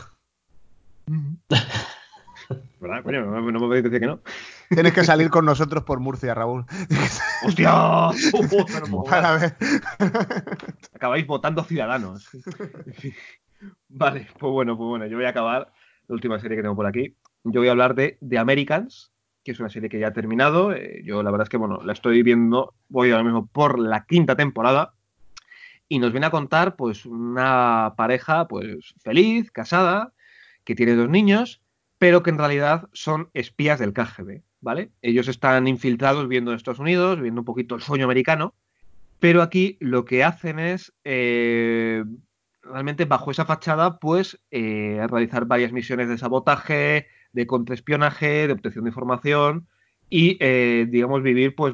Ujú. ¿Verdad, coño? No me podéis decir que no. Tienes que salir con nosotros por Murcia, Raúl. ¡Hostia! No lo puedo jugar. Para ver. Acabáis votando Ciudadanos. En fin. Vale, pues bueno, yo voy a acabar la última serie que tengo por aquí. Yo voy a hablar de The Americans, que es una serie que ya ha terminado. Yo la verdad es que, bueno, la estoy viendo, voy ahora mismo por la quinta temporada y nos viene a contar, pues, una pareja, pues, feliz, casada, que tiene dos niños, pero que en realidad son espías del KGB, ¿vale? Ellos están infiltrados viendo Estados Unidos, viendo un poquito el sueño americano, pero aquí lo que hacen es, realmente bajo esa fachada, pues realizar varias misiones de sabotaje, de contraespionaje, de obtención de información y, digamos, vivir pues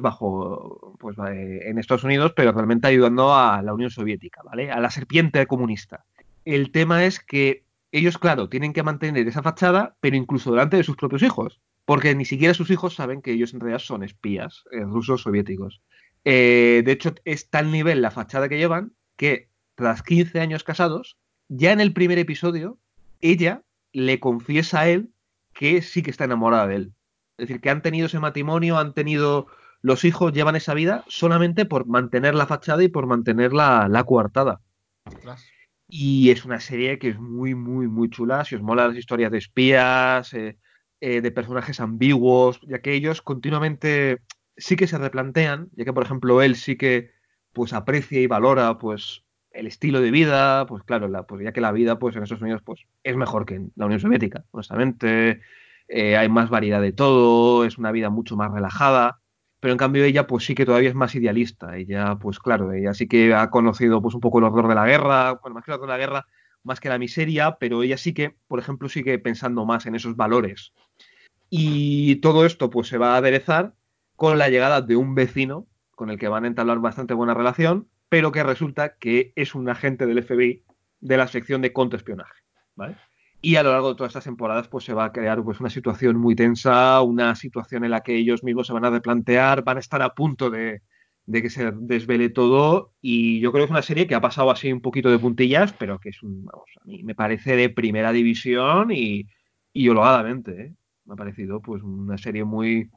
en Estados Unidos, pero realmente ayudando a la Unión Soviética, ¿vale? A la serpiente comunista. El tema es que ellos, claro, tienen que mantener esa fachada, pero incluso delante de sus propios hijos, porque ni siquiera sus hijos saben que ellos en realidad son espías rusos soviéticos. De hecho, es tal nivel la fachada que llevan que tras 15 años casados, ya en el primer episodio, ella le confiesa a él que sí que está enamorada de él. Es decir, que han tenido ese matrimonio, han tenido los hijos, llevan esa vida solamente por mantener la fachada y por mantener la coartada. Ostras. Y es una serie que es muy, muy, muy chula. Si os mola las historias de espías, de personajes ambiguos, ya que ellos continuamente sí que se replantean, ya que, por ejemplo, él sí que pues aprecia y valora pues el estilo de vida, pues claro, pues, ya que la vida pues en Estados Unidos pues es mejor que en la Unión Soviética, honestamente. Hay más variedad de todo, es una vida mucho más relajada. Pero en cambio ella pues sí que todavía es más idealista. Ella pues claro, ella sí que ha conocido pues un poco el horror de la guerra, bueno, más que el horror de la guerra, más que la miseria, pero ella sí que, por ejemplo, sigue pensando más en esos valores. Y todo esto pues se va a aderezar con la llegada de un vecino con el que van a entablar bastante buena relación, pero que resulta que es un agente del FBI de la sección de contraespionaje, ¿vale? Y a lo largo de todas estas temporadas pues se va a crear pues una situación muy tensa, una situación en la que ellos mismos se van a replantear, van a estar a punto de que se desvele todo, y yo creo que es una serie que ha pasado así un poquito de puntillas, pero que vamos, a mí me parece de primera división y holgadamente, ¿eh? Me ha parecido pues una serie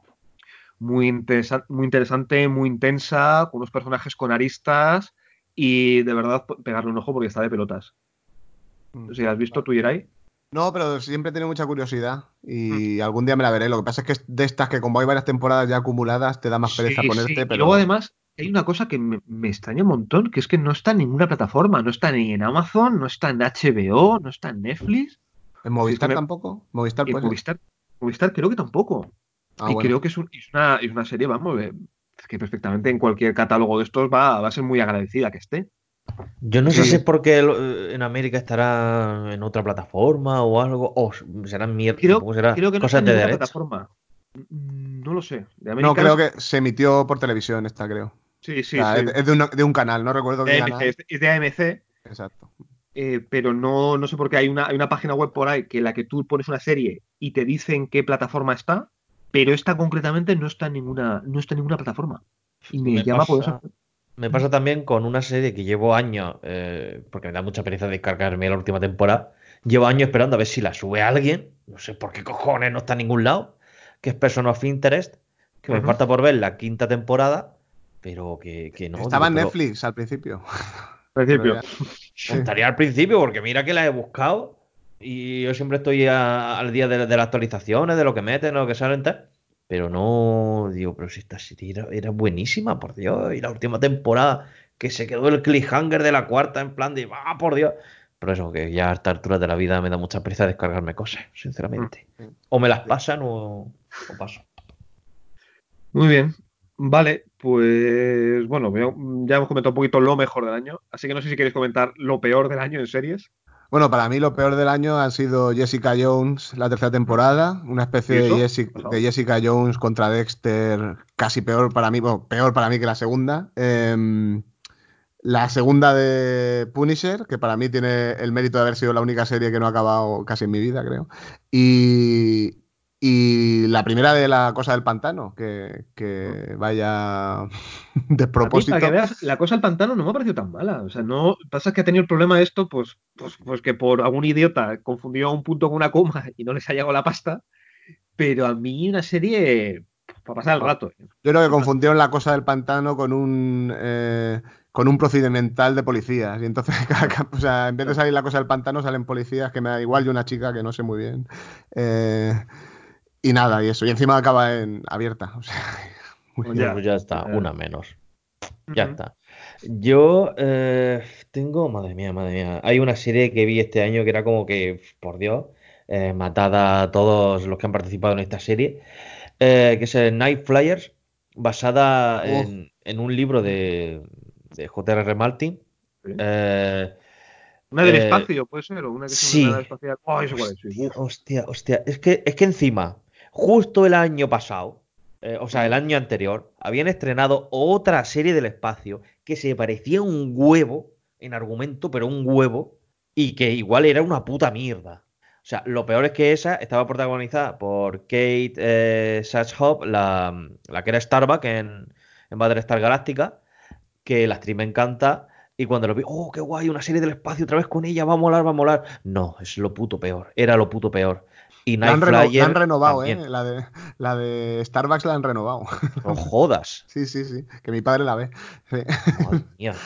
muy interesante, muy intensa, con unos personajes con aristas y de verdad pegarle un ojo porque está de pelotas. No sé si has visto tú, Yeray. No, pero siempre he tenido mucha curiosidad y algún día me la veré. Lo que pasa es que es de estas que como hay varias temporadas ya acumuladas, te da más pereza Sí, sí. ponerte, Y luego pero además hay una cosa que me extraña un montón, que es que no está en ninguna plataforma, no está ni en Amazon, no está en HBO, no está en Netflix. ¿en Si es que Movistar tampoco? ¿Movistar en puede ser? Movistar creo que tampoco. Ah, Y bueno. creo que es una serie, vamos, que perfectamente en cualquier catálogo de estos va a ser muy agradecida que esté. Yo no sé si Sí. es porque en América estará en otra plataforma o algo, o serán mierda, supongo que será Creo que no está cosas en de ninguna derecho. plataforma. No lo sé. De No, creo Américas, que se emitió por televisión esta, creo. sí, O sí, sea, sí. es de un canal, no recuerdo De qué AMC, canal. es de AMC, Exacto. pero no sé por qué hay una página web por ahí que en la que tú pones una serie y te dicen qué plataforma está, pero esta concretamente no está en ninguna plataforma. Y me Me llama por eso. pasa también con una serie que llevo años, porque me da mucha pereza descargarme la última temporada. Llevo años esperando a ver si la sube alguien. No sé por qué cojones no está en ningún lado. Que es Person of Interest. Que me Ujú. falta por ver la quinta temporada. Pero que no, Estaba digo, en pero Netflix al principio. Al Pero principio. ya. Sí. estaría al principio, porque mira que la he buscado. Y yo siempre estoy al día de las actualizaciones, de lo que meten, de lo que salen, tal. Pero no, digo, pero si esta serie era buenísima, por Dios. Y la última temporada, que se quedó el cliffhanger de la cuarta, en plan de, ¡ah, por Dios! Pero eso, que ya a esta altura de la vida me da mucha prisa descargarme cosas, sinceramente. O me las pasan o paso. Muy bien. Vale, pues bueno, ya hemos comentado un poquito lo mejor del año, así que no sé si queréis comentar lo peor del año en series. Bueno, para mí lo peor del año ha sido Jessica Jones, la tercera temporada, una especie ¿Y de, eso? De Jessica Jones contra Dexter, casi peor para mí, bueno, peor para mí que la segunda. La segunda de Punisher, que para mí tiene el mérito de haber sido la única serie que no ha acabado casi en mi vida, creo. Y, y la primera de La Cosa del Pantano, que vaya A mí, para que despropósito. veas, la cosa del pantano no me ha parecido tan mala. O sea, no pasa que ha tenido el problema esto, pues que por algún idiota confundió un punto con una coma y no les ha llegado la pasta. Pero a mí una serie para pasar el rato. Yo creo que Sin más. confundieron La Cosa del Pantano con un procedimental de policías. Y entonces, o sea, en vez de salir La Cosa del Pantano, salen policías que me da igual y una chica que no sé muy bien. Eh, y nada, y eso. Y encima acaba en abierta. O sea, muy bien. Ya. Pues ya está, Ya. una menos. Ya Ujú. está. Yo tengo, madre mía, madre mía. Hay una serie que vi este año que era como que, por Dios, matada a todos los que han participado en esta serie, que es Night Flyers, basada Oh, en un libro de J.R.R. Martin. Sí. Eh, Una del eh, espacio, puede ser, o una que es una nave sí, espacial. Oh, eso cuál es. Sí. hostia, Uf. hostia, hostia. Es que encima, justo el año pasado, o sea, el año anterior, habían estrenado otra serie del espacio que se parecía un huevo en argumento, pero un huevo, y que igual era una puta mierda. O sea, lo peor es que esa estaba protagonizada por Kate Shorthoff, la que era Starbuck en Battlestar Galactica, que la actriz me encanta. Y cuando lo vi, oh, qué guay, una serie del espacio otra vez con ella, va a molar, va a molar. No, es lo puto peor, era lo puto peor. Y Night la han Flyer renovado, también. ¿eh? La de Starbucks la han renovado. No jodas. Sí, sí, sí. Que mi padre la ve. Sí. Madre mía.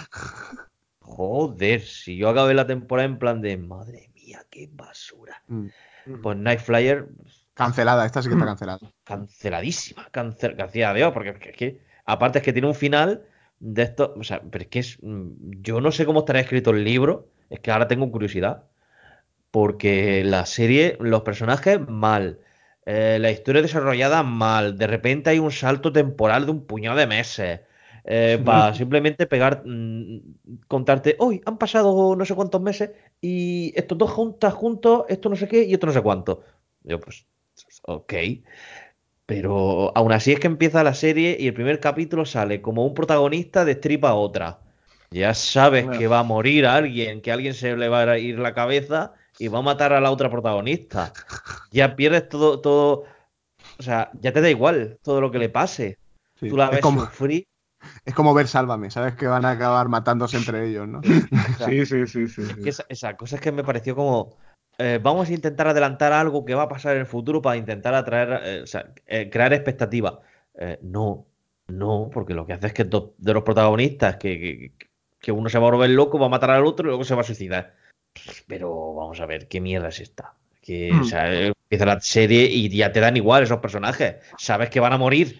Joder, si yo acabé la temporada en plan de, madre mía, qué basura. Mm. Pues Night Flyer, Cancelada, esta sí que está cancelada. canceladísima, gracias a Dios, porque aparte es que tiene un final de esto, o sea, pero es que yo no sé cómo estará escrito el libro, es que ahora tengo curiosidad. Porque la serie, los personajes mal, la historia desarrollada mal, de repente hay un salto temporal de un puñado de meses, para simplemente pegar, contarte, hoy han pasado no sé cuántos meses y estos juntos, esto no sé qué y esto no sé cuánto. Yo pues, ok, Pero aún así es que empieza la serie y el primer capítulo sale como un protagonista destripa a otra. Ya sabes que va a morir alguien, que a alguien se le va a ir la cabeza y va a matar a la otra protagonista. Ya pierdes todo, o sea, ya te da igual todo lo que le pase. Tú Sí. la ves sufrir. Es como ver Sálvame, sabes que van a acabar matándose entre ellos, ¿no? O sea, Sí, sí, sí, sí, es que sí. esa cosa es que me pareció como, vamos a intentar adelantar algo que va a pasar en el futuro para intentar atraer, o sea, crear expectativa. No, no, porque lo que hace es que dos de los protagonistas, que uno se va a volver loco, va a matar al otro y luego se va a suicidar. Pero vamos a ver, ¿qué mierda es esta? Que, o Mm. sea, empieza la serie y ya te dan igual esos personajes. Sabes que van a morir.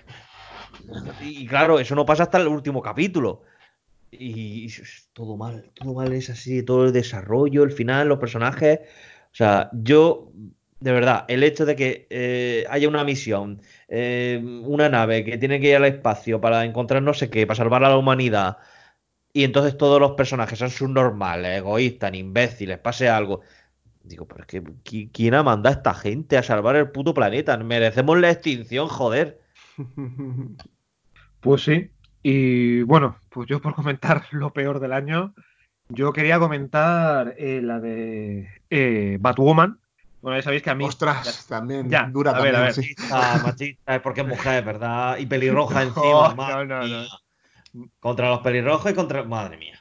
Y claro, eso no pasa hasta el último capítulo. Y es todo mal es así, todo el desarrollo, el final, los personajes. O sea, yo, de verdad, el hecho de que haya una misión, una nave que tiene que ir al espacio para encontrar no sé qué, para salvar a la humanidad, y entonces todos los personajes son subnormales, egoístas, imbéciles, pase algo. Digo, pero es que, ¿quién ha mandado a esta gente a salvar el puto planeta? Merecemos la extinción, joder. Pues sí. Y bueno, pues yo por comentar lo peor del año, yo quería comentar la de Batwoman. Bueno, ya sabéis que a mí. Ya, Ostras, también, dura a ver, a también, ver. sí. Machista, es porque es mujer, ¿verdad? Y pelirroja encima, No, madre no, no, mía. no. Contra los pelirrojos y contra. Madre mía.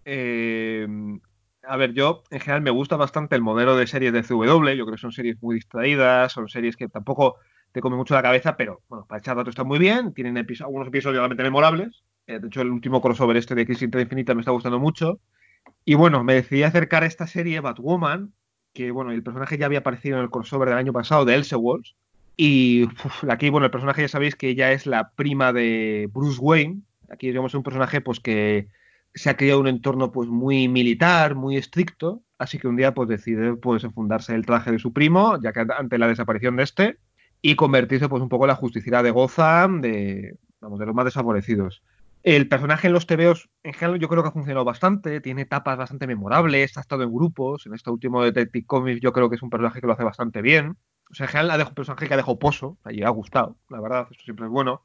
Eh, a ver, yo en general me gusta bastante el modelo de series de CW. Yo creo que son series muy distraídas, son series que tampoco te comen mucho la cabeza, pero bueno, para echar rato están muy bien. Tienen algunos episodios realmente memorables. De hecho, el último crossover este de Crisis Infinita me está gustando mucho. Y bueno, me decidí acercar a esta serie, Batwoman, que bueno, el personaje ya había aparecido en el crossover del año pasado de Elseworlds. Y aquí, bueno, el personaje ya sabéis que ella es la prima de Bruce Wayne. Aquí, digamos, es un personaje pues que se ha criado en un entorno pues muy militar, muy estricto. Así que un día pues decide pues enfundarse el traje de su primo, ya que ante la desaparición de este, y convertirse pues un poco en la justiciera de Gotham, vamos, de los más desfavorecidos. El personaje en los TVOs, en general, yo creo que ha funcionado bastante, tiene etapas bastante memorables, ha estado en grupos. En este último Detective Comics, yo creo que es un personaje que lo hace bastante bien. O sea, en general, ha dejado un personaje que ha dejado pozo, y ha gustado, la verdad, esto siempre es bueno.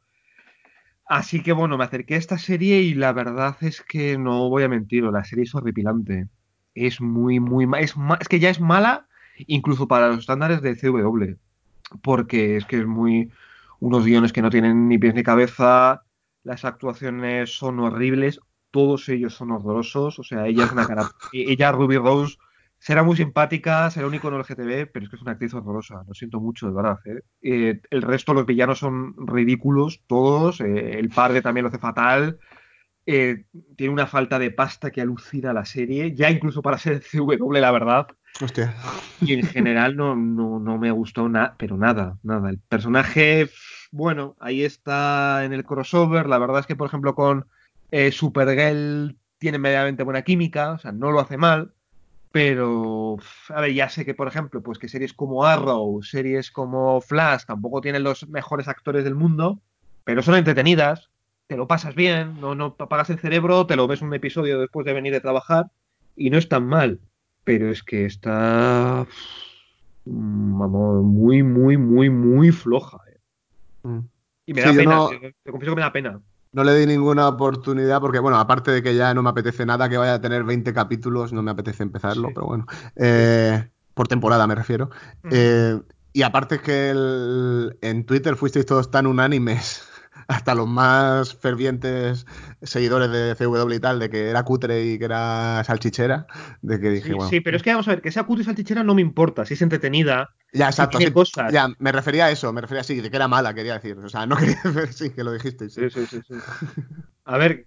Así que bueno, me acerqué a esta serie y la verdad es que no voy a mentir, la serie es horripilante. Es muy, muy es que ya es mala incluso para los estándares de CW, porque es que es muy unos guiones que no tienen ni pies ni cabeza, las actuaciones son horribles, todos ellos son horrorosos, o sea, ella es una cara, ella Ruby Rose será muy simpática, será un icono LGTB, pero es que es una actriz horrorosa, lo siento mucho, de verdad, ¿eh? El resto, los villanos son ridículos, todos, el padre también lo hace fatal, eh, tiene una falta de pasta que alucina la serie, ya incluso para ser CW, la verdad. Hostia. Y en general no me gustó nada, pero nada, nada. El personaje, bueno, ahí está en el crossover. La verdad es que, por ejemplo, con Supergirl tiene medianamente buena química, o sea, no lo hace mal. Pero, a ver, ya sé que, por ejemplo, pues que series como Arrow, series como Flash, tampoco tienen los mejores actores del mundo, pero son entretenidas, te lo pasas bien, no apagas el cerebro, te lo ves un episodio después de venir de trabajar y no es tan mal. Pero es que está, vamos, muy, muy, muy, muy floja. Mm. Y me Sí, da yo pena, no, tío, te confieso que me da pena. no le di ninguna oportunidad porque, bueno, aparte de que ya no me apetece nada que vaya a tener 20 capítulos, no me apetece empezarlo, Sí, pero bueno, sí. por temporada me refiero. Ujú. Y aparte es que en Twitter fuisteis todos tan unánimes, hasta los más fervientes seguidores de CW y tal, de que era cutre y que era salchichera, de que dije, Sí, bueno, sí, pero es que vamos a ver, que sea cutre y salchichera no me importa, si es entretenida, ya, si exacto, tiene sí, cosas. ya, me refería a eso, me refería así, de que era mala, quería decir, o sea, no quería decir, sí, que lo dijisteis, sí. Sí, sí, sí, sí. A ver,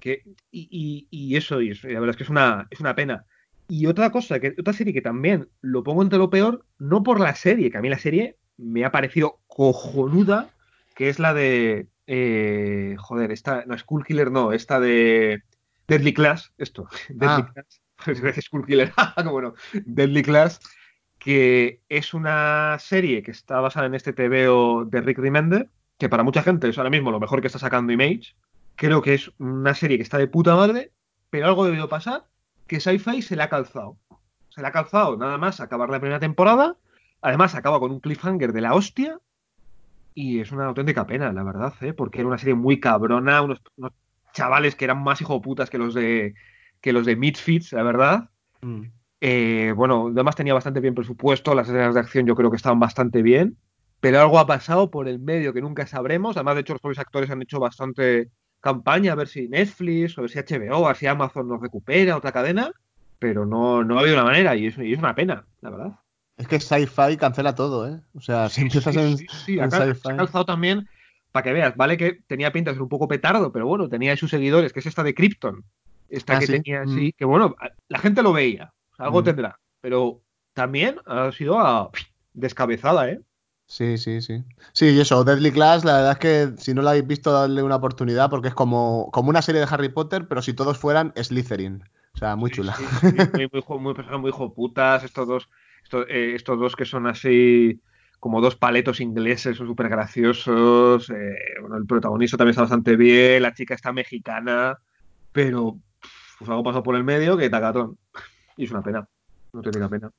y la verdad es que es una pena. Y otra cosa, otra serie que también lo pongo entre lo peor, no por la serie, que a mí la serie me ha parecido cojonuda, que es la de, joder, esta, no, Skull Killer no, esta de Deadly Class, esto, Deadly Ah, Class, pues mm, gracias Skull Killer, como bueno, Deadly Class, que es una serie que está basada en este TVO de Rick Remender, que para mucha gente es ahora mismo lo mejor que está sacando Image. Creo que es una serie que está de puta madre, pero algo debió pasar que Sci-Fi se le ha calzado. Se le ha calzado nada más acabar la primera temporada. Además, acaba con un cliffhanger de la hostia. y es una auténtica pena, la verdad, porque era una serie muy cabrona, unos chavales que eran más hijoputas que los de Misfits, la verdad. Mm. Bueno, además tenía bastante bien presupuesto, las escenas de acción yo creo que estaban bastante bien, pero algo ha pasado por el medio que nunca sabremos. Además, de hecho, los propios actores han hecho bastante campaña a ver si Netflix, o a ver si HBO, a ver si Amazon nos recupera, otra cadena, pero no ha habido una manera y es una pena, la verdad. Es que Sci-Fi cancela todo, ¿eh? O sea, si Sí, empiezas sí, sí, sí. en Acá se ha Sci-Fi. calzado también, para que veas, vale que tenía pinta de ser un poco petardo, pero bueno, tenía ahí sus seguidores, que es esta de Krypton. Esta Ah, que sí. tenía Mm, así, que bueno, la gente lo veía, algo mm. tendrá, pero también ha sido descabezada, ¿eh? Sí, sí, sí. Sí, y eso, Deadly Class, la verdad es que si no la habéis visto, dadle una oportunidad porque es como una serie de Harry Potter, pero si todos fueran Slytherin. O sea, muy Sí, chula. sí, sí, personas muy hijoputas, estos dos que son así como dos paletos ingleses, son súper graciosos. Bueno, el protagonista también está bastante bien, la chica está mexicana, pero pues algo pasó por el medio que tacatón. Y es una pena, no te diga pena.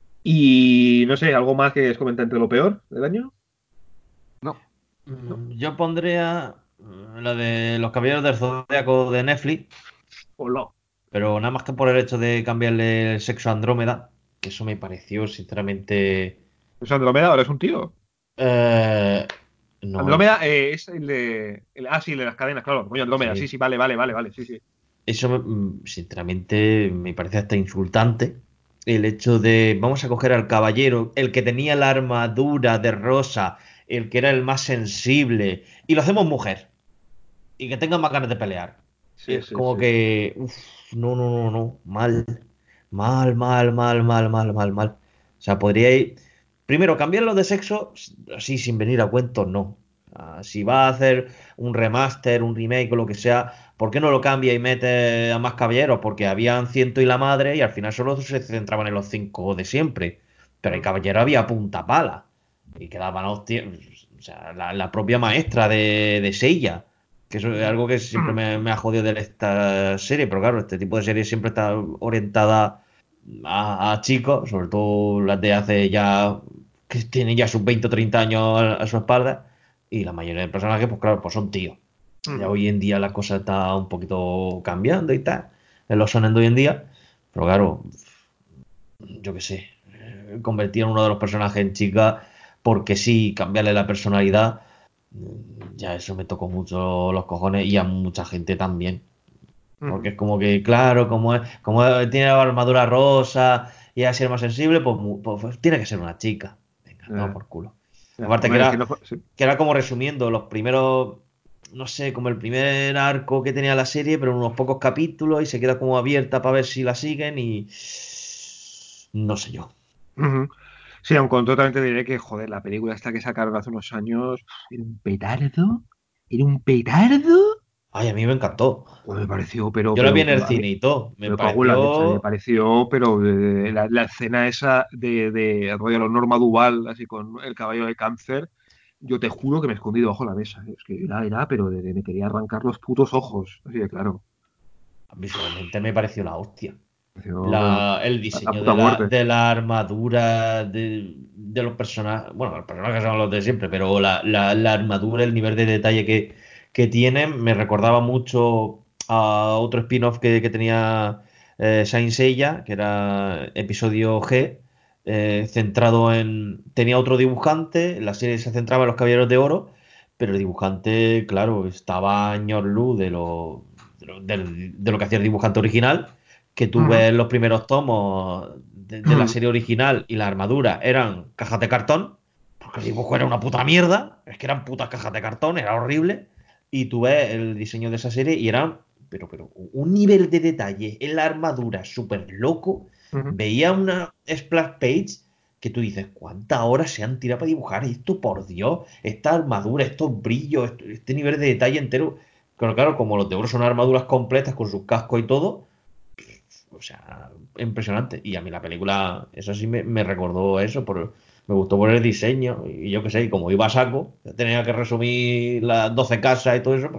Y no sé, ¿algo más que es comentar entre lo peor del año? No. ¿No? Yo pondría la de Los Caballeros del Zodiaco de Netflix, Hola. pero nada más que por el hecho de cambiarle el sexo a Andrómeda, que eso me pareció sinceramente... Pues Andrómeda ahora es un tío. eh, no, Andrómeda es sí, el de las cadenas, claro. Coño, Andrómeda, sí, sí. sí, vale, sí, sí. Eso, sinceramente, me parece hasta insultante. El hecho de, vamos a coger al caballero, el que tenía la armadura de rosa, el que era el más sensible, y lo hacemos mujer, y que tenga más ganas de pelear. Y Sí, es sí, como sí. que, uf, no, no, no, no, mal, mal, mal, mal, mal, mal, mal, mal. O sea, podríais, primero, cambiarlo de sexo, así sin venir a cuentos, no. Si va a hacer un remaster, un remake o lo que sea, ¿por qué no lo cambia y mete a más caballeros? Porque habían ciento y la madre y al final solo se centraban en los cinco de siempre. Pero el Mm. caballero había punta pala. Y quedaban hostias. O sea, la propia maestra de Seiya. Que eso es algo que siempre me ha jodido de esta serie. Pero claro, este tipo de series siempre está orientada a chicos, sobre todo las de hace ya. Que tienen ya sus 20 o 30 años a su espalda. Y la mayoría de personajes, pues claro, pues son tíos. Ya Mm. hoy en día la cosa está un poquito cambiando y tal, en los shonen de hoy en día, pero claro, yo qué sé, convertir a uno de los personajes en chica, porque sí, cambiarle la personalidad, ya eso me tocó mucho los cojones y a mucha gente también, porque Mm. es como que, claro, tiene la armadura rosa y es ser más sensible, pues, pues tiene que ser una chica. Venga, toma Eh, por culo. Aparte Hombre, es que no fue. Sí. que era como resumiendo los primeros, no sé, como el primer arco que tenía la serie, pero en unos pocos capítulos y se queda como abierta para ver si la siguen y no sé yo. Ujú. Sí, aun con todo también te diré que, joder, la película esta que sacaron hace unos años era un petardo. Era un petardo. Ay, a mí me encantó. Pues me pareció, Yo la vi pero en el a mí cine y todo. Me me cago en la leche. A mí me pareció. pareció, pero la escena esa de rollo Norma Duval, así con el caballo de cáncer, yo te juro que me escondí debajo de la mesa. Es que pero me quería arrancar los putos ojos. Así de claro. Visualmente me pareció la hostia. Me pareció, pero El la diseño puta muerte. de la armadura de los personajes, bueno, los personajes son los de siempre, pero la armadura, el nivel de detalle que tienen, me recordaba mucho a otro spin-off que tenía Saint Seiya, que era episodio G, centrado en... Tenía otro dibujante, la serie se centraba en los Caballeros de Oro, pero el dibujante, claro, estaba a años luz de lo que hacía el dibujante original, que tú Ujú. ves los primeros tomos de la serie original y la armadura eran cajas de cartón, porque el dibujo era una puta mierda, es que eran putas cajas de cartón, era horrible, y tú ves el diseño de esa serie y eran, pero un nivel de detalle en la armadura súper loco, Ujú. veía una splash page que tú dices, ¿cuántas horas se han tirado para dibujar esto, por Dios? Esta armadura, estos brillos, este nivel de detalle entero. Pero claro, como los de oro son armaduras completas con sus cascos y todo, o sea, impresionante. Y a mí la película, eso sí me recordó eso, me gustó por el diseño. Y yo qué sé, y como iba a saco, tenía que resumir las 12 casas y todo eso.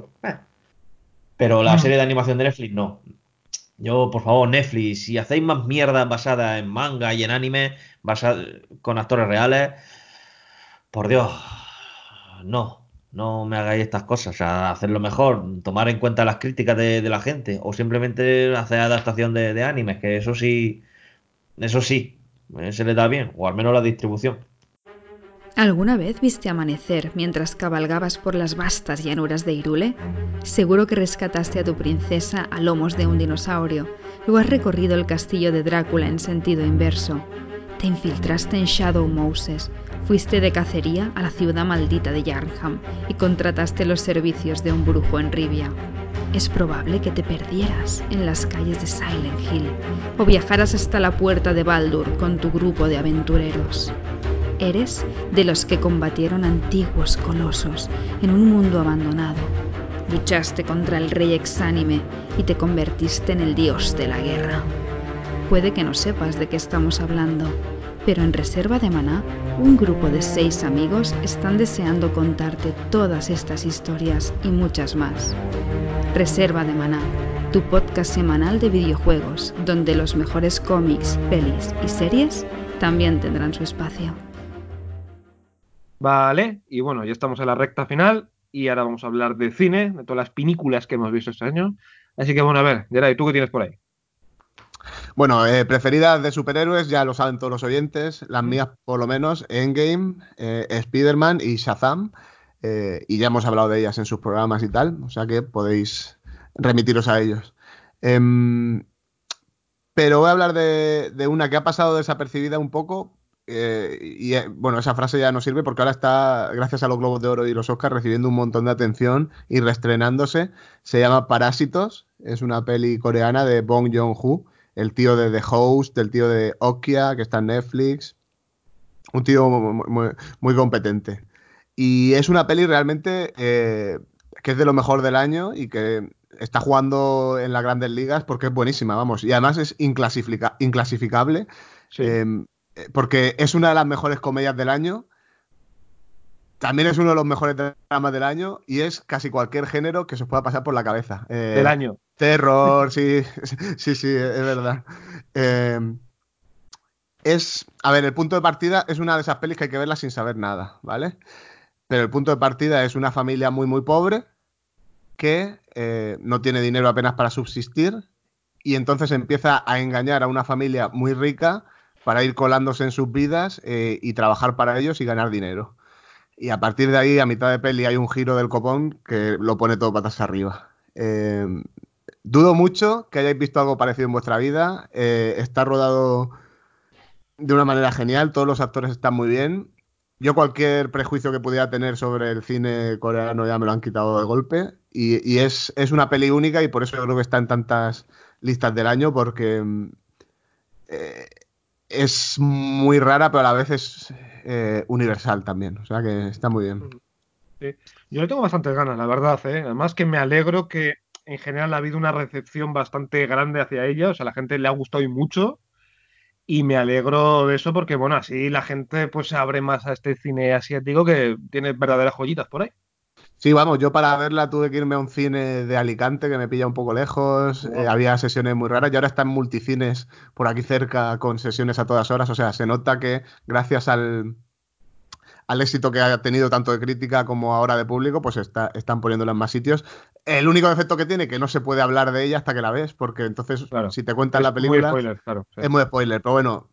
Pero la Ujú. serie de animación de Netflix no. Yo, por favor, Netflix, si hacéis más mierda basada en manga y en anime, con actores reales, por Dios, no me hagáis estas cosas. O sea, hacerlo mejor, tomar en cuenta las críticas de la gente, o simplemente hacer adaptación de animes, que eso sí, se le da bien, o al menos la distribución. ¿Alguna vez viste amanecer mientras cabalgabas por las vastas llanuras de Hyrule? Seguro que rescataste a tu princesa a lomos de un dinosaurio, luego has recorrido el castillo de Drácula en sentido inverso. Te infiltraste en Shadow Moses, fuiste de cacería a la ciudad maldita de Yarnham y contrataste los servicios de un brujo en Rivia. Es probable que te perdieras en las calles de Silent Hill o viajaras hasta la puerta de Baldur con tu grupo de aventureros. Eres de los que combatieron antiguos colosos en un mundo abandonado. Luchaste contra el rey exánime y te convertiste en el dios de la guerra. Puede que no sepas de qué estamos hablando, pero en Reserva de Maná, un grupo de 6 amigos están deseando contarte todas estas historias y muchas más. Reserva de Maná, tu podcast semanal de videojuegos, donde los mejores cómics, pelis y series también tendrán su espacio. Vale, y bueno, ya estamos en la recta final y ahora vamos a hablar de cine, de todas las películas que hemos visto este año. Así que bueno, a ver, Geray, ¿tú qué tienes por ahí? Bueno, preferidas de superhéroes, ya lo saben todos los oyentes. Las mías, por lo menos, Endgame, Spider-Man y Shazam. Y ya hemos hablado de ellas en sus programas y tal. O sea que podéis remitiros a ellos. Pero voy a hablar de una que ha pasado desapercibida un poco. Bueno, esa frase ya no sirve porque ahora está, gracias a los Globos de Oro y los Oscars, recibiendo un montón de atención y reestrenándose. Se llama Parásitos. Es una peli coreana de Bong Joon-ho, el tío de The Host, el tío de Okja, que está en Netflix. Un tío muy competente. Y es una peli realmente que es de lo mejor del año y que está jugando en las grandes ligas porque es buenísima, vamos. Y además es inclasificable. Sí. Porque es una de las mejores comedias del año. También es uno de los mejores dramas del año y es casi cualquier género que se os pueda pasar por la cabeza. Del año. Terror, sí, sí, es verdad. A ver, el punto de partida es una de esas pelis que hay que verla sin saber nada, ¿vale? Pero el punto de partida es una familia muy pobre que no tiene dinero apenas para subsistir y entonces empieza a engañar a una familia muy rica para ir colándose en sus vidas y trabajar para ellos y ganar dinero. Y a partir de ahí, a mitad de peli, hay un giro del copón que lo pone todo patas arriba. Dudo mucho que hayáis visto algo parecido en vuestra vida. Está rodado de una manera genial, todos los actores están muy bien. Yo cualquier prejuicio que pudiera tener sobre el cine coreano ya me lo han quitado de golpe. Y es una peli única y por eso yo creo que está en tantas listas del año porque eh, es muy rara, pero a la vez es universal también. O sea que está muy bien. Sí. Yo le tengo bastantes ganas, la verdad, ¿eh? Además que me alegro que en general ha habido una recepción bastante grande hacia ella, o sea, a la gente le ha gustado y mucho, y me alegro de eso porque, bueno, así la gente pues se abre más a este cine asiático que tiene verdaderas joyitas por ahí. Sí, vamos, yo para verla tuve que irme a un cine de Alicante que me pilla un poco lejos, Wow. había sesiones muy raras y ahora está en multicines por aquí cerca con sesiones a todas horas, o sea, se nota que gracias al éxito que ha tenido tanto de crítica como ahora de público, pues están poniéndola en más sitios. El único defecto que tiene que no se puede hablar de ella hasta que la ves, porque entonces Claro, si te cuentan es la muy película spoiler, claro. Sí. es muy spoiler, pero bueno,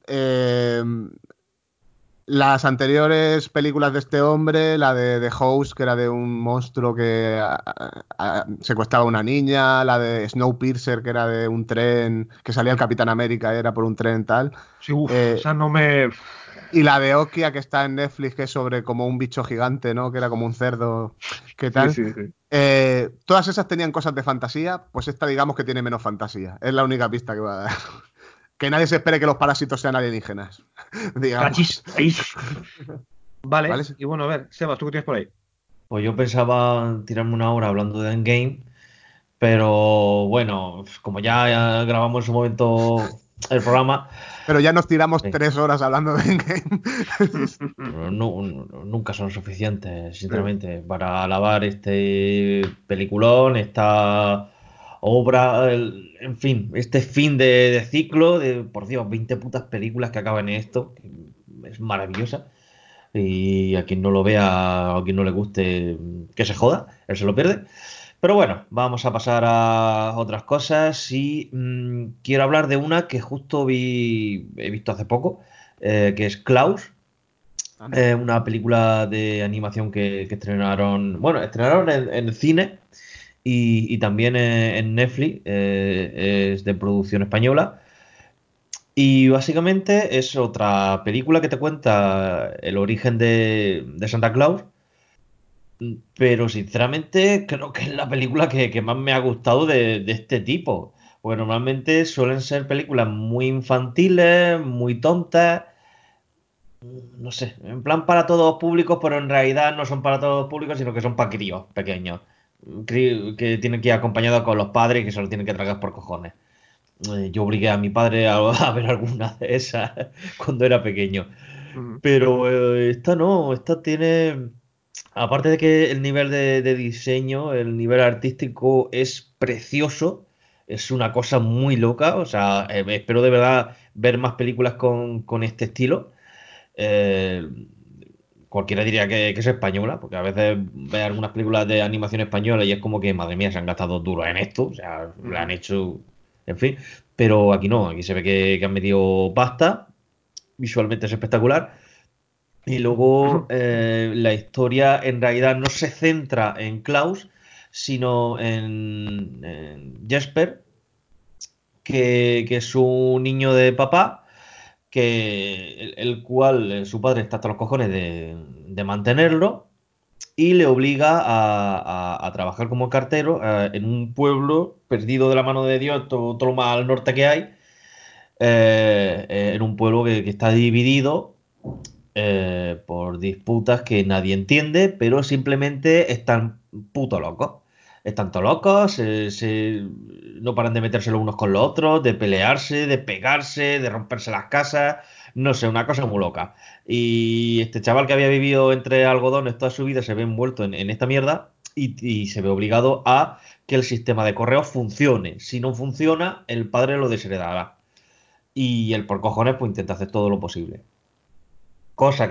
las anteriores películas de este hombre, la de The Host, que era de un monstruo que secuestraba a una niña, la de Snowpiercer, que era de un tren, que salía el Capitán América, era por un tren tal. Sí, o sea, no me... Y la de Okja, que está en Netflix, que es sobre como un bicho gigante, ¿no? Que era como un cerdo, ¿qué Sí, tal? sí, sí. Todas esas tenían cosas de fantasía, pues esta digamos que tiene menos fantasía. Es la única pista que va a dar. Que nadie se espere que los parásitos sean alienígenas, Cachis. digamos. Ahí. ¿Vale? Vale, y bueno, a ver, Sebas, ¿tú qué tienes por ahí? Pues yo pensaba tirarme una hora hablando de Endgame, pero bueno, como ya grabamos en su momento el programa, Pero ya nos tiramos sí, 3 horas hablando de Endgame. nunca son suficientes, sinceramente, para alabar este peliculón, esta obra, en fin, este fin de ciclo de, por Dios, 20 putas películas que acaban en esto, que es maravillosa. Y a quien no lo vea o a quien no le guste, que se joda, él se lo pierde. Pero bueno, vamos a pasar a otras cosas y quiero hablar de una que justo he visto hace poco, que es Klaus, una película de animación que estrenaron, bueno, estrenaron en cine y también en Netflix, es de producción española. Y básicamente es otra película que te cuenta el origen de Santa Claus, pero sinceramente creo que es la película que más me ha gustado de este tipo. Porque normalmente suelen ser películas muy infantiles, muy tontas, no sé, en plan para todos los públicos, pero en realidad no son para todos los públicos, sino que son para críos pequeños, que tienen que ir acompañados con los padres y que se lo tienen que tragar por cojones. Yo obligué a mi padre a ver alguna de esas cuando era pequeño. Pero esta no, esta tiene, aparte de que el nivel de diseño, el nivel artístico es precioso, es una cosa muy loca, o sea, espero de verdad ver más películas con este estilo. Eh, Cualquiera diría que es española, porque a veces ve algunas películas de animación española y es como que, madre mía, se han gastado duro en esto, o sea, lo han hecho, en fin, pero aquí no, aquí se ve que han metido pasta, visualmente es espectacular, y luego la historia en realidad no se centra en Klaus, sino en Jesper, que es un niño de papá que el cual su padre está hasta los cojones de mantenerlo y le obliga a trabajar como cartero en un pueblo perdido de la mano de Dios, todo lo más al norte que hay, en un pueblo que está dividido por disputas que nadie entiende, pero simplemente están puto locos. Están todos locos, no paran de meterse los unos con los otros, de pelearse, de pegarse, de romperse las casas, no sé, una cosa muy loca. Y este chaval que había vivido entre algodones toda su vida se ve envuelto en esta mierda y se ve obligado a que el sistema de correos funcione. Si no funciona, el padre lo desheredará. Y el por cojones pues intenta hacer todo lo posible. Cosa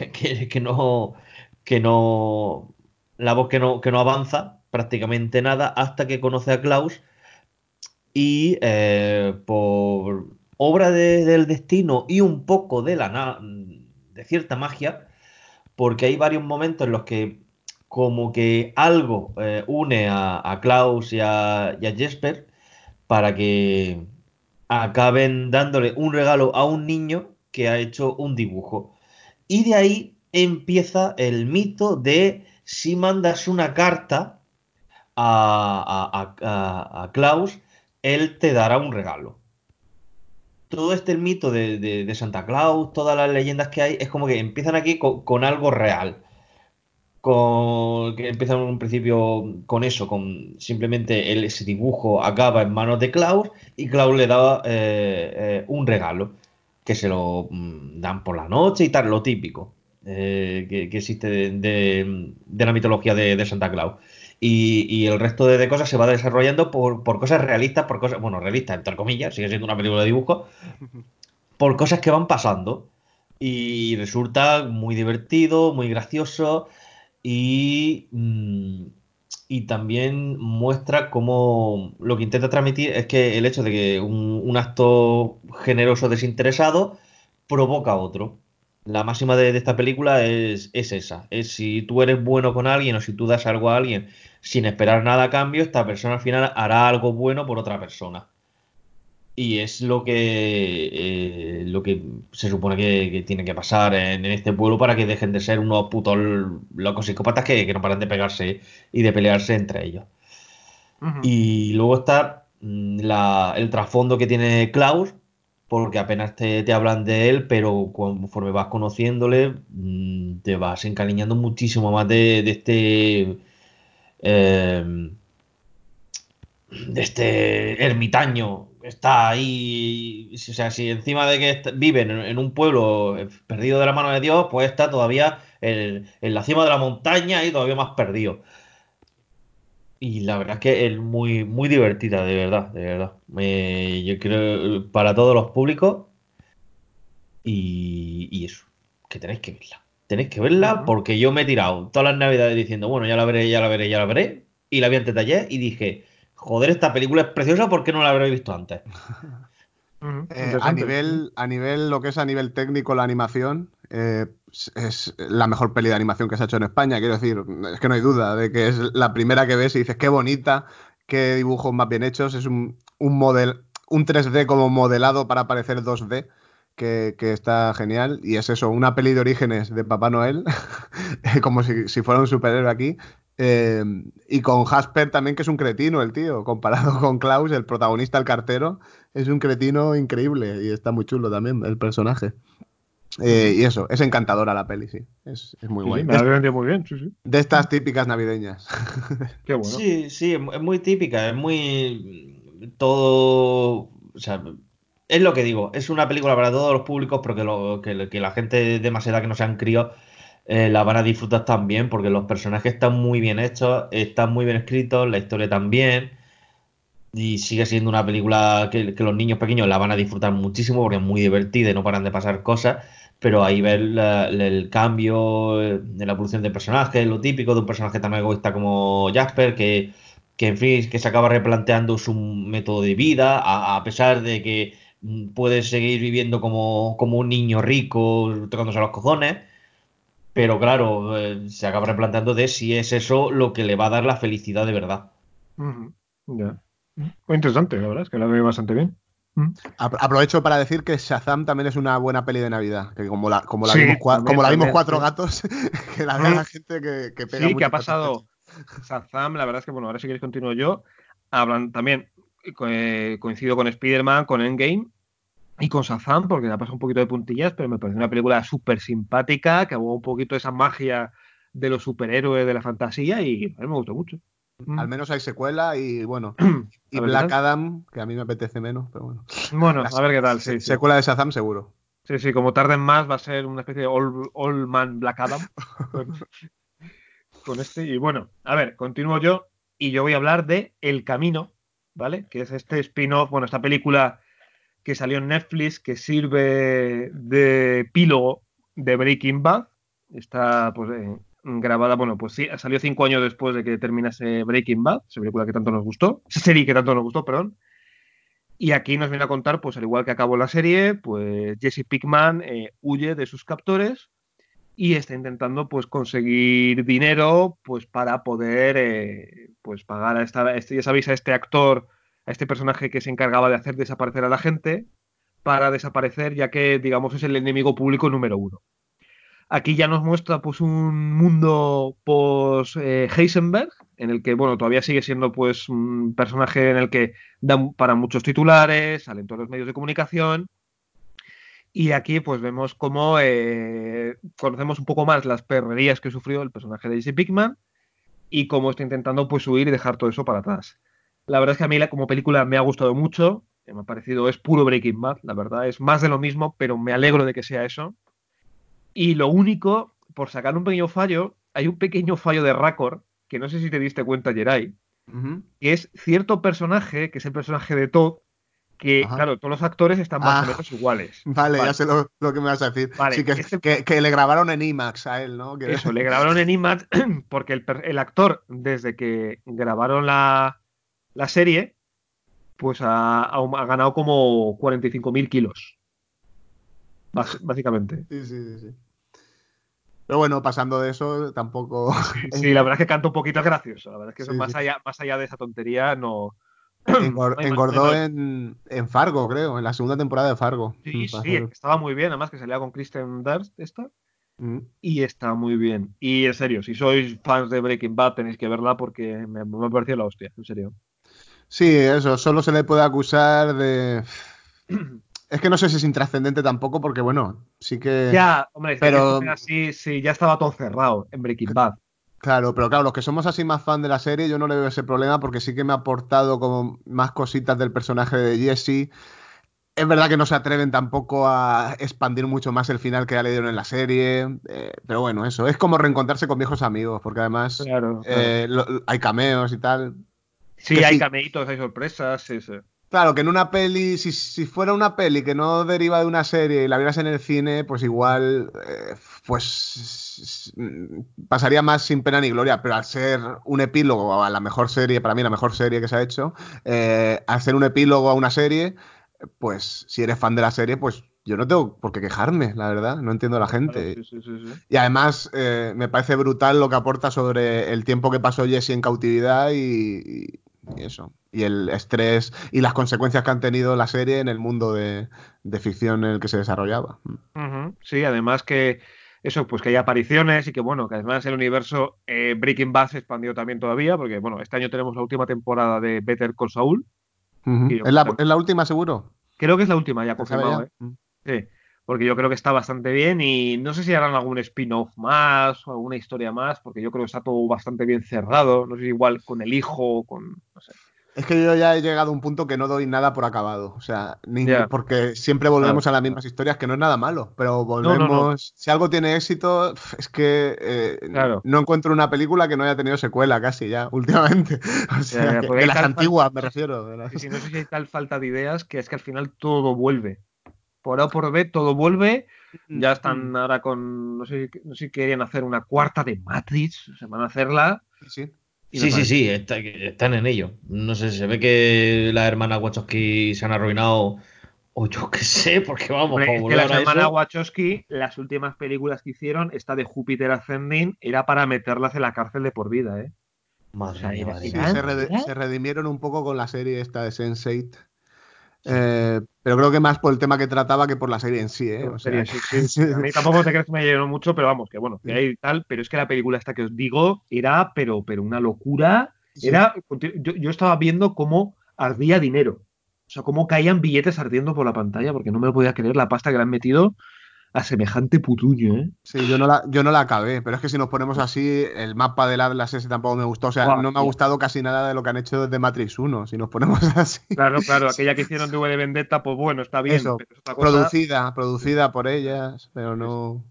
que no, la voz que no avanza prácticamente nada hasta que conoce a Klaus y por obra del destino y un poco de cierta magia, porque hay varios momentos en los que como que algo une a Klaus y a Jesper para que acaben dándole un regalo a un niño que ha hecho un dibujo. Y de ahí empieza el mito de si mandas una carta a Klaus, él te dará un regalo. Todo este mito de Santa Claus, todas las leyendas que hay, es como que empiezan aquí con algo real. Que empiezan en un principio con eso, con simplemente ese dibujo acaba en manos de Klaus y Klaus le da un regalo que se lo dan por la noche y tal, lo típico que existe de la mitología de Santa Claus. Y el resto de cosas se va desarrollando por cosas realistas, por cosas, bueno, realistas entre comillas, sigue siendo una película de dibujo, por cosas que van pasando. Y resulta muy divertido, muy gracioso y, y también muestra cómo lo que intenta transmitir es que el hecho de que un acto generoso desinteresado provoca otro. La máxima de esta película es esa. Es si tú eres bueno con alguien o si tú das algo a alguien sin esperar nada a cambio, esta persona al final hará algo bueno por otra persona. Y es lo que se supone que tiene que pasar en este pueblo para que dejen de ser unos putos locos psicópatas que no paran de pegarse y de pelearse entre ellos. Y luego está el trasfondo que tiene Klaus, porque apenas te hablan de él, pero conforme vas conociéndole, te vas encariñando muchísimo más eh, de este ermitaño que está ahí. O sea, si encima de que viven en un pueblo perdido de la mano de Dios, pues está todavía en la cima de la montaña y todavía más perdido. Y la verdad es que es muy, muy divertida, de verdad, de verdad. Yo creo para todos los públicos y eso, que tenéis que verla. Tenéis que verla porque yo me he tirado todas las navidades diciendo, bueno, ya la veré, ya la veré, ya la veré. Y la vi antes de ayer y dije, joder, esta película es preciosa, ¿por qué no la habré visto antes? Interesante. A nivel, lo que es a nivel técnico, la animación es la mejor peli de animación que se ha hecho en España. Quiero decir, es que no hay duda de que es la primera que ves y dices, qué bonita, qué dibujos más bien hechos. Es un 3D como modelado para parecer 2D, que está genial. Y es eso, una peli de orígenes de Papá Noel, como si fuera un superhéroe aquí. Eh, y con Jasper también, que es un cretino el tío, comparado con Klaus, el protagonista, el cartero. Es un cretino increíble y está muy chulo también el personaje. Y eso, es encantadora la peli, sí. Es muy Sí, guay. me la he vendido muy bien, sí. De estas típicas navideñas. Qué bueno. Sí, sí, es muy típica, es muy todo, o sea, es lo que digo, es una película para todos los públicos, porque que la gente de más edad que no sean críos la van a disfrutar también, porque los personajes están muy bien hechos, están muy bien escritos, la historia también, y sigue siendo una película que los niños pequeños la van a disfrutar muchísimo porque es muy divertida y no paran de pasar cosas, pero ahí ver el cambio de la evolución del personaje, lo típico de un personaje tan egoísta como Jasper, que en fin, que se acaba replanteando su método de vida, a pesar de que puede seguir viviendo como un niño rico, tocándose los cojones, pero claro, se acaba replanteando de si es eso lo que le va a dar la felicidad de verdad. Ujú, ya. Muy interesante, la verdad, es que la veo bastante bien. Aprovecho para decir que Shazam también es una buena peli de Navidad. Que Sí, como la vimos también, cuatro sí. gatos, que la vea la gente que pega Sí, que mucho ha para estas fechas. pasado Shazam, la verdad es que, bueno, ahora si queréis continúo yo. Hablan también, coincido con Spider-Man, con Endgame y con Shazam, porque le ha pasado un poquito de puntillas, pero me parece una película súper simpática, que aboga un poquito de esa magia de los superhéroes, de la fantasía, y a mí me gustó mucho. Al menos hay secuela y bueno. Y A ver qué Black tal. Adam, que a mí me apetece menos, pero bueno. Bueno, La a ver qué tal, sí, sí. secuela de Shazam seguro. Sí, sí, como tarden más, va a ser una especie de Old Man Black Adam con este. Y bueno, a ver, continúo yo y yo voy a hablar de El Camino, ¿vale? Que es este spin-off, bueno, esta película que salió en Netflix que sirve de epílogo de Breaking Bad. Está pues grabada, bueno, pues sí, salió 5 años después de que terminase Breaking Bad, esa película que tanto nos gustó, esa serie que tanto nos gustó, perdón. Y aquí nos viene a contar, pues al igual que acabó la serie, pues Jesse Pinkman huye de sus captores y está intentando pues conseguir dinero pues para poder pues pagar ya sabéis, a este actor, a este personaje que se encargaba de hacer desaparecer a la gente para desaparecer, ya que digamos es el enemigo público número uno. Aquí ya nos muestra pues un mundo post Heisenberg, en el que bueno, todavía sigue siendo pues un personaje en el que da para muchos titulares, salen todos los medios de comunicación. Y aquí pues vemos cómo conocemos un poco más las perrerías que sufrió el personaje de Jesse Pinkman y cómo está intentando pues huir y dejar todo eso para atrás. La verdad es que a mí como película me ha gustado mucho, me ha parecido, es puro Breaking Bad, la verdad, es más de lo mismo, pero me alegro de que sea eso. Y lo único, por sacar un pequeño fallo, hay un pequeño fallo de Raccord, que no sé si te diste cuenta, Jerai, Ujú. que es cierto personaje, que es el personaje de Todd, que, Ajá. claro, todos los actores están más o Ah, menos iguales. vale, ya Vale, sé lo que me vas a decir. Sí, vale. Este que le grabaron en IMAX a él, ¿no? Eso, le grabaron en IMAX porque el actor, desde que grabaron la serie, pues ha ganado como 45.000 kilos, básicamente. Sí, sí, sí, sí. Pero bueno, pasando de eso, tampoco. Sí, sí, la verdad es que canta un poquito gracioso. La verdad es que eso Sí, sí. más allá de esa tontería, no, no hay más. Engordó en Fargo, creo, en la segunda temporada de Fargo. Sí, Va a sí, ser- estaba muy bien, además que salía con Kristen Dunst esta, Mm. y está muy bien. Y en serio, si sois fans de Breaking Bad, tenéis que verla porque me ha parecido la hostia, en serio. Sí, eso, solo se le puede acusar de. Es que no sé si es intrascendente tampoco, porque bueno, sí que. Ya, hombre, si tenías que ser Pero, así, sí, ya estaba todo cerrado en Breaking Bad. claro, pero claro, los que somos así más fan de la serie, yo no le veo ese problema porque sí que me ha aportado como más cositas del personaje de Jesse. Es verdad que no se atreven tampoco a expandir mucho más el final que ya le dieron en la serie, pero bueno, eso, es como reencontrarse con viejos amigos, porque además Claro, claro. hay cameos y tal, que Sí, hay sí, cameitos, hay sorpresas, sí, sí. Claro, que en una peli, si fuera una peli que no deriva de una serie y la vieras en el cine, pues igual, pasaría más sin pena ni gloria, pero al ser un epílogo a la mejor serie, para mí la mejor serie que se ha hecho, al ser un epílogo a una serie, pues si eres fan de la serie, pues yo no tengo por qué quejarme, la verdad, no entiendo a la Claro, gente. sí, sí, sí, sí. Y además me parece brutal lo que aporta sobre el tiempo que pasó Jesse en cautividad y eso. Y el estrés y las consecuencias que han tenido la serie en el mundo de ficción en el que se desarrollaba. Ujú. Sí, además que eso, pues que hay apariciones y que bueno, que además el universo Breaking Bad se expandió también todavía, porque bueno, este año tenemos la última temporada de Better Call Saul, que Ujú. yo ¿Es la última, seguro? creo que es la última ya ¿Se sabe confirmado, ya? ¿eh? Sí, porque yo creo que está bastante bien y no sé si harán algún spin-off más o alguna historia más, porque yo creo que está todo bastante bien cerrado, no sé, igual con el hijo, con, no sé. Es que yo ya he llegado a un punto que no doy nada por acabado. O sea, Ya, porque siempre claro. volvemos a las mismas historias, que no es nada malo, pero No, no, no, volvemos. Si algo tiene éxito, es que claro. no encuentro una película que no haya tenido secuela casi ya, últimamente. O Ya, sea, ya, porque de hay las tal falta, antiguas me refiero. sí, sí, no sé si hay tal falta de ideas que es que al final todo vuelve. Por A o por B, todo vuelve. Ya están ahora con, no sé si querían hacer una cuarta de Matrix, se van a hacerla Sí, sí. y me Sí, sí, parece. sí, están en ello. No sé, se ve que las hermanas Wachowski se han arruinado, o yo qué sé, porque vamos, Hombre, para es que volver las ahora a hermanas eso. Wachowski, las últimas películas que hicieron, esta de Júpiter Ascending, era para meterlas en la cárcel de por vida, ¿eh? O Madre sea, mía, madre Sí, mía, madre mía. se redimieron un poco con la serie esta de Sense8. Sí. Pero creo que más por el tema que trataba que por la serie en sí, ¿eh? O sea, Serie, que... sí, sí, sí. A mí tampoco te crees que me llenó mucho, pero vamos, que bueno, que Sí, hay tal, pero es que la película esta que os digo era, pero una locura. sí. Era, yo estaba viendo cómo ardía dinero. O sea, cómo caían billetes ardiendo por la pantalla, porque no me lo podía creer la pasta que le han metido a semejante putuño, ¿eh? Sí, yo no la acabé, pero es que si nos ponemos así, el mapa del Atlas ese tampoco me gustó. O sea, Buah, no me ha ya. gustado casi nada de lo que han hecho desde Matrix 1, si nos ponemos así. Claro, claro, aquella que hicieron de V de Vendetta, pues bueno, está bien, Eso, pero es otra cosa. Sí, producida por ellas, pero sí, sí. no.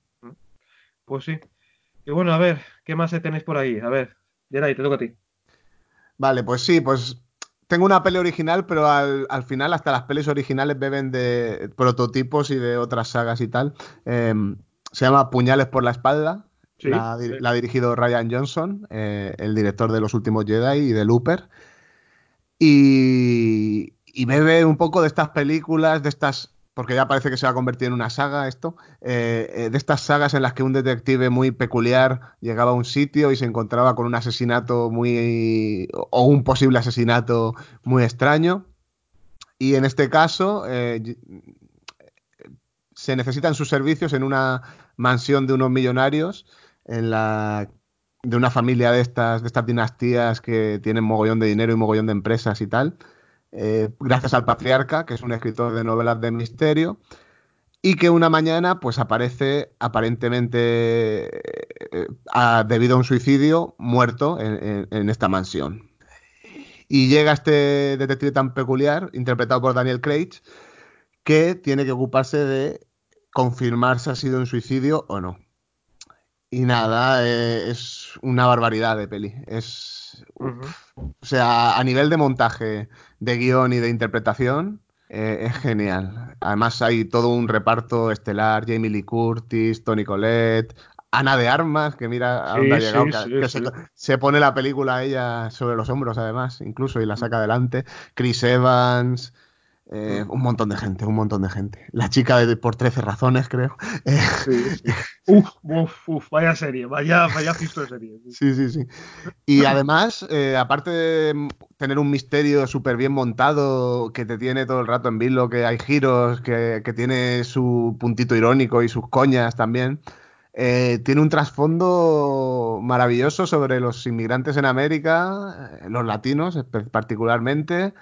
Pues sí. Y bueno, a ver, ¿qué más tenéis por ahí? A ver, Geray, te toca a ti. Vale, pues sí, pues tengo una peli original, pero al final hasta las pelis originales beben de prototipos y de otras sagas y tal. Eh, Se llama Puñales por la espalda. Sí, La ha dirigido Ryan Johnson, el director de Los Últimos Jedi y de Looper. Y bebe un poco de estas películas, de estas, porque ya parece que se va a convertir en una saga esto, de estas sagas en las que un detective muy peculiar llegaba a un sitio y se encontraba con un asesinato o un posible asesinato muy extraño. Y en este caso se necesitan sus servicios en una mansión de unos millonarios, en la de una familia de estas dinastías que tienen mogollón de dinero y mogollón de empresas y tal, gracias al patriarca, que es un escritor de novelas de misterio, y que una mañana pues aparece aparentemente debido a un suicidio muerto en esta mansión. Y llega este detective tan peculiar, interpretado por Daniel Craig, que tiene que ocuparse de confirmar si ha sido un suicidio o no. Y nada, es una barbaridad de peli. Ujú. O sea, a nivel de montaje, de guión y de interpretación, es genial. Además hay todo un reparto estelar, Jamie Lee Curtis, Toni Collette, Ana de Armas, que mira a dónde ha Sí, llegado, sí, que, sí, que sí. se pone la película a ella sobre los hombros, además, incluso, y la saca adelante. Chris Evans, un montón de gente, un montón de gente. La chica por 13 razones, creo. Eh, Sí, sí. Uf, uf, uf, vaya serie, vaya fisto de serie. Sí. sí, sí, sí. Y además, aparte de tener un misterio súper bien montado, que te tiene todo el rato en vilo, que hay giros, que tiene su puntito irónico y sus coñas también, tiene un trasfondo maravilloso sobre los inmigrantes en América, los latinos particularmente,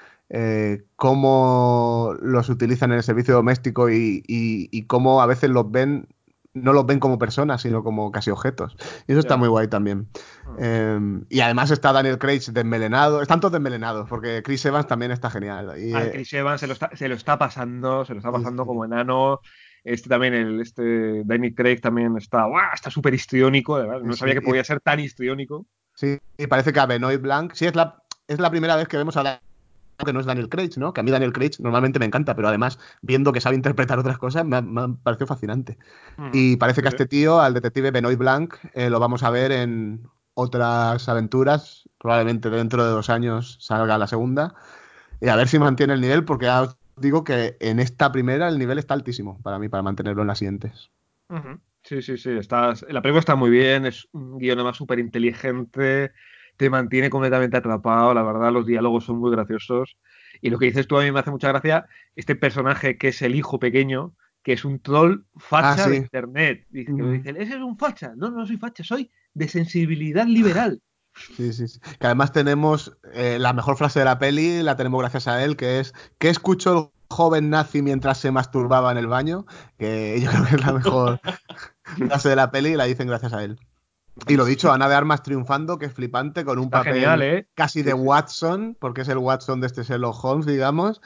cómo los utilizan en el servicio doméstico y cómo a veces no los ven como personas, sino como casi objetos. Y eso está Ya. muy guay también. Y además está Daniel Craig desmelenado. Están todos desmelenados, porque Chris Evans también está genial. Al Chris Evans se lo está Sí, pasando sí, como enano. Este también, Danny Craig también está, ¡guau! Está súper histriónico, de verdad. sí, No sí. sabía que podía ser tan histriónico. Sí, y parece que a Benoit Blanc, sí, es la primera vez que vemos a que no es Daniel Craig, ¿no? Que a mí Daniel Craig normalmente me encanta, pero además, viendo que sabe interpretar otras cosas, me ha parecido fascinante. Y parece que a este tío, al detective Benoit Blanc, lo vamos a ver en otras aventuras. Probablemente dentro de 2 años salga la segunda. Y a ver si mantiene el nivel, porque ya os digo que en esta primera el nivel está altísimo para mí, para mantenerlo en las siguientes. Sí, sí, sí. La película está muy bien, es un guion además súper inteligente, te mantiene completamente atrapado, la verdad, los diálogos son muy graciosos. Y lo que dices tú a mí me hace mucha gracia, este personaje que es el hijo pequeño, que es un troll Ah, facha de sí. internet. Dice, que dice, ese es un facha. No, no soy facha, soy de sensibilidad liberal. Sí, sí, sí. Que además tenemos la mejor frase de la peli, la tenemos gracias a él, que es ¿qué escuchó el joven nazi mientras se masturbaba en el baño? Que yo creo que es la mejor frase de la peli y la dicen gracias a él. Y lo dicho, Ana de Armas triunfando, que es flipante, con un Está genial, papel ¿eh? casi de Sí, sí. Watson, porque es el Watson de este Sherlock Holmes, digamos,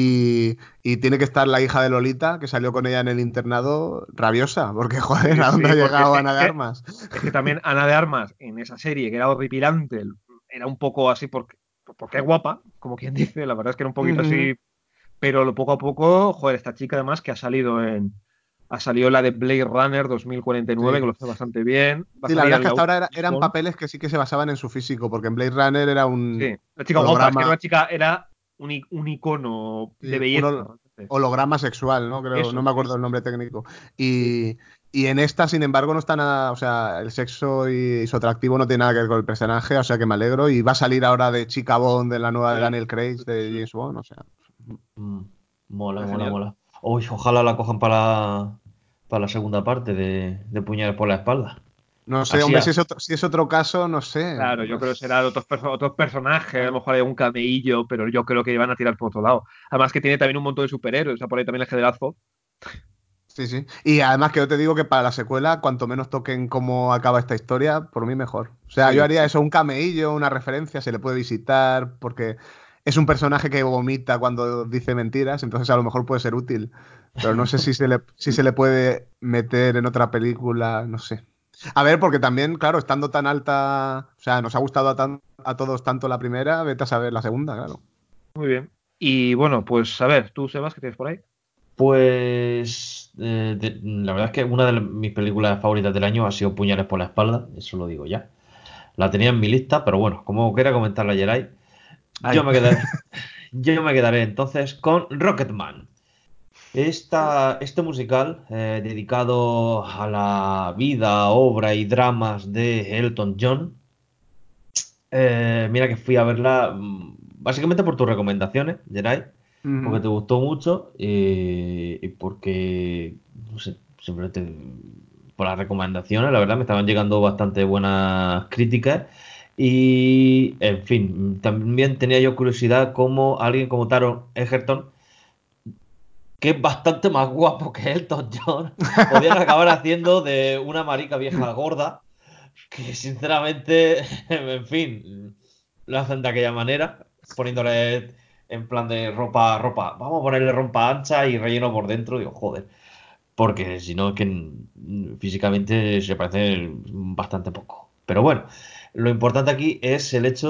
y tiene que estar la hija de Lolita, que salió con ella en el internado, rabiosa, porque joder, Sí, ¿a dónde sí, ha porque llegado Ana de Armas? es que también Ana de Armas en esa serie, que era horripilante, era un poco así porque es guapa, como quien dice, la verdad es que era un poquito Ujú. así, pero poco a poco, joder, esta chica además que ha salido la de Blade Runner 2049, que Sí. lo hace bastante bien, va a Sí, la salir verdad es en que la hasta ahora última eran Bond. papeles que sí que se basaban en su físico, porque en Blade Runner era Sí, un la chica guapa, es que era holograma, una chica, era un icono de sí, belleza. Realmente. holograma sexual, ¿no? Creo, no Eso, me sí, acuerdo sí, el sí. nombre técnico. Sí. Y en esta, sin embargo, no está nada, o sea, el sexo y su atractivo no tiene nada que ver con el personaje, o sea que me alegro. Y va a salir ahora de Chica Bond, de la nueva de Sí, Daniel Craig, sí, de sí. James Bond, o sea. Mm, mola, Está mola, genial. mola. Uy, ojalá la cojan para la segunda parte de Puñales por la espalda. No sé, Así, hombre, si es otro caso, no sé. Claro, yo creo que será de otros personajes, a lo mejor hay un cameillo, pero yo creo que van a tirar por otro lado. Además que tiene también un montón de superhéroes, o sea, por ahí también el generazo. Sí, sí. Y además que yo te digo que para la secuela, cuanto menos toquen cómo acaba esta historia, por mí mejor. O sea, yo Sí, haría sí. eso, un cameillo, una referencia, se le puede visitar, porque es un personaje que vomita cuando dice mentiras, entonces a lo mejor puede ser útil. Pero no sé si se le puede meter en otra película, no sé. A ver, porque también, claro, estando tan alta, o sea, nos ha gustado a todos tanto la primera, vete a saber la segunda, claro. Muy bien. Y bueno, pues a ver, tú, Sebas, ¿qué tienes por ahí? pues la verdad es que una de mis películas favoritas del año ha sido Puñales por la espalda, eso lo digo ya. La tenía en mi lista, pero bueno, como quería comentarla Geray, yo Ay. me quedaré, yo me quedaré entonces con Rocketman. Este musical dedicado a la vida, obra y dramas de Elton John. Mira que fui a verla básicamente por tus recomendaciones, Geray, porque Ujú. te gustó mucho y porque, no sé, simplemente por las recomendaciones, la verdad me estaban llegando bastante buenas críticas y, en fin, también tenía yo curiosidad cómo alguien como Taron Egerton, que es bastante más guapo que Elton John, podían acabar haciendo de una marica vieja gorda que sinceramente, en fin, lo hacen de aquella manera, poniéndole en plan de ropa, vamos a ponerle ropa ancha y relleno por dentro, digo, joder, porque si no es que físicamente se parece bastante poco. Pero bueno, lo importante aquí es el hecho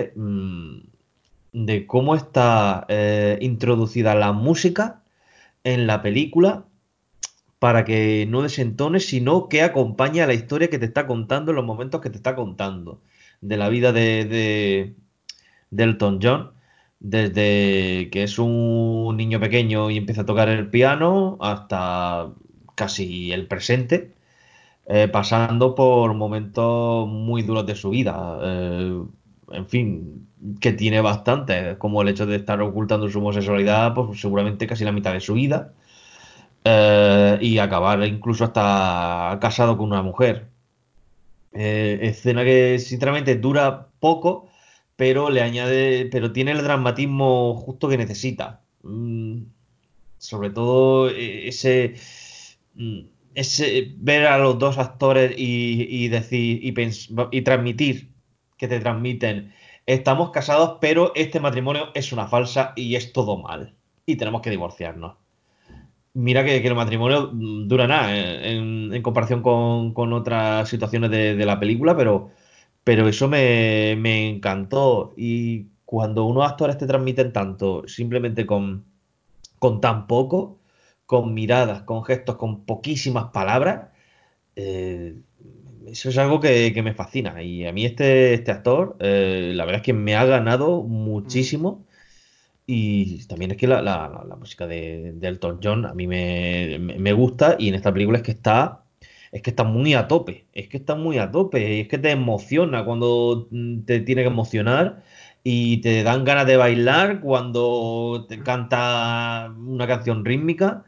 de cómo está introducida la música en la película para que no desentone, sino que acompañe a la historia que te está contando en los momentos que te está contando de la vida de Elton John, desde que es un niño pequeño y empieza a tocar el piano hasta casi el presente, pasando por momentos muy duros de su vida. En fin, que tiene bastante, como el hecho de estar ocultando su homosexualidad, pues seguramente casi la mitad de su vida y acabar incluso hasta casado con una mujer. Escena que sinceramente dura poco, pero pero tiene el dramatismo justo que necesita. Sobre todo mm, ese ver a los dos actores y decir y transmitir que te transmiten. Estamos casados, pero este matrimonio es una falsa y es todo mal. Y tenemos que divorciarnos. Mira que el matrimonio dura nada en comparación con otras situaciones de la película, pero eso me encantó. Y cuando unos actores te transmiten tanto simplemente con tan poco, con miradas, con gestos, con poquísimas palabras, eh, eso es algo que me fascina. Y a mí este actor, la verdad es que me ha ganado muchísimo. Y también es que la música de Elton John a mí me gusta, y en esta película es que está muy a tope, es que está muy a tope, y es que te emociona cuando te tiene que emocionar, y te dan ganas de bailar cuando te canta una canción rítmica.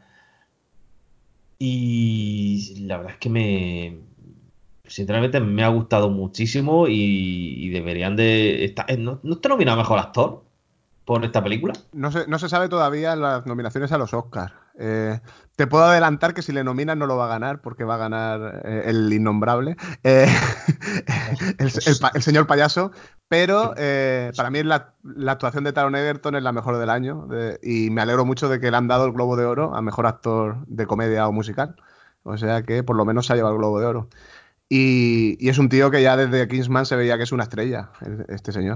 Y la verdad es que sinceramente me ha gustado muchísimo, y deberían de estar. ¿No está nominado a mejor actor por esta película? No se sabe todavía las nominaciones a los Oscars. Te puedo adelantar que si le nominan no lo va a ganar, porque va a ganar el innombrable, el señor payaso, pero para mí la actuación de Taron Egerton es la mejor del año, y me alegro mucho de que le han dado el Globo de Oro a mejor actor de comedia o musical. O sea que por lo menos se ha llevado el Globo de Oro. Y es un tío que ya desde Kingsman se veía que es una estrella, este señor.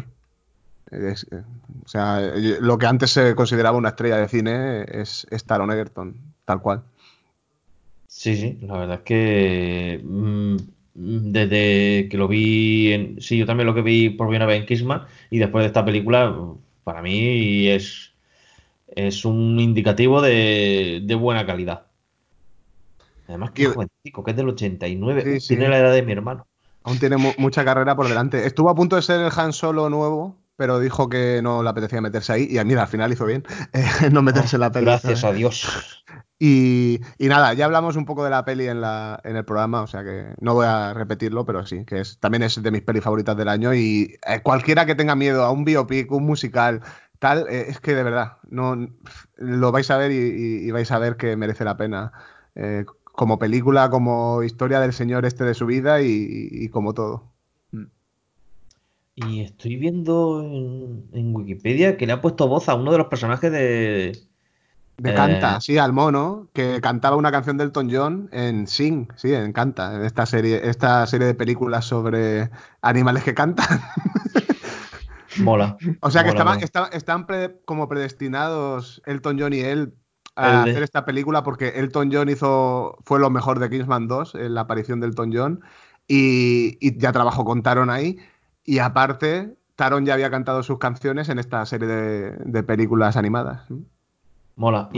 O sea, lo que antes se consideraba una estrella de cine es Taron Egerton, tal cual. Sí, sí, la verdad es que desde que lo vi sí, yo también lo que vi por primera vez en Kissman, y después de esta película, para mí es un indicativo de buena calidad. Además que Y, es jovencito, que es del 89, sí, tiene sí. la edad de mi hermano. Aún tiene mucha carrera por delante. Estuvo a punto de ser el Han Solo nuevo, pero dijo que no le apetecía meterse ahí. Y mira, al final hizo bien no Oh, meterse en la peli esta gracias vez. a Dios. Y nada, ya hablamos un poco de la peli en el programa, o sea que no voy a repetirlo, pero sí, que también es de mis pelis favoritas del año. Y cualquiera que tenga miedo a un biopic, un musical, tal, es que de verdad, no lo vais a ver, y vais a ver que merece la pena. Como película, como historia del señor este de su vida, y como todo. Mm. Y estoy viendo en Wikipedia que le ha puesto voz a uno de los personajes de... De eh, Canta, sí, al mono, que cantaba una canción de Elton John en Sing, sí, en Canta, en esta serie de películas sobre animales que cantan. mola, O sea que mola, mola. están como predestinados Elton John y él a El hacer de... esta película, porque Elton John fue lo mejor de Kingsman 2, en la aparición de Elton John, y ya trabajó con Taron ahí, y aparte, Taron ya había cantado sus canciones en esta serie de películas animadas. Mola.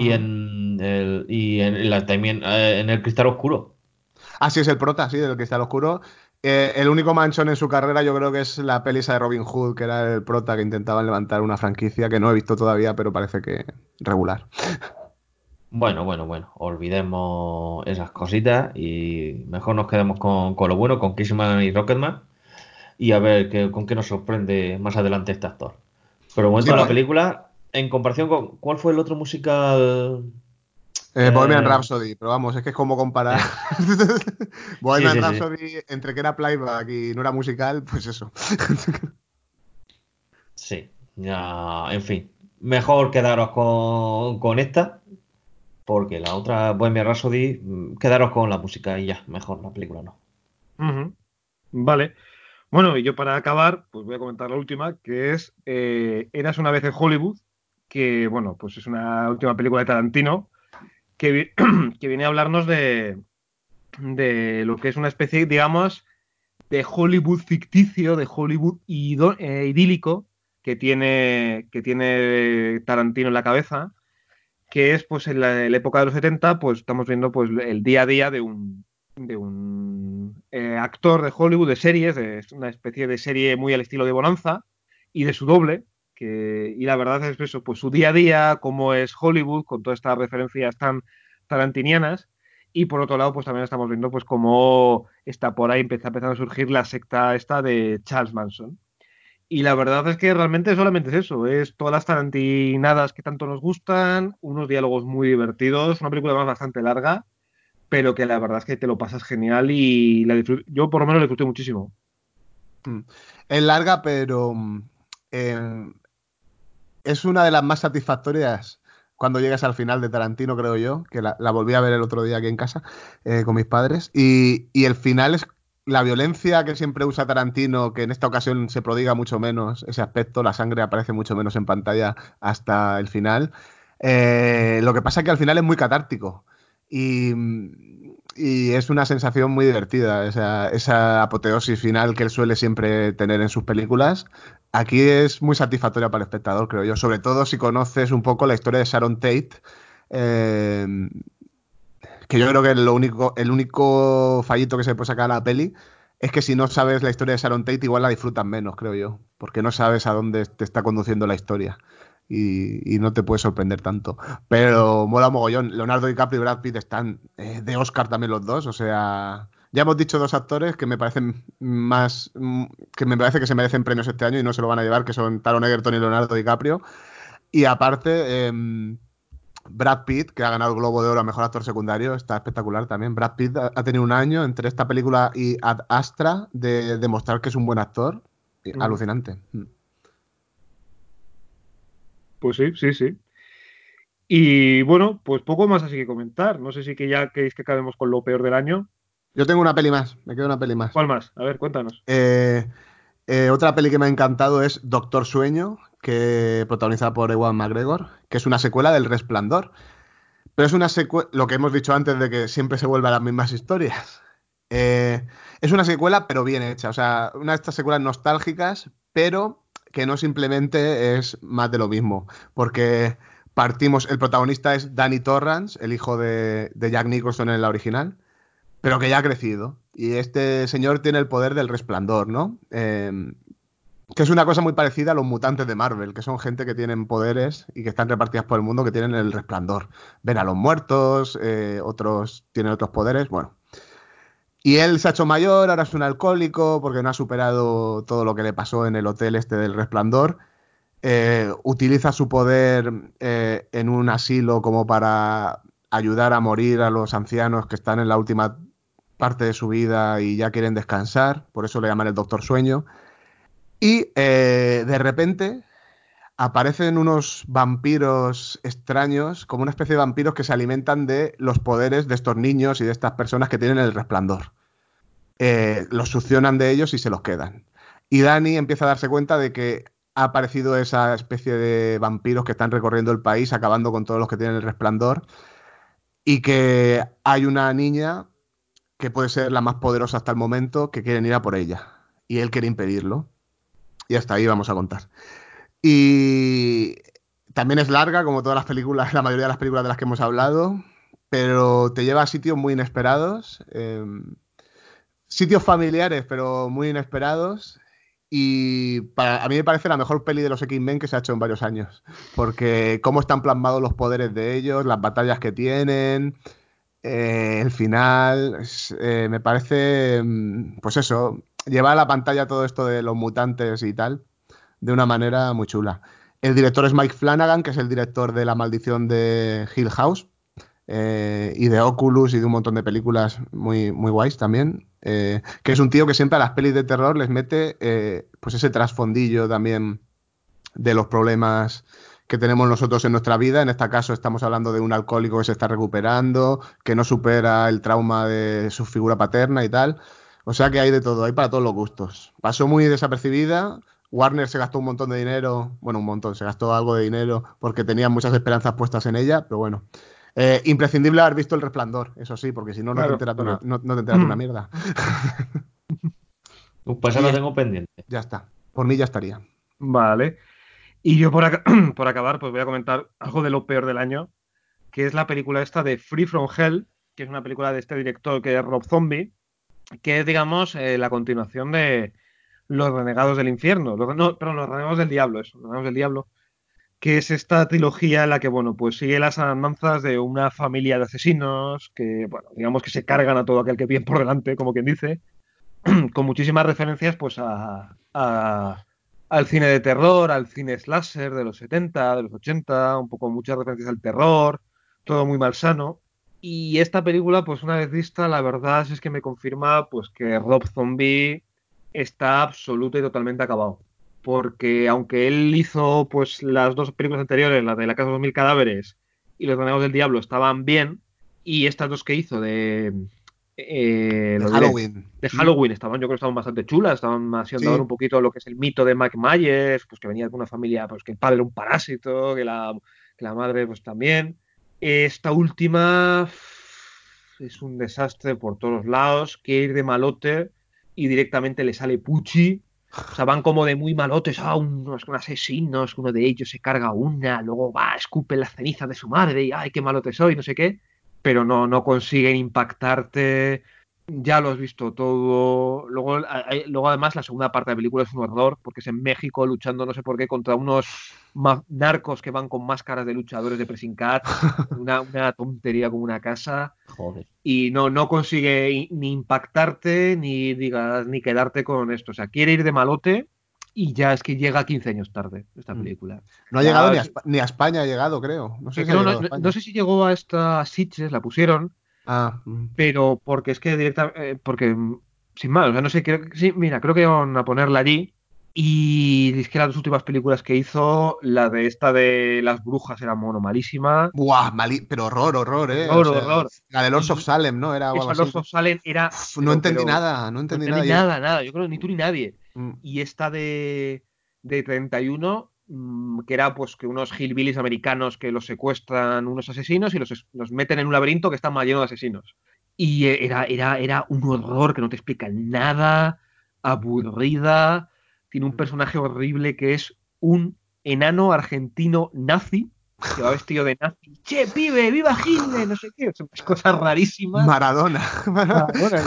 También en el Cristal Oscuro. Así es el prota, sí, del Cristal Oscuro. El único manchón en su carrera yo creo que es la peli esa de Robin Hood, que era el prota que intentaban levantar una franquicia que no he visto todavía, pero parece que regular. Bueno, bueno, bueno. Olvidemos esas cositas y mejor nos quedemos con lo bueno, con Kissman y Rocketman, y a ver con qué nos sorprende más adelante este actor. Pero el Sí, momento de la película, en comparación con... ¿Cuál fue el otro musical? Bohemian Eh, Rhapsody, pero vamos, es que es como comparar sí, sí, Bohemian sí, sí. Rhapsody entre que era playback y no era musical, pues eso. Sí, ya, en fin. Mejor quedaros con esta, porque la otra, Bohemian Rhapsody, quedaros con la música y ya, mejor la película no. Ujú. Vale. Bueno, y yo para acabar, pues voy a comentar la última, que es Eras una vez en Hollywood, que bueno, pues es una última película de Tarantino que viene a hablarnos de lo que es una especie, digamos, de Hollywood ficticio, de Hollywood idílico que tiene Tarantino en la cabeza, que es pues en la época de los 70, pues estamos viendo pues el día a día de un actor de Hollywood, de series, de una especie de serie muy al estilo de Bonanza, y de su doble, y la verdad es eso, pues su día a día, cómo es Hollywood, con todas estas referencias tan tarantinianas. Y por otro lado, pues también estamos viendo pues cómo está por ahí empezando a surgir la secta esta de Charles Manson. Y la verdad es que realmente solamente es eso, es todas las tarantinadas que tanto nos gustan, unos diálogos muy divertidos, una película más bastante larga, pero que la verdad es que te lo pasas genial y yo por lo menos la disfruté muchísimo. Mm. Es larga, pero eh, es una de las más satisfactorias cuando llegas al final de Tarantino, creo yo, que la volví a ver el otro día aquí en casa con mis padres. Y el final es la violencia que siempre usa Tarantino, que en esta ocasión se prodiga mucho menos ese aspecto, la sangre aparece mucho menos en pantalla hasta el final. Lo que pasa es que al final es muy catártico y, y es una sensación muy divertida, esa apoteosis final que él suele siempre tener en sus películas. Aquí es muy satisfactoria para el espectador, creo yo, sobre todo si conoces un poco la historia de Sharon Tate. eh, que yo creo que el único fallito que se puede sacar a la peli es que si no sabes la historia de Sharon Tate, igual la disfrutas menos, creo yo, porque no sabes a dónde te está conduciendo la historia y no te puede sorprender tanto. Pero mola mogollón. Leonardo DiCaprio y Brad Pitt están de Oscar también los dos, o sea, ya hemos dicho dos actores que me parecen que me parece que se merecen premios este año y no se lo van a llevar, que son Taron Egerton y Leonardo DiCaprio. Y aparte, Brad Pitt, que ha ganado el Globo de Oro a Mejor Actor Secundario, está espectacular también. Brad Pitt ha tenido un año entre esta película y Ad Astra de demostrar que es un buen actor. Alucinante. Pues sí, sí, sí. Y bueno, pues poco más así que comentar. No sé si que ya queréis que acabemos con lo peor del año. Yo tengo una peli más, me queda una peli más. ¿Cuál más? A ver, cuéntanos. Otra peli que me ha encantado es Doctor Sueño, que protagonizada por Ewan McGregor, que es una secuela del Resplandor. Pero es una secuela, lo que hemos dicho antes de que siempre se vuelve a las mismas historias. Es una secuela, pero bien hecha. O sea, una de estas secuelas nostálgicas, pero que no simplemente es más de lo mismo. Porque el protagonista es Danny Torrance, el hijo de Jack Nicholson en la original, pero que ya ha crecido. Y este señor tiene el poder del resplandor, ¿no? Que es una cosa muy parecida a los mutantes de Marvel, que son gente que tienen poderes y que están repartidas por el mundo, que tienen el resplandor. Ven a los muertos, otros tienen otros poderes, bueno. Y él se ha hecho mayor, ahora es un alcohólico porque no ha superado todo lo que le pasó en el hotel este del resplandor. Utiliza su poder en un asilo como para ayudar a morir a los ancianos que están en la última parte de su vida y ya quieren descansar, por eso le llaman el Doctor Sueño. Y de repente aparecen unos vampiros extraños, como una especie de vampiros que se alimentan de los poderes de estos niños y de estas personas que tienen el resplandor. Los succionan de ellos y se los quedan. Y Dani empieza a darse cuenta de que ha aparecido esa especie de vampiros que están recorriendo el país, acabando con todos los que tienen el resplandor, y que hay una niña que puede ser la más poderosa hasta el momento, que quieren ir a por ella. Y él quiere impedirlo. Y hasta ahí vamos a contar. Y también es larga, como todas las películas, la mayoría de las películas de las que hemos hablado, pero te lleva a sitios muy inesperados, sitios familiares, pero muy inesperados. Y a mí me parece la mejor peli de los X-Men que se ha hecho en varios años, porque cómo están plasmados los poderes de ellos, las batallas que tienen, el final, me parece, pues eso, llevar a la pantalla todo esto de los mutantes y tal de una manera muy chula. El director es Mike Flanagan, que es el director de La Maldición de Hill House y de Oculus y de un montón de películas muy, muy guays también. Que es un tío que siempre a las pelis de terror les mete pues ese trasfondillo también de los problemas que tenemos nosotros en nuestra vida. En este caso estamos hablando de un alcohólico que se está recuperando, que no supera el trauma de su figura paterna y tal. O sea que hay de todo, hay para todos los gustos. Pasó muy desapercibida. Warner se gastó un montón de dinero, bueno, un montón, se gastó algo de dinero porque tenía muchas esperanzas puestas en ella, pero bueno. Imprescindible haber visto El Resplandor, eso sí, porque si no, no te Claro, enteras de claro. no te enteras de una mierda. Pues eso Y lo tengo pendiente. ya está, por mí ya estaría. Vale. Y yo por acabar, pues voy a comentar algo de lo peor del año, que es la película esta de Free From Hell, que es una película de este director que es Rob Zombie, que es, digamos, la continuación de Los Renegados del Infierno, no, perdón, Los Renegados del Diablo, eso, Los Renegados del Diablo, que es esta trilogía en la que, bueno, pues sigue las andanzas de una familia de asesinos que, bueno, digamos que se cargan a todo aquel que viene por delante, como quien dice, con muchísimas referencias, pues, al cine de terror, al cine slasher de los 70, de los 80, un poco muchas referencias al terror, todo muy malsano. Y esta película, pues una vez vista, la verdad es que me confirma pues que Rob Zombie está absoluto y totalmente acabado. Porque aunque él hizo pues las dos películas anteriores, la de La Casa de los Mil Cadáveres y Los Renegados del Diablo, estaban bien, y estas dos que hizo de De lo diré. Halloween. De Halloween estaban, yo creo que estaban bastante chulas, estaban haciendo ahora Sí. un poquito lo que es el mito de Mike Myers, pues que venía de una familia, pues que el padre era un parásito, que la madre pues también. Esta última es un desastre por todos lados, quiere ir de malote y directamente le sale Pucci. O sea, van como de muy malotes, unos asesinos, uno de ellos se carga una, luego va, escupe las cenizas de su madre y ay, qué malote soy, no sé qué, pero no consiguen impactarte, ya lo has visto todo. Luego además la segunda parte de la película es un horror, porque es en México luchando no sé por qué contra unos narcos que van con máscaras de luchadores de Pressing Catch, una tontería como una casa Joder. y no consigue ni impactarte ni quedarte con esto. O sea, quiere ir de malote y ya es que llega 15 años tarde esta película. No ha llegado Ya, ni a España, ha llegado, creo. No sé si ha creo, llegado a España. no sé si llegó a esta Sitges, la pusieron, Ah, pero porque es que porque sin más, o sea, no sé, sí, mira, creo que iban a ponerla allí. Y es que las dos últimas películas que hizo, la de esta de las brujas era mono malísima. buah, pero horror, ¿eh? O Horror, sea, horror. la de Lords of Y Salem, ¿no? Era o algo eso, así, Los ¿no? of Salem era, No entendí nada, no no entendí entendí nada. nada. Yo creo que ni tú ni nadie. Mm, Y esta de 31, que era pues que unos hillbillies americanos que los secuestran unos asesinos y los meten en un laberinto que está más lleno de asesinos. Y era un horror que no te explica nada, aburrida. Tiene un personaje horrible que es un enano argentino nazi que va vestido de nazi. Che, pibe, viva Hitler, no sé qué. Son cosas rarísimas. Maradona. Maradona.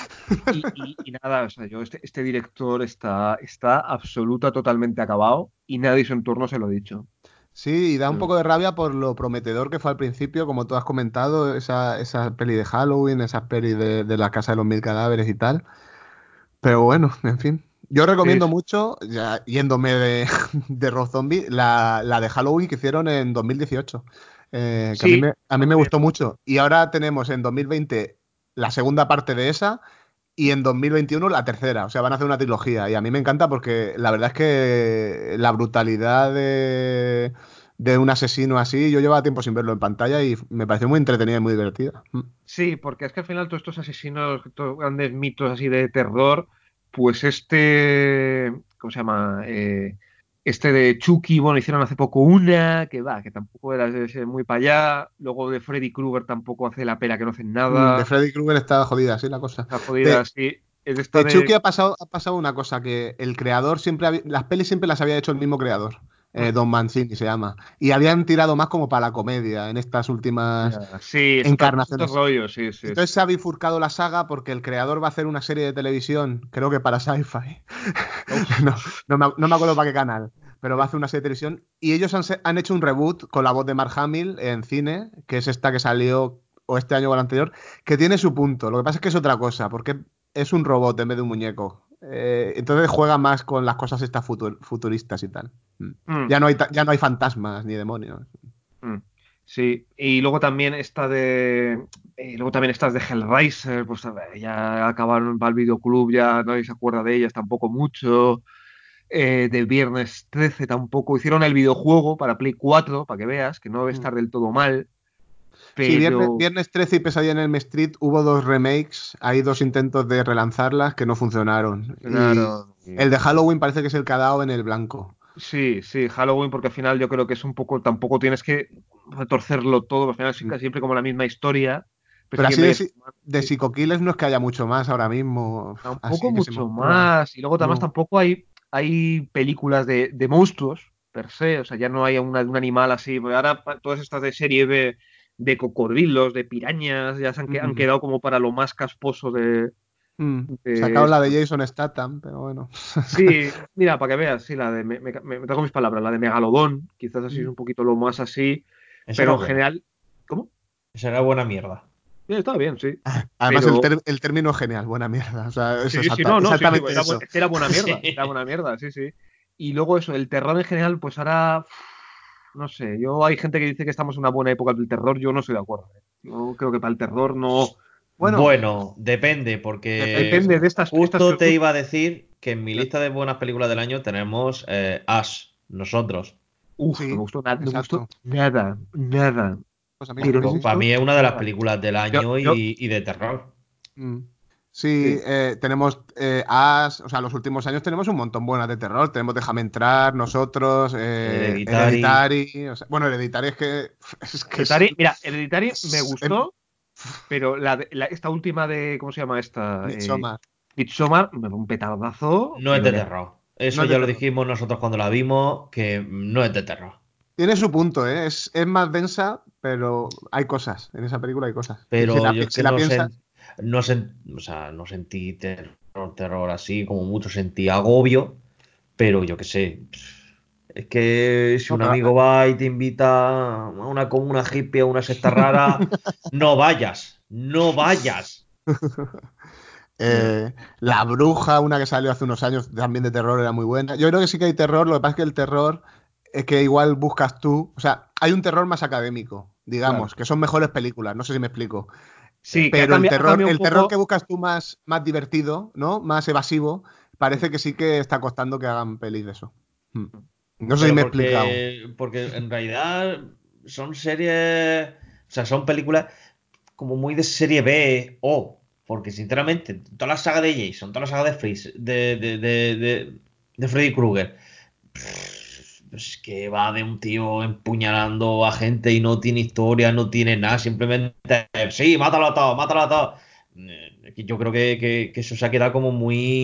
Y nada, o sea, este director está absoluta, totalmente acabado y nadie en su entorno se lo ha dicho. Sí, y da un poco de rabia por lo prometedor que fue al principio, como tú has comentado, esa peli de Halloween, esas pelis de la Casa de los Mil Cadáveres y tal. Pero bueno, en fin. Yo Sí, recomiendo mucho, ya yéndome de Rob Zombie, la de Halloween que hicieron en 2018. Que sí, a está mí me muy bien. gustó mucho. Y ahora tenemos en 2020 la segunda parte de esa y en 2021 la tercera. O sea, van a hacer una trilogía. Y a mí me encanta porque la verdad es que la brutalidad de un asesino así, yo llevaba tiempo sin verlo en pantalla y me pareció muy entretenida y muy divertida. Sí, porque es que al final todos estos asesinos, estos grandes mitos así de terror, pues ¿cómo se llama? Este de Chucky, bueno, hicieron hace poco una, que tampoco era de ser muy para allá. Luego de Freddy Krueger tampoco hace la pena que no hacen De nada. Freddy Krueger está jodida, así la cosa. Está jodida De, así. Es de esta de Chucky de. ha pasado una cosa, que el creador las pelis siempre las había hecho el mismo creador, Hmm, Don Mancini se llama, y habían tirado más como para la comedia en estas últimas ya, sí, es otro encarnaciones. rollo, sí, sí, sí. Entonces se ha bifurcado la saga porque el creador va a hacer una serie de televisión, creo que para Sci-Fi. Uf, No me acuerdo para qué canal, pero va a hacer una serie de televisión. Y ellos han hecho un reboot con la voz de Mark Hamill en cine, que es esta que salió o este año o el anterior, que tiene su punto. Lo que pasa es que es otra cosa, porque es un robot en vez de un muñeco. Entonces juega más con las cosas estas futuristas y tal. mm, Ya no hay fantasmas ni demonios. mm. Sí, y luego también luego también estas de Hellraiser, pues a ver, ya acabaron, va el videoclub, ya nadie se acuerda de ellas tampoco mucho. De Viernes 13 tampoco. Hicieron el videojuego para Play 4, para que veas, que no debe estar del todo mal, Sí, pero Viernes 13 y Pesadilla en Elm Street hubo dos remakes, hay dos intentos de relanzarlas que no funcionaron. Y funcionaron. el de Halloween parece que es el que ha dado en el blanco. Sí, sí, Halloween, porque al final yo creo que es un poco, tampoco tienes que retorcerlo todo, al final es casi siempre como la misma historia, pero sí Pero que en así vez de sí, Psycho Killers no es que haya mucho más ahora mismo, tampoco así que se me mucho ocurra. más, y luego además No. tampoco hay películas de monstruos, per se, o sea, ya no hay un animal así, porque ahora todas estas de serie de cocodrilos, de pirañas, ya han Mm, quedado como para lo más casposo de Sacaron la esto. de Jason Statham, pero bueno. Sí, mira, para que veas, sí, me traigo mis palabras, la de Megalodón, quizás así es Mm. un poquito lo más así, Esa era pero en buena. general, ¿cómo? Esa era buena mierda. Está bien, sí, Además, pero el término es genial, buena mierda. O sea, es sí, sí, no, no, sí, sí, exactamente eso. es que era Sí. buena mierda, sí, sí. Y luego eso, el terror en general, pues ahora, no sé, hay gente que dice que estamos en una buena época del terror, yo no estoy de acuerdo. Yo creo que para el terror no, bueno, Bueno, depende, porque depende de estas que justo os te gustan. iba a decir que en mi lista de buenas películas del año tenemos Ash, nosotros. No me Sí, gustó nada, no me gustó exacto. nada, Pues a mí pero no también, me sí. Para gustó mí es una de las nada. películas del Yo, año yo, y de terror. Sí, tenemos As, o sea, los últimos años tenemos un montón buenas de terror. Tenemos Déjame entrar, nosotros, Hereditary. O sea, bueno, Hereditary Hereditary, mira, Hereditary me es- gustó, pero esta última de, ¿cómo se llama esta? Midsommar. Midsommar, me da un petardazo. No es de terror. No Eso es de ya lo terror. dijimos nosotros cuando la vimos, que no es de terror. Tiene su punto, ¿eh? Es más densa, pero hay cosas. En esa película hay cosas. Pero yo es Si que la piensas. o sea, no sentí terror así, como mucho sentí agobio, pero yo qué sé. Es que si No, un pero amigo va y te invita a una comuna hippie, a una secta rara, no vayas, no vayas. La Bruja, una que salió hace unos años también de terror, era muy buena. Yo creo que sí que hay terror, lo que pasa es que el terror es que igual buscas tú. O sea, hay un terror más académico, Claro. digamos, que son mejores películas, no sé si me explico. Sí, que Pero ha cambiado un el terror poco. que buscas tú más divertido, ¿no? Más evasivo, parece que sí que está costando que hagan pelis de eso. Hmm. No sé si Pero me he explicado. porque en realidad son series, o sea, son películas como muy de serie B o, porque sinceramente, toda la saga de Jason, toda la saga de Freeze, de Freddy Krueger, pues que va de un tío empuñalando a gente y no tiene historia, no tiene nada, simplemente, sí, mátalo a todos, mátalo a todos. Que yo creo que eso se ha quedado como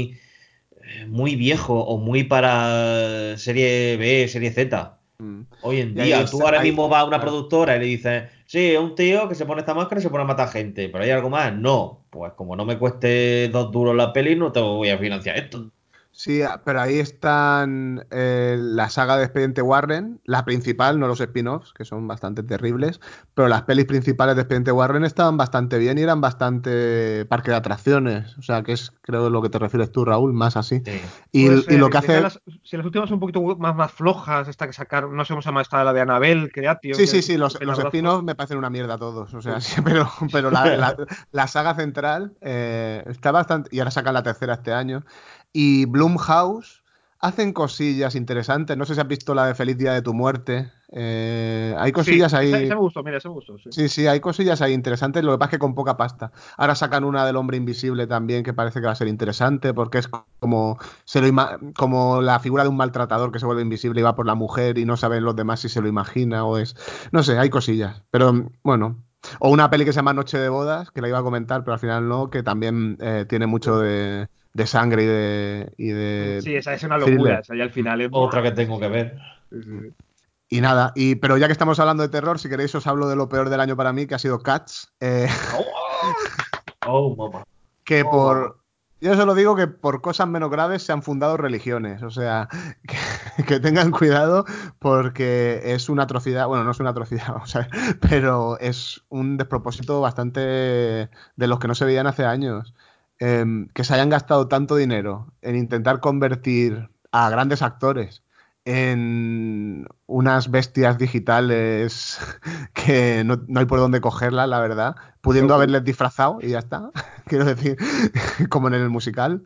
muy viejo o muy para serie B, serie Z. Hmm. Hoy en Y ahí día, tú ahora ahí, mismo vas a una claro. productora y le dices, sí, es un tío que se pone esta máscara y se pone a matar gente, pero hay algo más. No, pues como no me cueste 2 duros la peli, no te voy a financiar esto. Sí, pero ahí están la saga de Expediente Warren, la principal, no los spin-offs, que son bastante terribles, pero las pelis principales de Expediente Warren estaban bastante bien y eran bastante parque de atracciones, o sea, que es creo lo que te refieres tú, Raúl, más así. Sí. Puede Y lo ser. que hace... Si las últimas son un poquito más flojas, esta que sacaron, no sé cómo se llama esta, la de Annabelle, Creation, Sí, que sí, es sí, un los petardazo. spin-offs me parecen una mierda todos, o sea, Sí. sí, pero la saga central está bastante... Y ahora sacan la tercera este año. Y Blumhouse hacen cosillas interesantes, no sé si has visto la de Feliz Día de tu Muerte, hay Sí, cosillas esa ahí... me gustó, mira, esa me gustó, sí. Sí, sí, hay cosillas ahí interesantes, lo que pasa es que con poca pasta. Ahora sacan una del hombre invisible también que parece que va a ser interesante porque es como, como la figura de un maltratador que se vuelve invisible y va por la mujer y no saben los demás si se lo imagina o es... No sé, hay cosillas, pero bueno. O una peli que se llama Noche de Bodas, que la iba a comentar, pero al final no, que también tiene mucho de sangre y de Sí, esa es una locura, thriller. esa ya al final es... Otra ¡buah! que tengo que ver. Sí, sí, sí. Y nada, pero ya que estamos hablando de terror, si queréis os hablo de lo peor del año para mí, que ha sido Cats. Oh, oh, mamá. Que Oh, mamá. por... Yo solo digo que por cosas menos graves se han fundado religiones. O sea, que tengan cuidado porque es una atrocidad. Bueno, no es una atrocidad, vamos a ver, pero es un despropósito bastante de los que no se veían hace años. Que se hayan gastado tanto dinero en intentar convertir a grandes actores en unas bestias digitales que no hay por dónde cogerlas, la verdad, pudiendo Goku. haberles disfrazado y ya está. Quiero decir, como en el musical.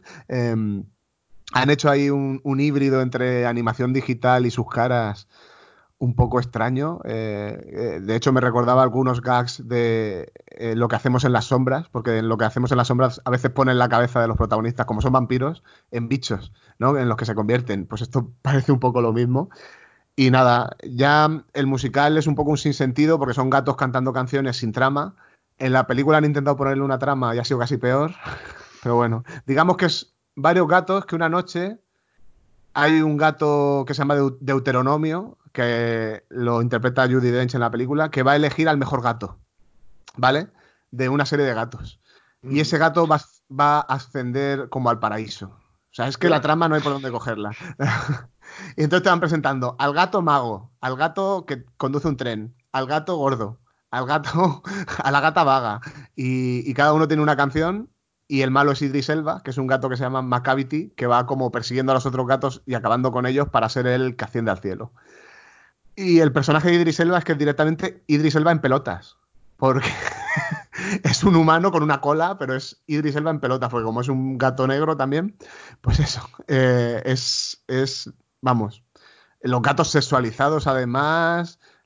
Han hecho ahí un híbrido entre animación digital y sus caras un poco extraño. De hecho, me recordaba algunos gags de lo que hacemos en las sombras, porque en lo que hacemos en las sombras a veces ponen la cabeza de los protagonistas, como son vampiros, en bichos, ¿no? En los que se convierten. Pues esto parece un poco lo mismo. Y nada, ya el musical es un poco un sinsentido porque son gatos cantando canciones sin trama. En la película han intentado ponerle una trama y ha sido casi peor. Pero bueno, digamos que es varios gatos que una noche hay un gato que se llama Deuteronomio, que lo interpreta Judi Dench en la película, que va a elegir al mejor gato, ¿vale? De una serie de gatos. Y ese gato va a ascender como al paraíso. O sea, es que la trama no hay por dónde cogerla. Y entonces te van presentando al gato mago, al gato que conduce un tren, al gato gordo, al gato, a la gata vaga. Y cada uno tiene una canción. Y el malo es Idris Elba, que es un gato que se llama Macavity, que va como persiguiendo a los otros gatos y acabando con ellos para ser el que asciende al cielo. Y el personaje de Idris Elba es que es directamente Idris Elba en pelotas. Porque es un humano con una cola, pero es Idris Elba en pelotas, porque como es un gato negro también, pues eso, vamos, los gatos sexualizados además,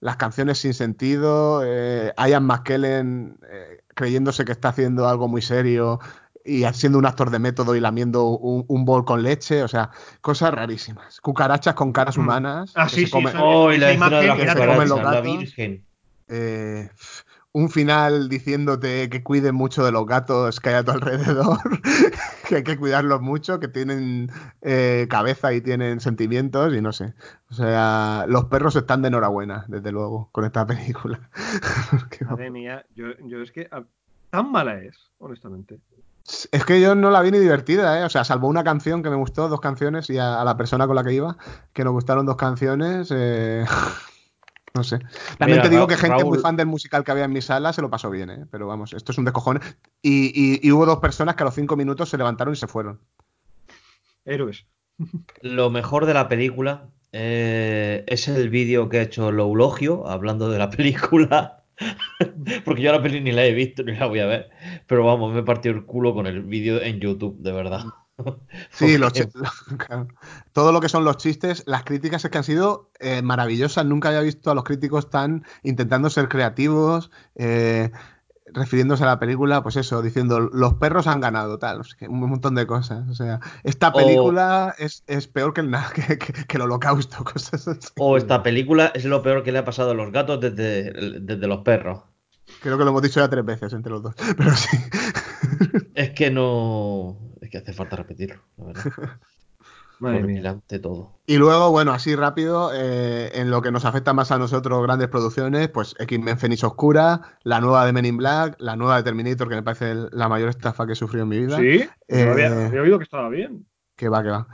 las canciones sin sentido, Ian McKellen creyéndose que está haciendo algo muy serio y siendo un actor de método y lamiendo un bol con leche, o sea, cosas rarísimas. Cucarachas con caras humanas. Ah, que sí, se comen, Oh, y la esa escena de las imagen era que se comen los cucarachas, la gatos. Virgen. Eh, un final diciéndote que cuides mucho de los gatos que hay a tu alrededor, que hay que cuidarlos mucho, que tienen cabeza y tienen sentimientos y no sé. O sea, los perros están de enhorabuena, desde luego, con esta película. Madre mía, yo es que tan mala es, honestamente. Es que yo no la vi ni divertida, ¿eh? O sea, salvo una canción que me gustó, 2 canciones, y a la persona con la que iba, que nos gustaron 2 canciones, no sé. También Mira, te digo que gente muy Raúl, fan del musical que había en mi sala se lo pasó bien, ¿eh? Pero vamos, esto es un descojón. Y hubo 2 personas que a los 5 minutos se levantaron y se fueron. Héroes. lo mejor de la película es el vídeo que ha hecho Loulogio hablando de la película. Porque yo la peli ni la he visto ni la voy a ver. Pero vamos, me he partido el culo con el vídeo en YouTube, de verdad. Sí, Porque, claro. Todo lo que son los chistes, las críticas es que han sido maravillosas. Nunca había visto a los críticos tan intentando ser creativos, refiriéndose a la película, pues eso, diciendo los perros han ganado, tal, o sea, un montón de cosas. O sea, esta o, película es peor que que el Holocausto, cosas así. o esta película es lo peor que le ha pasado a los gatos desde los perros. Creo que lo hemos dicho ya 3 veces entre los dos, pero sí. Es que no. Es que hace falta repetirlo, la verdad. Madre mía. Horripilante todo. Y luego, bueno, así rápido, en lo que nos afecta más a nosotros, grandes producciones, pues X-Men Fenix Oscura, la nueva de Men in Black, la nueva de Terminator, que me parece la mayor estafa que he sufrido en mi vida. Sí, yo Eh, había oído que estaba bien. que va, que va.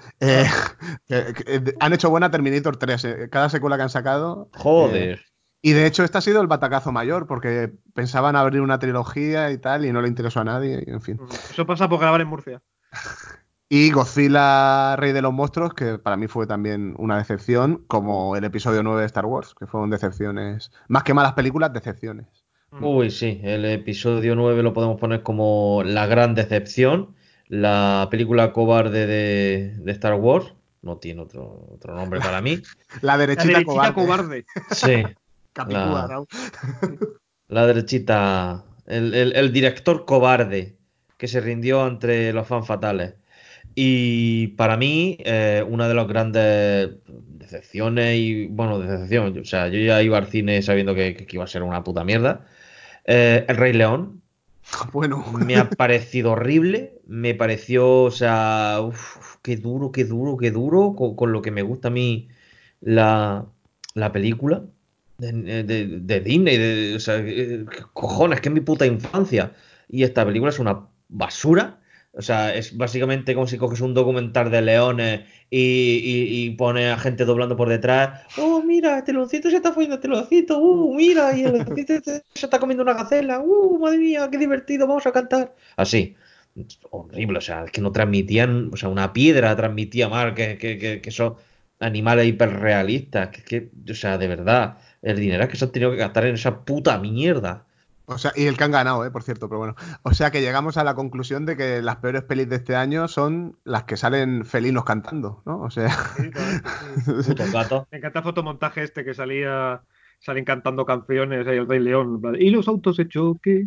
Han hecho buena Terminator 3, cada secuela que han sacado. Joder. Y de hecho, este ha sido el batacazo mayor, porque pensaban abrir una trilogía y tal, y no le interesó a nadie, y en fin. Eso pasa por grabar en Murcia. Y Godzilla, Rey de los Monstruos, que para mí fue también una decepción, como el episodio 9 de Star Wars, que fueron decepciones. Más que malas películas, decepciones. Uy, sí, el episodio 9 lo podemos poner como la gran decepción. La película cobarde de Star Wars. No tiene otro nombre para mí. La La derechita derechita cobarde. cobarde. Sí, Capicúa, la, Raúl. la derechita. El director cobarde que se rindió ante los fans fatales. Y para mí, una de las grandes decepciones y, bueno, decepción, o sea, yo ya iba al cine sabiendo que iba a ser una puta mierda. El Rey León Bueno, me ha parecido horrible, me pareció, o sea, uf, qué duro, qué duro, qué duro, con lo que me gusta a mí la, la película de Disney, o sea, ¿qué cojones, que es mi puta infancia. Y esta película es una basura. O sea, es básicamente como si coges un documental de leones y pones a gente doblando por detrás. Oh, mira, este leoncito se está follando este leoncito. Mira, y el leoncito se está comiendo una gacela. Madre mía, qué divertido, vamos a cantar. Así. Horrible, o sea, es que no transmitían, o sea, una piedra transmitía mal que son animales hiperrealistas. O sea, de verdad, el dinero que se han tenido que gastar en esa puta mierda. o sea, y el que han ganado, por cierto, pero bueno. O sea que llegamos a la conclusión de que las peores pelis de este año son las que salen felinos cantando, ¿no? O sea. Sí, totalmente, sí. Putos gatos. Me encanta el fotomontaje este que salen cantando canciones ahí el Rey León. En plan, y los autos de choque.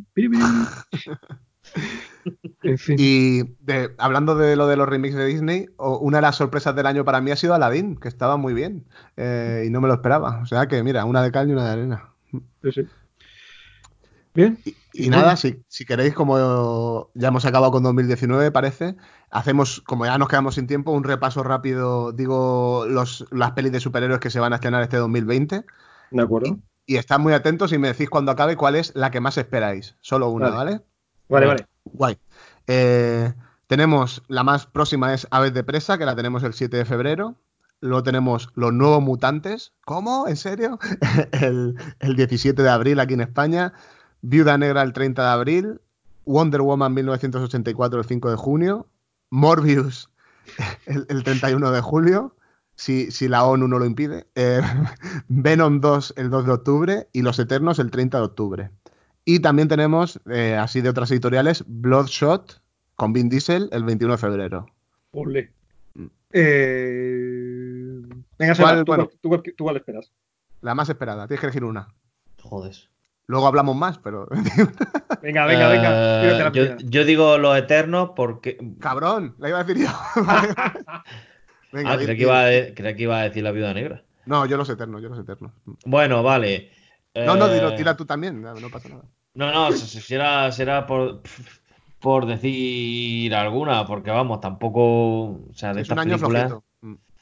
En fin. Y hablando de lo de los remakes de Disney, una de las sorpresas del año para mí ha sido Aladdin, que estaba muy bien y no me lo esperaba. O sea que, mira, una de cal y una de arena. Sí, sí. Bien. Y nada, si queréis, como ya hemos acabado con 2019, parece, hacemos, como ya nos quedamos sin tiempo, un repaso rápido, digo, las pelis de superhéroes que se van a estrenar este 2020. De acuerdo. Y estad muy atentos y me decís cuando acabe cuál es la que más esperáis. Solo una, Vale. ¿vale? Vale. Guay. Tenemos, la más próxima es Aves de Presa, que la tenemos el 7 de febrero. Luego tenemos Los Nuevos Mutantes. ¿Cómo? ¿En serio? el 17 de abril aquí en España. Viuda Negra el 30 de abril. Wonder Woman 1984 el 5 de junio. Morbius el 31 de julio. Si la ONU no lo impide. Venom 2 el 2 de octubre. Y Los Eternos el 30 de octubre. Y también tenemos, así de otras editoriales, Bloodshot con Vin Diesel el 21 de febrero. Ole. Venga, Seba, ¿Cuál, bueno, ¿tú cuál esperas? La más esperada, tienes que elegir una. Joder. Luego hablamos más, pero... Venga, tírate la Yo, primera. yo digo Los Eternos porque... Cabrón, la iba a decir yo. Vale. Venga, Creía que iba a decir La Viuda Negra. No, yo los eternos. Bueno, vale. No, tira tú también, no pasa nada. No, será por decir alguna, porque vamos, tampoco, o sea, Sí, de es un estas año películas. flojito.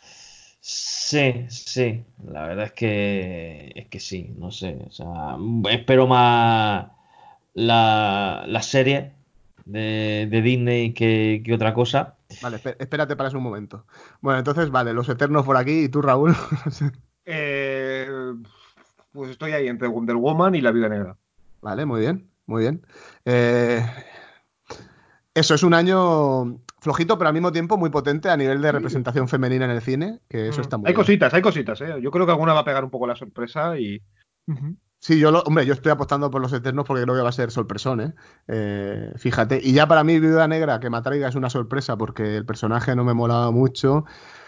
Sí, la verdad es que sí, no sé, o sea, espero más la serie de Disney que otra cosa. Vale, espérate para eso un momento. Bueno, entonces, vale, los eternos por aquí y tú, Raúl. Eh, pues estoy ahí entre Wonder Woman y La Viuda Negra. Vale, muy bien, muy bien. Eso es un año flojito, pero al mismo tiempo muy potente a nivel de representación femenina en el cine, que eso está muy Hay bien. cositas, ¿eh? Yo creo que alguna va a pegar un poco la sorpresa y... Sí, hombre, yo estoy apostando por los Eternos porque creo que va a ser sorpresón, ¿eh? Fíjate. Y ya para mí, Viuda Negra, que me atraiga es una sorpresa porque el personaje no me molaba mucho.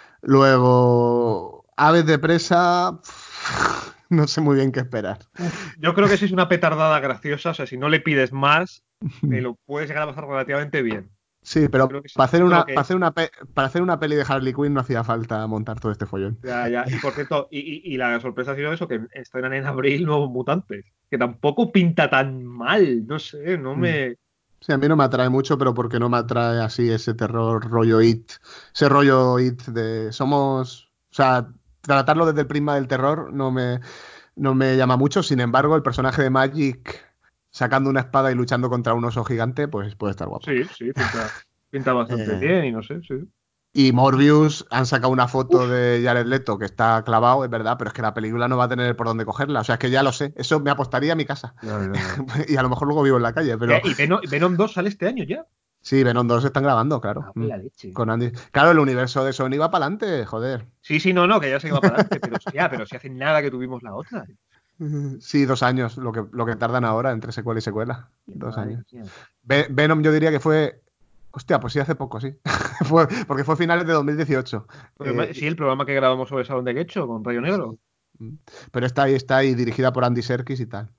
Luego, Aves de Presa, no sé muy bien qué esperar. Yo creo que sí es una petardada graciosa, o sea, si no le pides más, te lo puedes llegar a pasar relativamente bien. Sí, Yo pero creo que para hacer siendo lo una, que para es. hacer una, para hacer una peli de Harley Quinn no hacía falta montar todo este follón. Ya. Y por cierto, y la sorpresa ha sido eso, que estrenan en abril Nuevos Mutantes, que tampoco pinta tan mal, no sé, no Mm. me... Sí, a mí no me atrae mucho, pero porque no me atrae así ese terror rollo It. Ese rollo It de somos. O sea, tratarlo desde el prisma del terror no me llama mucho. Sin embargo, el personaje de Magic sacando una espada y luchando contra un oso gigante, pues puede estar guapo. Sí, pinta bastante Eh, bien y no sé, sí. y Morbius han sacado una foto de Jared Leto que está clavado, es verdad, pero es que la película no va a tener por dónde cogerla. O sea, es que ya lo sé. Eso me apostaría a mi casa. Ya. Y a lo mejor luego vivo en la calle, pero. Y Venom 2 sale este año ya. Sí, Venom 2 están grabando, claro. La leche. Con Andy. Claro, el universo de Sony va para adelante, joder. Sí, no, que ya se iba para adelante, pero hostia, pero si hace nada que tuvimos la otra. Sí, 2 años, lo que tardan ahora entre secuela y secuela. 2 años. Mía. Venom yo diría que fue. Hostia, pues sí, hace poco, sí. Porque fue finales de 2018. Sí, el programa que grabamos sobre Salón de Quecho con Rayo Negro. Sí. Pero está ahí dirigida por Andy Serkis y tal.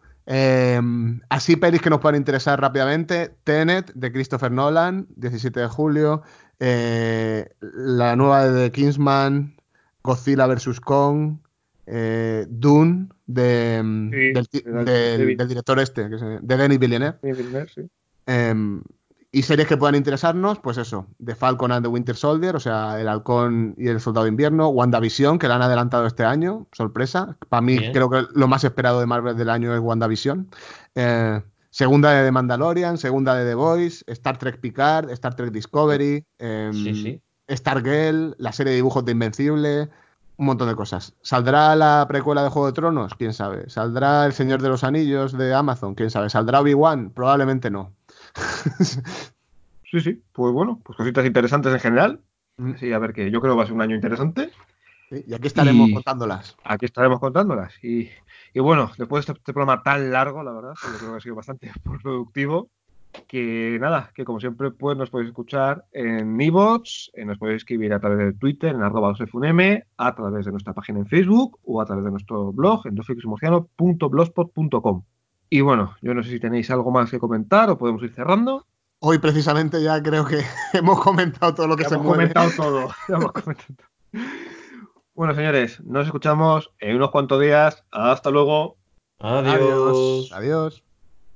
Así pelis que nos pueden interesar rápidamente. Tenet, de Christopher Nolan, 17 de julio. La nueva de The Kingsman, Godzilla vs. Kong. Dune, Sí, del director de Denis Villeneuve. sí. Em, y series que puedan interesarnos, pues eso, The Falcon and the Winter Soldier, o sea, El Halcón y el Soldado de Invierno, WandaVision, que la han adelantado este año, sorpresa. Para mí Bien. creo que lo más esperado de Marvel del año es WandaVision. Segunda de The Mandalorian, segunda de The Voice, Star Trek Picard, Star Trek Discovery, Sí. Stargirl, la serie de dibujos de Invencible, un montón de cosas. ¿Saldrá la precuela de Juego de Tronos? ¿Quién sabe? ¿Saldrá El Señor de los Anillos de Amazon? ¿Quién sabe? ¿Saldrá Obi-Wan? Probablemente no. Sí, pues bueno, pues cositas interesantes en general. Mm, Sí, a ver que yo creo que va a ser un año interesante. sí, y aquí estaremos Y contándolas. aquí estaremos contándolas. Y bueno, después de este programa tan largo, la verdad, que yo creo que ha sido bastante productivo, que nada, que como siempre pues nos podéis escuchar en iVoox, nos podéis escribir a través de Twitter en @2funm, a través de nuestra página en Facebook o a través de nuestro blog en dosfrikismurciano.blogspot.com. Y bueno, yo no sé si tenéis algo más que comentar o podemos ir cerrando. Hoy precisamente ya creo que hemos comentado todo lo que Ya se hemos mueve. comentado todo. Ya hemos comentado todo. Bueno, señores, nos escuchamos en unos cuantos días. Hasta luego. Adiós. Adiós. Adiós.